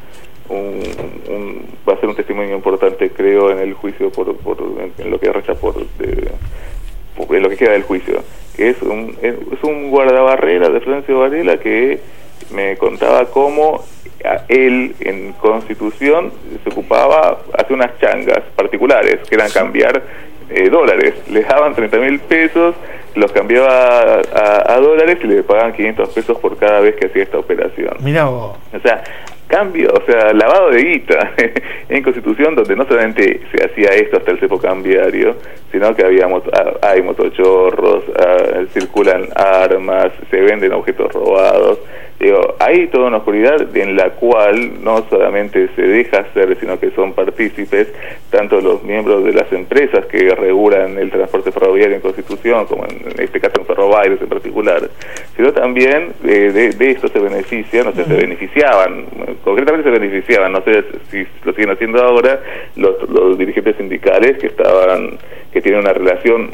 un, un va a ser un testimonio importante, creo, en el juicio por, por en, en lo que resta por, de, por en lo que queda del juicio. Que es un, es un guardabarrera de Florencio Varela, que me contaba cómo a él en Constitución se ocupaba, hace unas changas particulares, que eran cambiar eh, dólares. Les daban treinta mil pesos, los cambiaba a, a, a dólares y le pagaban quinientos pesos por cada vez que hacía esta operación. Mirá vos. O sea, cambio, o sea, lavado de guita en Constitución, donde no solamente se hacía esto hasta el cepo cambiario, sino que había moto, hay motochorros, uh, circulan armas, se venden objetos robados. Digo, hay toda una oscuridad en la cual no solamente se deja hacer, sino que son partícipes tanto los miembros de las empresas que regulan el transporte ferroviario en Constitución, como en, en este caso en Ferrobaires en particular, sino también eh, de, de esto se benefician, o sea, se beneficiaban, concretamente se beneficiaban, no sé si lo siguen haciendo ahora, los, los dirigentes sindicales que estaban, que tienen una relación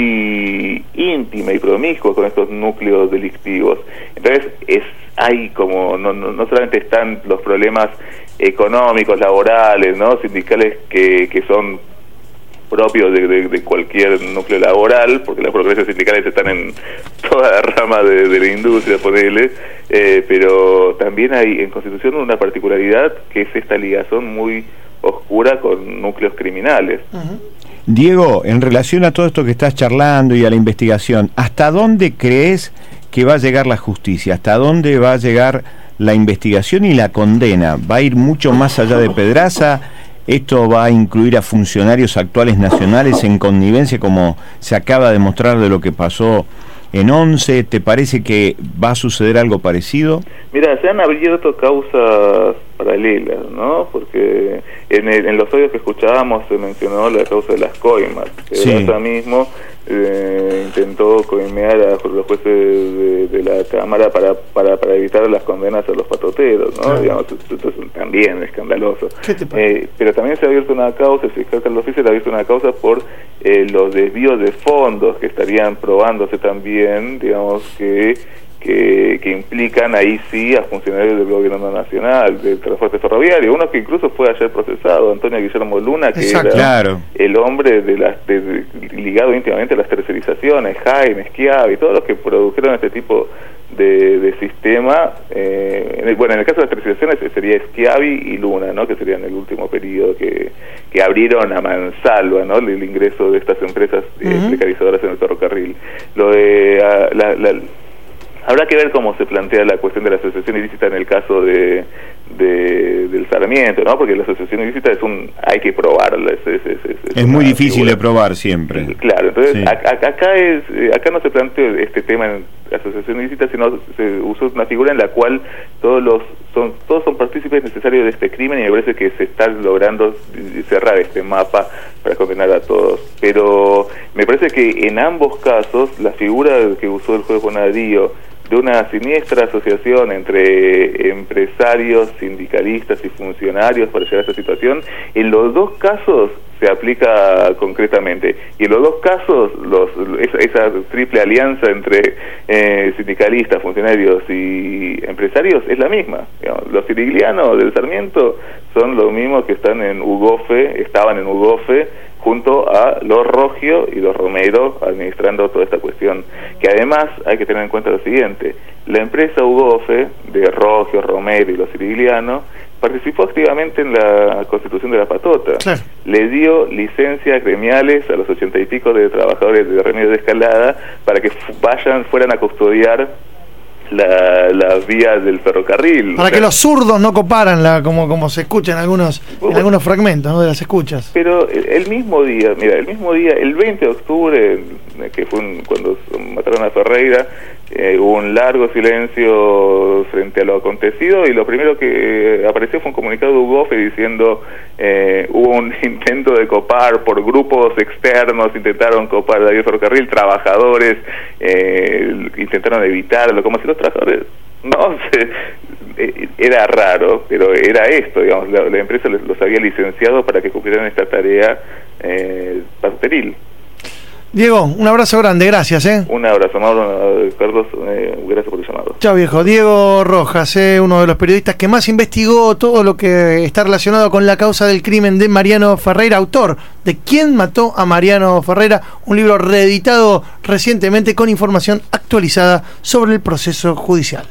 muy íntima y promiscua con estos núcleos delictivos. Entonces, es hay como, no, no, no solamente están los problemas económicos, laborales, ¿no?, sindicales que, que son propios de, de, de cualquier núcleo laboral, porque las progresiones sindicales están en toda la rama de, de la industria, ponele, eh, pero también hay en Constitución una particularidad, que es esta ligazón muy oscura con núcleos criminales. Uh-huh. Diego, en relación a todo esto que estás charlando y a la investigación, ¿hasta dónde crees que va a llegar la justicia? ¿Hasta dónde va a llegar la investigación y la condena? ¿Va a ir mucho más allá de Pedraza? ¿Esto va a incluir a funcionarios actuales nacionales en connivencia, como se acaba de mostrar de lo que pasó en Once? ¿Te parece que va a suceder algo parecido? Mira, se han abierto causas paralelas, ¿no? Porque en, el, en los audios que escuchábamos se mencionó la causa de las coimas, que sí. Pedraza mismo eh, intentó coimear a los jueces de, de la Cámara para, para para evitar las condenas a los patoteros, ¿no? Claro. Digamos, esto es también escandaloso. Eh, pero también se ha abierto una causa, el fiscal Carlos Fischer ha abierto una causa por eh, los desvíos de fondos que estarían probándose también, digamos, que Que, que implican ahí sí a funcionarios del gobierno nacional, del transporte ferroviario, uno que incluso fue ayer procesado, Antonio Guillermo Luna, que Exacto. era claro. el hombre de las de, de, ligado íntimamente a las tercerizaciones, Jaime, Schiavi, todos los que produjeron este tipo de, de sistema. Eh, en el, bueno, en el caso de las tercerizaciones sería Schiavi y Luna, ¿no?, que serían el último periodo que, que abrieron a mansalva, ¿no?, el ingreso de estas empresas eh, uh-huh. precarizadoras en el ferrocarril. Lo de a, la, la Habrá que ver cómo se plantea la cuestión de la asociación ilícita en el caso de, de del Sarmiento, ¿no? Porque la asociación ilícita es un, hay que probarla. Es, es, es, es, es muy difícil figura de probar siempre. Claro, entonces sí. a, a, acá es acá no se planteó este tema en asociación ilícita, sino se usó una figura en la cual todos los son todos son partícipes necesarios de este crimen, y me parece que se está logrando cerrar este mapa para condenar a todos. Pero me parece que en ambos casos la figura que usó el juez Bonadío de una siniestra asociación entre empresarios, sindicalistas y funcionarios para llegar a esta situación, en los dos casos se aplica concretamente, y en los dos casos los, esa, esa triple alianza entre eh, sindicalistas, funcionarios y empresarios es la misma. Digamos, los siriglianos del Sarmiento son los mismos que están en Ugofe, estaban en Ugofe junto a los Rogio y los Romero administrando toda esta cuestión, que además hay que tener en cuenta lo siguiente: la empresa Ugofe de Rogio, Romero y los Sirigliano participó activamente en la constitución de la patota. Claro. Le dio licencias gremiales a los ochenta y pico de trabajadores de Remedios de Escalada para que vayan, fueran a custodiar la, las vías del ferrocarril. Para o sea, que los zurdos no coparan, la, como como se escucha en algunos en algunos fragmentos, ¿no?, de las escuchas. Pero el mismo día, mira, el mismo día, el veinte de octubre, que fue un, cuando mataron a Ferreira, eh, hubo un largo silencio frente a lo acontecido, y lo primero que apareció fue un comunicado de Ugofe diciendo eh, hubo un intento de copar por grupos externos, intentaron copar la vía ferrocarril, trabajadores eh, intentaron evitarlo, como si los trabajadores no se, eh, era raro, pero era esto, digamos, la, la empresa los, los había licenciado para que cumplieran esta tarea eh, pastoril. Diego, un abrazo grande, gracias. ¿eh? Un abrazo, Mauro, Carlos, eh, gracias por el llamado. Chao, viejo. Diego Rojas, eh, uno de los periodistas que más investigó todo lo que está relacionado con la causa del crimen de Mariano Ferreira, autor de ¿Quién mató a Mariano Ferreira?, un libro reeditado recientemente con información actualizada sobre el proceso judicial.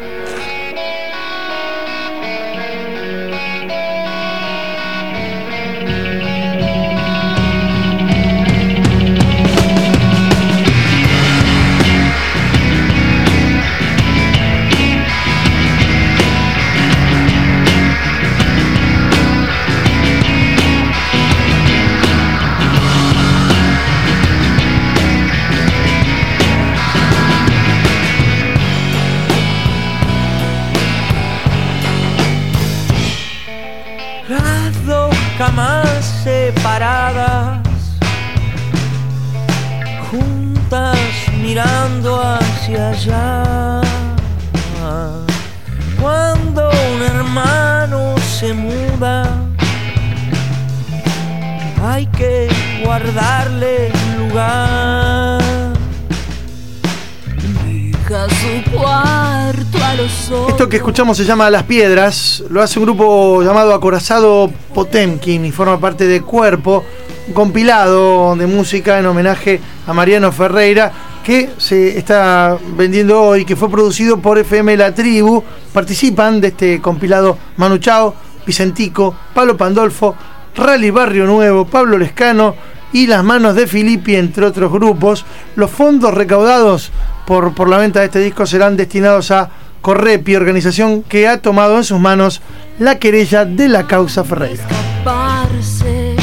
Camas separadas, juntas mirando hacia allá. Cuando un hermano se muda, hay que guardarle lugar. Deja su cuarto a los ojos. Esto que escuchamos se llama Las Piedras, lo hace un grupo llamado Acorazado Potemkin y forma parte de Cuerpo, un compilado de música en homenaje a Mariano Ferreira que se está vendiendo hoy, que fue producido por F M La Tribu. Participan de este compilado Manu Chao, Vicentico, Pablo Pandolfo, Rally Barrio Nuevo, Pablo Lescano y Las Manos de Filippi, entre otros grupos. Los fondos recaudados por, por la venta de este disco serán destinados a Correpi, organización que ha tomado en sus manos la querella de la causa Ferreira. Escaparse,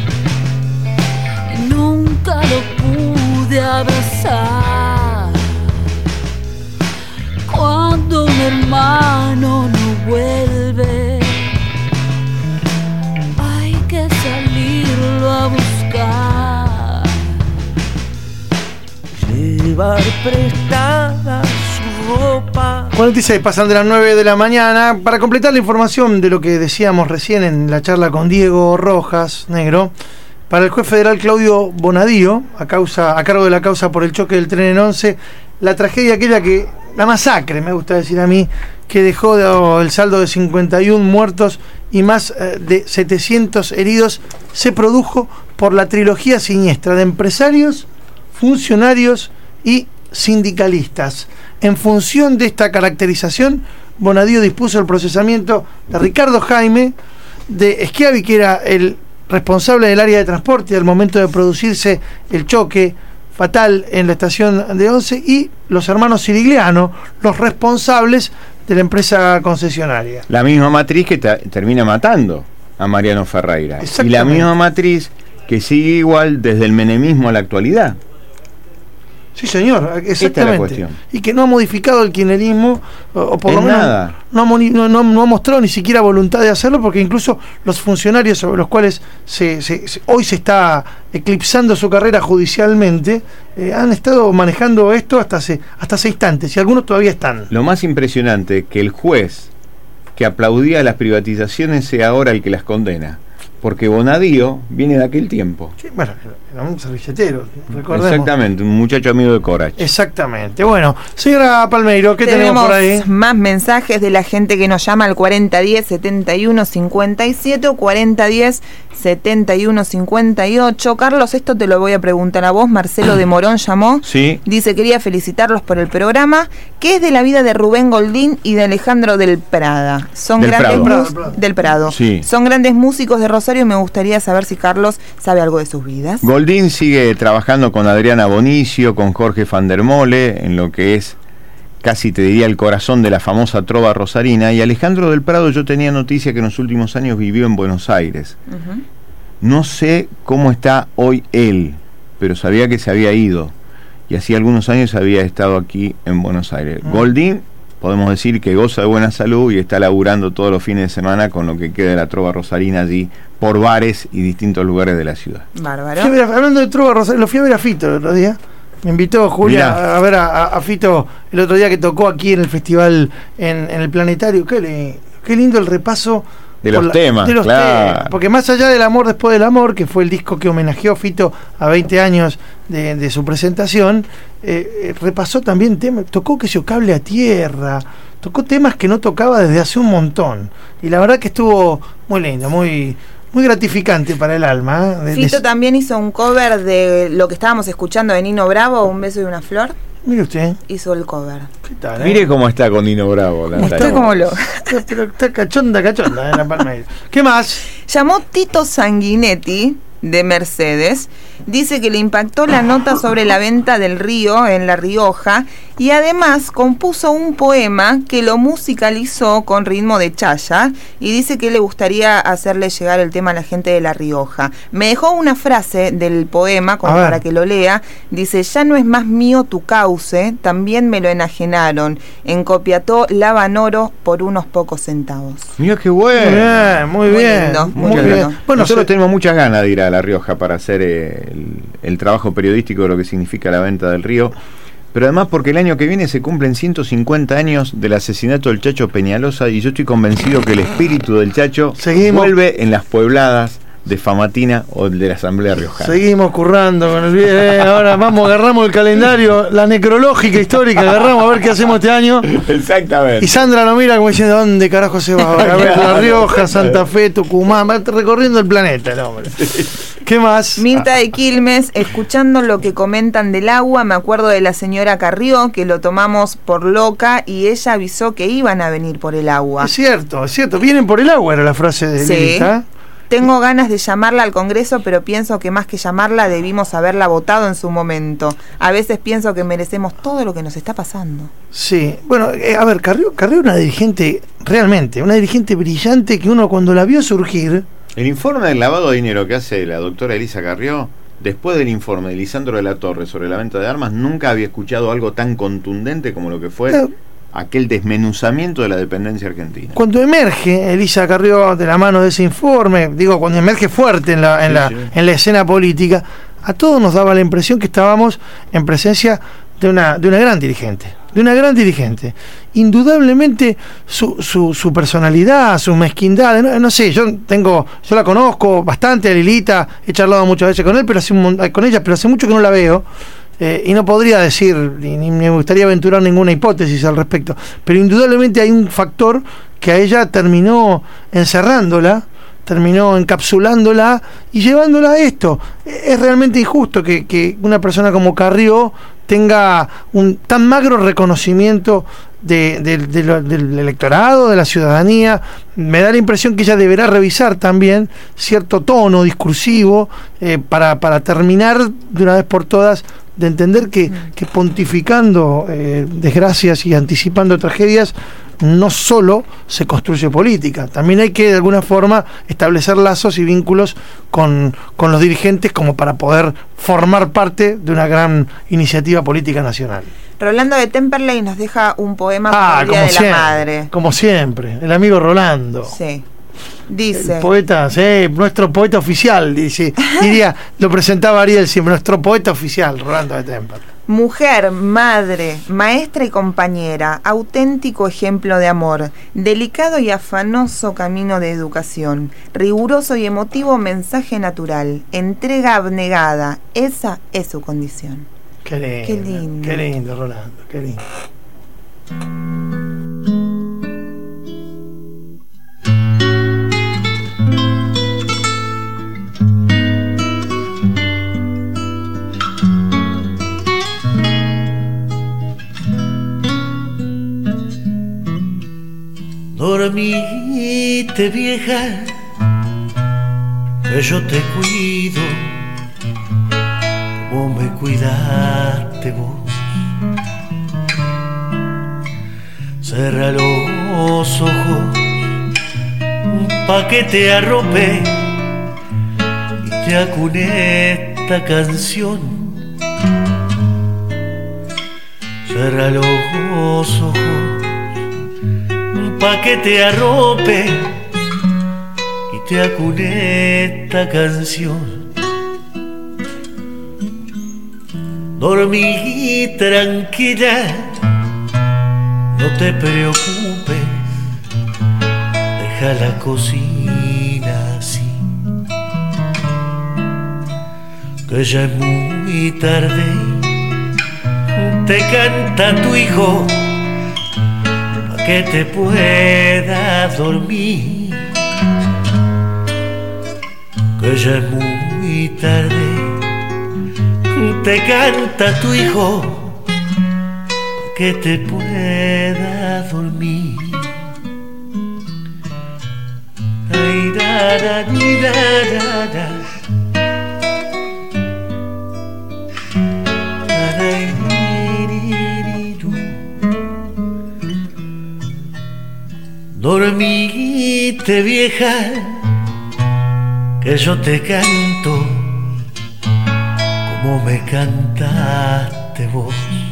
nunca lo pude abrazar. Cuando un hermano no vuelve, hay que salirlo a buscar. Llevar prestada su ropa. cuarenta y seis pasan de las nueve de la mañana. Para completar la información de lo que decíamos recién en la charla con Diego Rojas, negro, para el juez federal Claudio Bonadío, a causa a cargo de la causa por el choque del tren en Once, la tragedia aquella que, la masacre, me gusta decir a mí, que dejó de, el saldo de cincuenta y uno muertos y más eh, de setecientos heridos, se produjo por la trilogía siniestra de empresarios, funcionarios y sindicalistas. En función de esta caracterización, Bonadío dispuso el procesamiento de Ricardo Jaime, de Schiavi, que era el responsable del área de transporte al momento de producirse el choque fatal en la estación de Once, y los hermanos Sirigliano, los responsables de la empresa concesionaria. La misma matriz que ta- termina matando a Mariano Ferreira. Y la misma matriz que sigue igual desde el menemismo a la actualidad. Sí, señor, exactamente. Esta es la cuestión. Y que no ha modificado el kirchnerismo, o, o por en lo menos nada. No, ha, no, no, no ha mostrado ni siquiera voluntad de hacerlo, porque incluso los funcionarios sobre los cuales se, se, se, hoy se está eclipsando su carrera judicialmente, eh, han estado manejando esto hasta hace, hasta hace instantes, y algunos todavía están. Lo más impresionante, que el juez que aplaudía las privatizaciones sea ahora el que las condena. porque Bonadío viene de aquel tiempo. Sí, bueno, era un servilletero, recordemos. Exactamente, un muchacho amigo de Corach. Exactamente. Bueno, señora Palmeiro, ¿qué tenemos, tenemos por ahí? Más mensajes de la gente que nos llama al cuarenta diez setenta y uno cincuenta y siete o cuarenta diez setenta y uno cincuenta y ocho. Carlos, esto te lo voy a preguntar a vos. Marcelo de Morón llamó. Sí. Dice, quería felicitarlos por el programa. ¿Qué es de la vida de Rubén Goldín y de Alejandro del Prada? Son del grandes Prado. mus- del Prado. Sí. Son grandes músicos de Rosario y me gustaría saber si Carlos sabe algo de sus vidas. Goldín sigue trabajando con Adriana Bonicio, con Jorge van der Mole, en lo que es casi te diría el corazón de la famosa trova rosarina. Y Alejandro del Prado, yo tenía noticia que en los últimos años vivió en Buenos Aires. Uh-huh. No sé cómo está hoy él, pero sabía que se había ido. Y hacía algunos años había estado aquí en Buenos Aires. Uh-huh. Goldín, podemos decir que goza de buena salud y está laburando todos los fines de semana con lo que queda de la trova rosarina allí, por bares y distintos lugares de la ciudad. Bárbaro. Fui a ver, hablando de trova rosarina, lo fui a ver a Fito el otro día. Me invitó Julia Mirá. a ver a, a Fito el otro día que tocó aquí en el festival en, en el Planetario. Qué, le, qué lindo el repaso de los la, temas, de los claro. temas. Porque más allá del amor después del amor, que fue el disco que homenajeó a Fito a veinte años de, de su presentación, eh, repasó también temas, tocó que se cable a tierra, tocó temas que no tocaba desde hace un montón. Y la verdad que estuvo muy lindo, muy... muy gratificante para el alma. ¿eh? De, Fito de... también hizo un cover de lo que estábamos escuchando de Nino Bravo, Un beso y una flor. Mire usted. Hizo el cover. ¿Qué tal, eh? Mire cómo está con Nino Bravo. La Estoy como lo. Está, pero está cachonda, cachonda, en la Palmeira. ¿Qué más? Llamó Tito Sanguinetti de Mercedes. Dice que le impactó la nota sobre la venta del río en La Rioja y además compuso un poema que lo musicalizó con ritmo de chaya y dice que le gustaría hacerle llegar el tema a la gente de La Rioja. Me dejó una frase del poema como para que lo lea. Dice, ya no es más mío tu cauce, también me lo enajenaron. En Copiapó lavan oro por unos pocos centavos. Mira qué bueno. Muy bien, muy, muy bien. Lindo, muy muy bien. bueno. Bueno, nosotros se... tenemos muchas ganas de ir a La Rioja para hacer eh, el, el trabajo periodístico de lo que significa la venta del río, pero además porque el año que viene se cumplen ciento cincuenta años del asesinato del Chacho Peñalosa y yo estoy convencido que el espíritu del Chacho Seguimos. vuelve en las puebladas de Famatina o de la Asamblea Riojana. Seguimos currando con el video. Ahora vamos, agarramos el calendario, la necrológica histórica, agarramos a ver qué hacemos este año. Exactamente. Y Sandra lo mira como diciendo, ¿dónde carajo se va ahora? A ver, La Rioja, Santa Fe, Tucumán, va recorriendo el planeta el hombre. ¿Qué más? Mirta de Quilmes, escuchando lo que comentan del agua, me acuerdo de la señora Carrió, que lo tomamos por loca y ella avisó que iban a venir por el agua. Es cierto, es cierto. Vienen por el agua, era la frase de sí. Lilita. Tengo ganas de llamarla al Congreso, pero pienso que más que llamarla debimos haberla votado en su momento. A veces pienso que merecemos todo lo que nos está pasando. Sí, bueno, eh, a ver, Carrió, Carrió una dirigente, realmente, una dirigente brillante que uno cuando la vio surgir... El informe del lavado de dinero que hace la doctora Elisa Carrió, después del informe de Lisandro de la Torre sobre la venta de armas, nunca había escuchado algo tan contundente como lo que fue... Pero, aquel desmenuzamiento de la dependencia argentina. Cuando emerge Elisa Carrió de la mano de ese informe, digo, cuando emerge fuerte en la, en, sí, la, sí. en la escena política, a todos nos daba la impresión que estábamos en presencia de una, de una gran dirigente, de una gran dirigente. Indudablemente su, su, su personalidad, su mezquindad, no, no sé, yo tengo, yo la conozco bastante a Lilita, he charlado muchas veces con él, pero hace un, con ella, pero hace mucho que no la veo. Eh, y no podría decir, ni, ni me gustaría aventurar ninguna hipótesis al respecto, pero indudablemente hay un factor que a ella terminó encerrándola, terminó encapsulándola y llevándola a esto. Es realmente injusto que, que una persona como Carrió tenga un tan magro reconocimiento de, de, de lo, del electorado, de la ciudadanía. Me da la impresión que ella deberá revisar también cierto tono discursivo eh, para, para terminar de una vez por todas de entender que, que pontificando eh, desgracias y anticipando tragedias no solo se construye política, también hay que de alguna forma establecer lazos y vínculos con, con los dirigentes como para poder formar parte de una gran iniciativa política nacional. Rolando de Temperley nos deja un poema ah, por el Día de siempre, la Madre. Como siempre, el amigo Rolando. Sí. Dice. El poeta, sí, nuestro poeta oficial, dice, diría, lo presentaba Ariel siempre, nuestro poeta oficial, Rolando de Temperley. Mujer, madre, maestra y compañera, auténtico ejemplo de amor, delicado y afanoso camino de educación, riguroso y emotivo mensaje natural, entrega abnegada, esa es su condición. Qué lindo, qué lindo, qué lindo, Rolando, qué lindo. Dormite, vieja, que yo te cuido como me cuidaste vos. Cerra los ojos pa' que te arrope y te acune esta canción. Cerra los ojos pa' que te arrope y te acune esta canción. Dormí tranquila, no te preocupes, deja la cocina así, que ya es muy tarde, te canta tu hijo que te pueda dormir, que ya es muy tarde, te canta tu hijo, que te pueda dormir. Ay, da, da, di, da, da, da. Dormite, vieja, que yo te canto como me cantaste vos.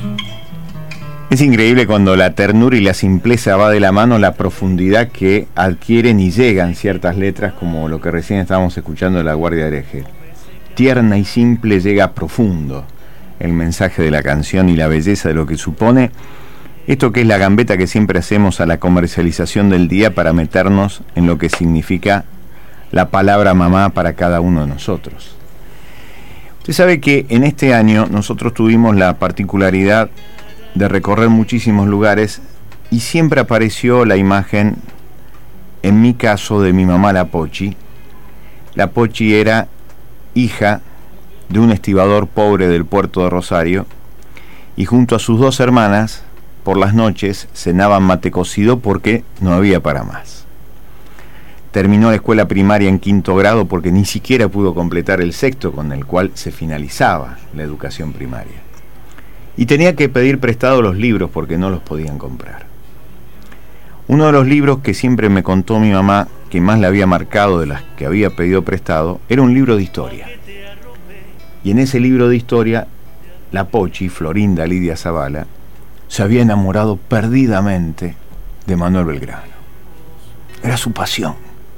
Es increíble cuando la ternura y la simpleza va de la mano, la profundidad que adquieren y llegan ciertas letras, como lo que recién estábamos escuchando de La Guardia Hereje. Tierna y simple llega profundo el mensaje de la canción y la belleza de lo que supone. Esto que es la gambeta que siempre hacemos a la comercialización del día para meternos en lo que significa la palabra mamá para cada uno de nosotros. Usted sabe que en este año nosotros tuvimos la particularidad de recorrer muchísimos lugares y siempre apareció la imagen, en mi caso, de mi mamá la Pochi. La Pochi era hija de un estibador pobre del puerto de Rosario y junto a sus dos hermanas por las noches cenaban mate cocido porque no había para más. Terminó la escuela primaria en quinto grado porque ni siquiera pudo completar el sexto, con el cual se finalizaba la educación primaria. Y tenía que pedir prestado los libros porque no los podían comprar. Uno de los libros que siempre me contó mi mamá que más le había marcado de las que había pedido prestado era un libro de historia. Y en ese libro de historia, la Pochi, Florinda Lidia Zavala, se había enamorado perdidamente de Manuel Belgrano. Era su pasión.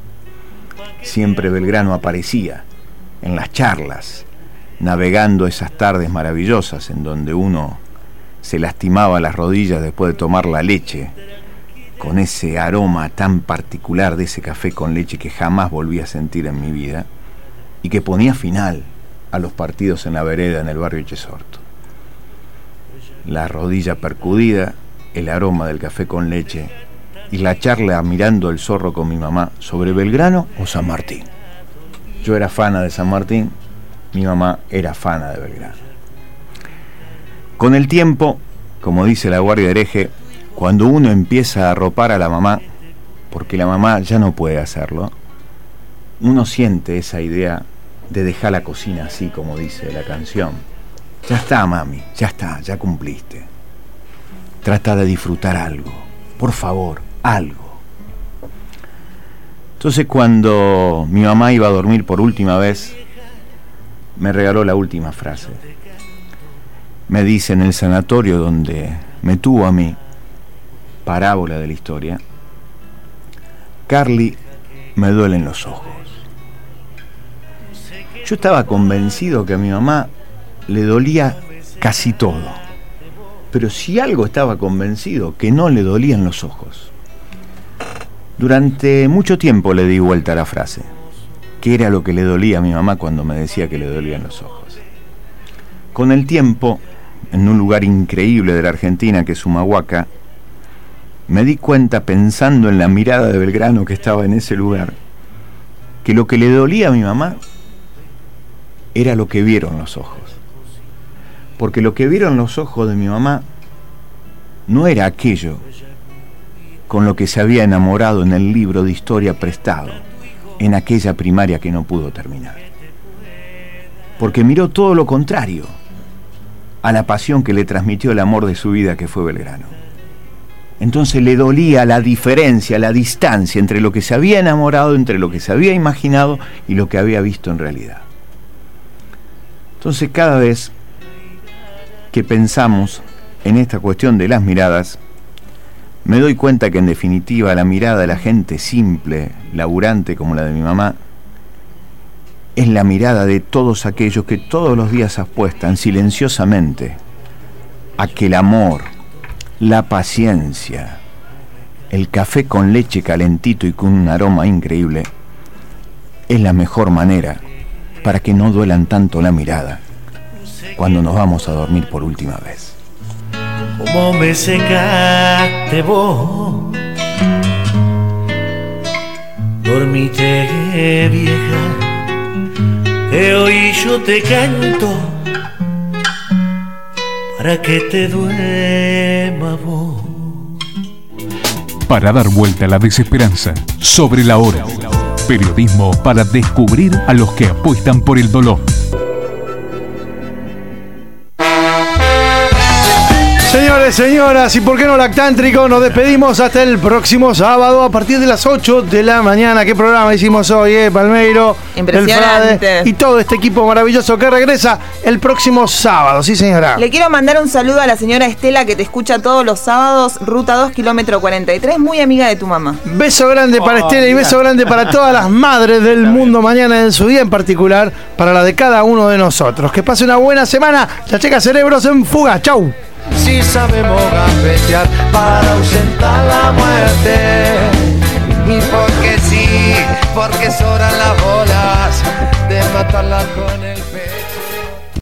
Siempre Belgrano aparecía en las charlas, navegando esas tardes maravillosas en donde uno se lastimaba las rodillas después de tomar la leche, con ese aroma tan particular de ese café con leche que jamás volví a sentir en mi vida y que ponía final a los partidos en la vereda en el barrio Echesorto. La rodilla percudida, el aroma del café con leche y la charla mirando el zorro con mi mamá sobre Belgrano o San Martín. Yo era fana de San Martín, mi mamá era fana de Belgrano. Con el tiempo, como dice La Guardia Hereje, cuando uno empieza a arropar a la mamá, porque la mamá ya no puede hacerlo, uno siente esa idea de dejar la cocina así, como dice la canción. Ya está, mami, ya está, ya cumpliste. Trata de disfrutar algo, por favor, algo. Entonces, cuando mi mamá iba a dormir por última vez, me regaló la última frase. Me dice en el sanatorio donde me tuvo a mí, parábola de la historia: Carly, me duelen los ojos. Yo estaba convencido que a mi mamá le dolía casi todo. Pero si algo estaba convencido, que no le dolían los ojos. Durante mucho tiempo le di vuelta a la frase, que era lo que le dolía a mi mamá cuando me decía que le dolían los ojos. Con el tiempo, en un lugar increíble de la Argentina que es Humahuaca, me di cuenta, pensando en la mirada de Belgrano que estaba en ese lugar, que lo que le dolía a mi mamá era lo que vieron los ojos. Porque lo que vieron los ojos de mi mamá no era aquello con lo que se había enamorado en el libro de historia prestado, en aquella primaria que no pudo terminar. Porque miró todo lo contrario a la pasión que le transmitió el amor de su vida, que fue Belgrano. Entonces le dolía la diferencia, la distancia entre lo que se había enamorado, entre lo que se había imaginado y lo que había visto en realidad. Entonces cada vez que pensamos en esta cuestión de las miradas, me doy cuenta que en definitiva la mirada de la gente simple, laburante como la de mi mamá, es la mirada de todos aquellos que todos los días apuestan silenciosamente a que el amor, la paciencia, el café con leche calentito y con un aroma increíble es la mejor manera para que no duelan tanto la mirada cuando nos vamos a dormir por última vez. Como me secaste vos, dormite vieja, que hoy yo te canto para que te duerma vos. Para dar vuelta a la desesperanza, Sobre la Hora. Periodismo para descubrir a los que apuestan por el dolor. Señores, señoras, y por qué no lactántrico, nos despedimos hasta el próximo sábado a partir de las ocho de la mañana. ¿Qué programa hicimos hoy, eh? Palmeiro, impresionante, el Frade y todo este equipo maravilloso que regresa el próximo sábado. Sí, señora. Le quiero mandar un saludo a la señora Estela, que te escucha todos los sábados, ruta dos, kilómetro cuarenta y tres, muy amiga de tu mamá. Beso grande para Oh, Estela y mira. beso grande para todas las madres del mundo mañana en su día, en particular para la de cada uno de nosotros. Que pase una buena semana. Ya checa cerebros en fuga. Chau. Si sabemos gambetear para ausentar la muerte. Y porque sí, porque sobran las bolas de matarla con el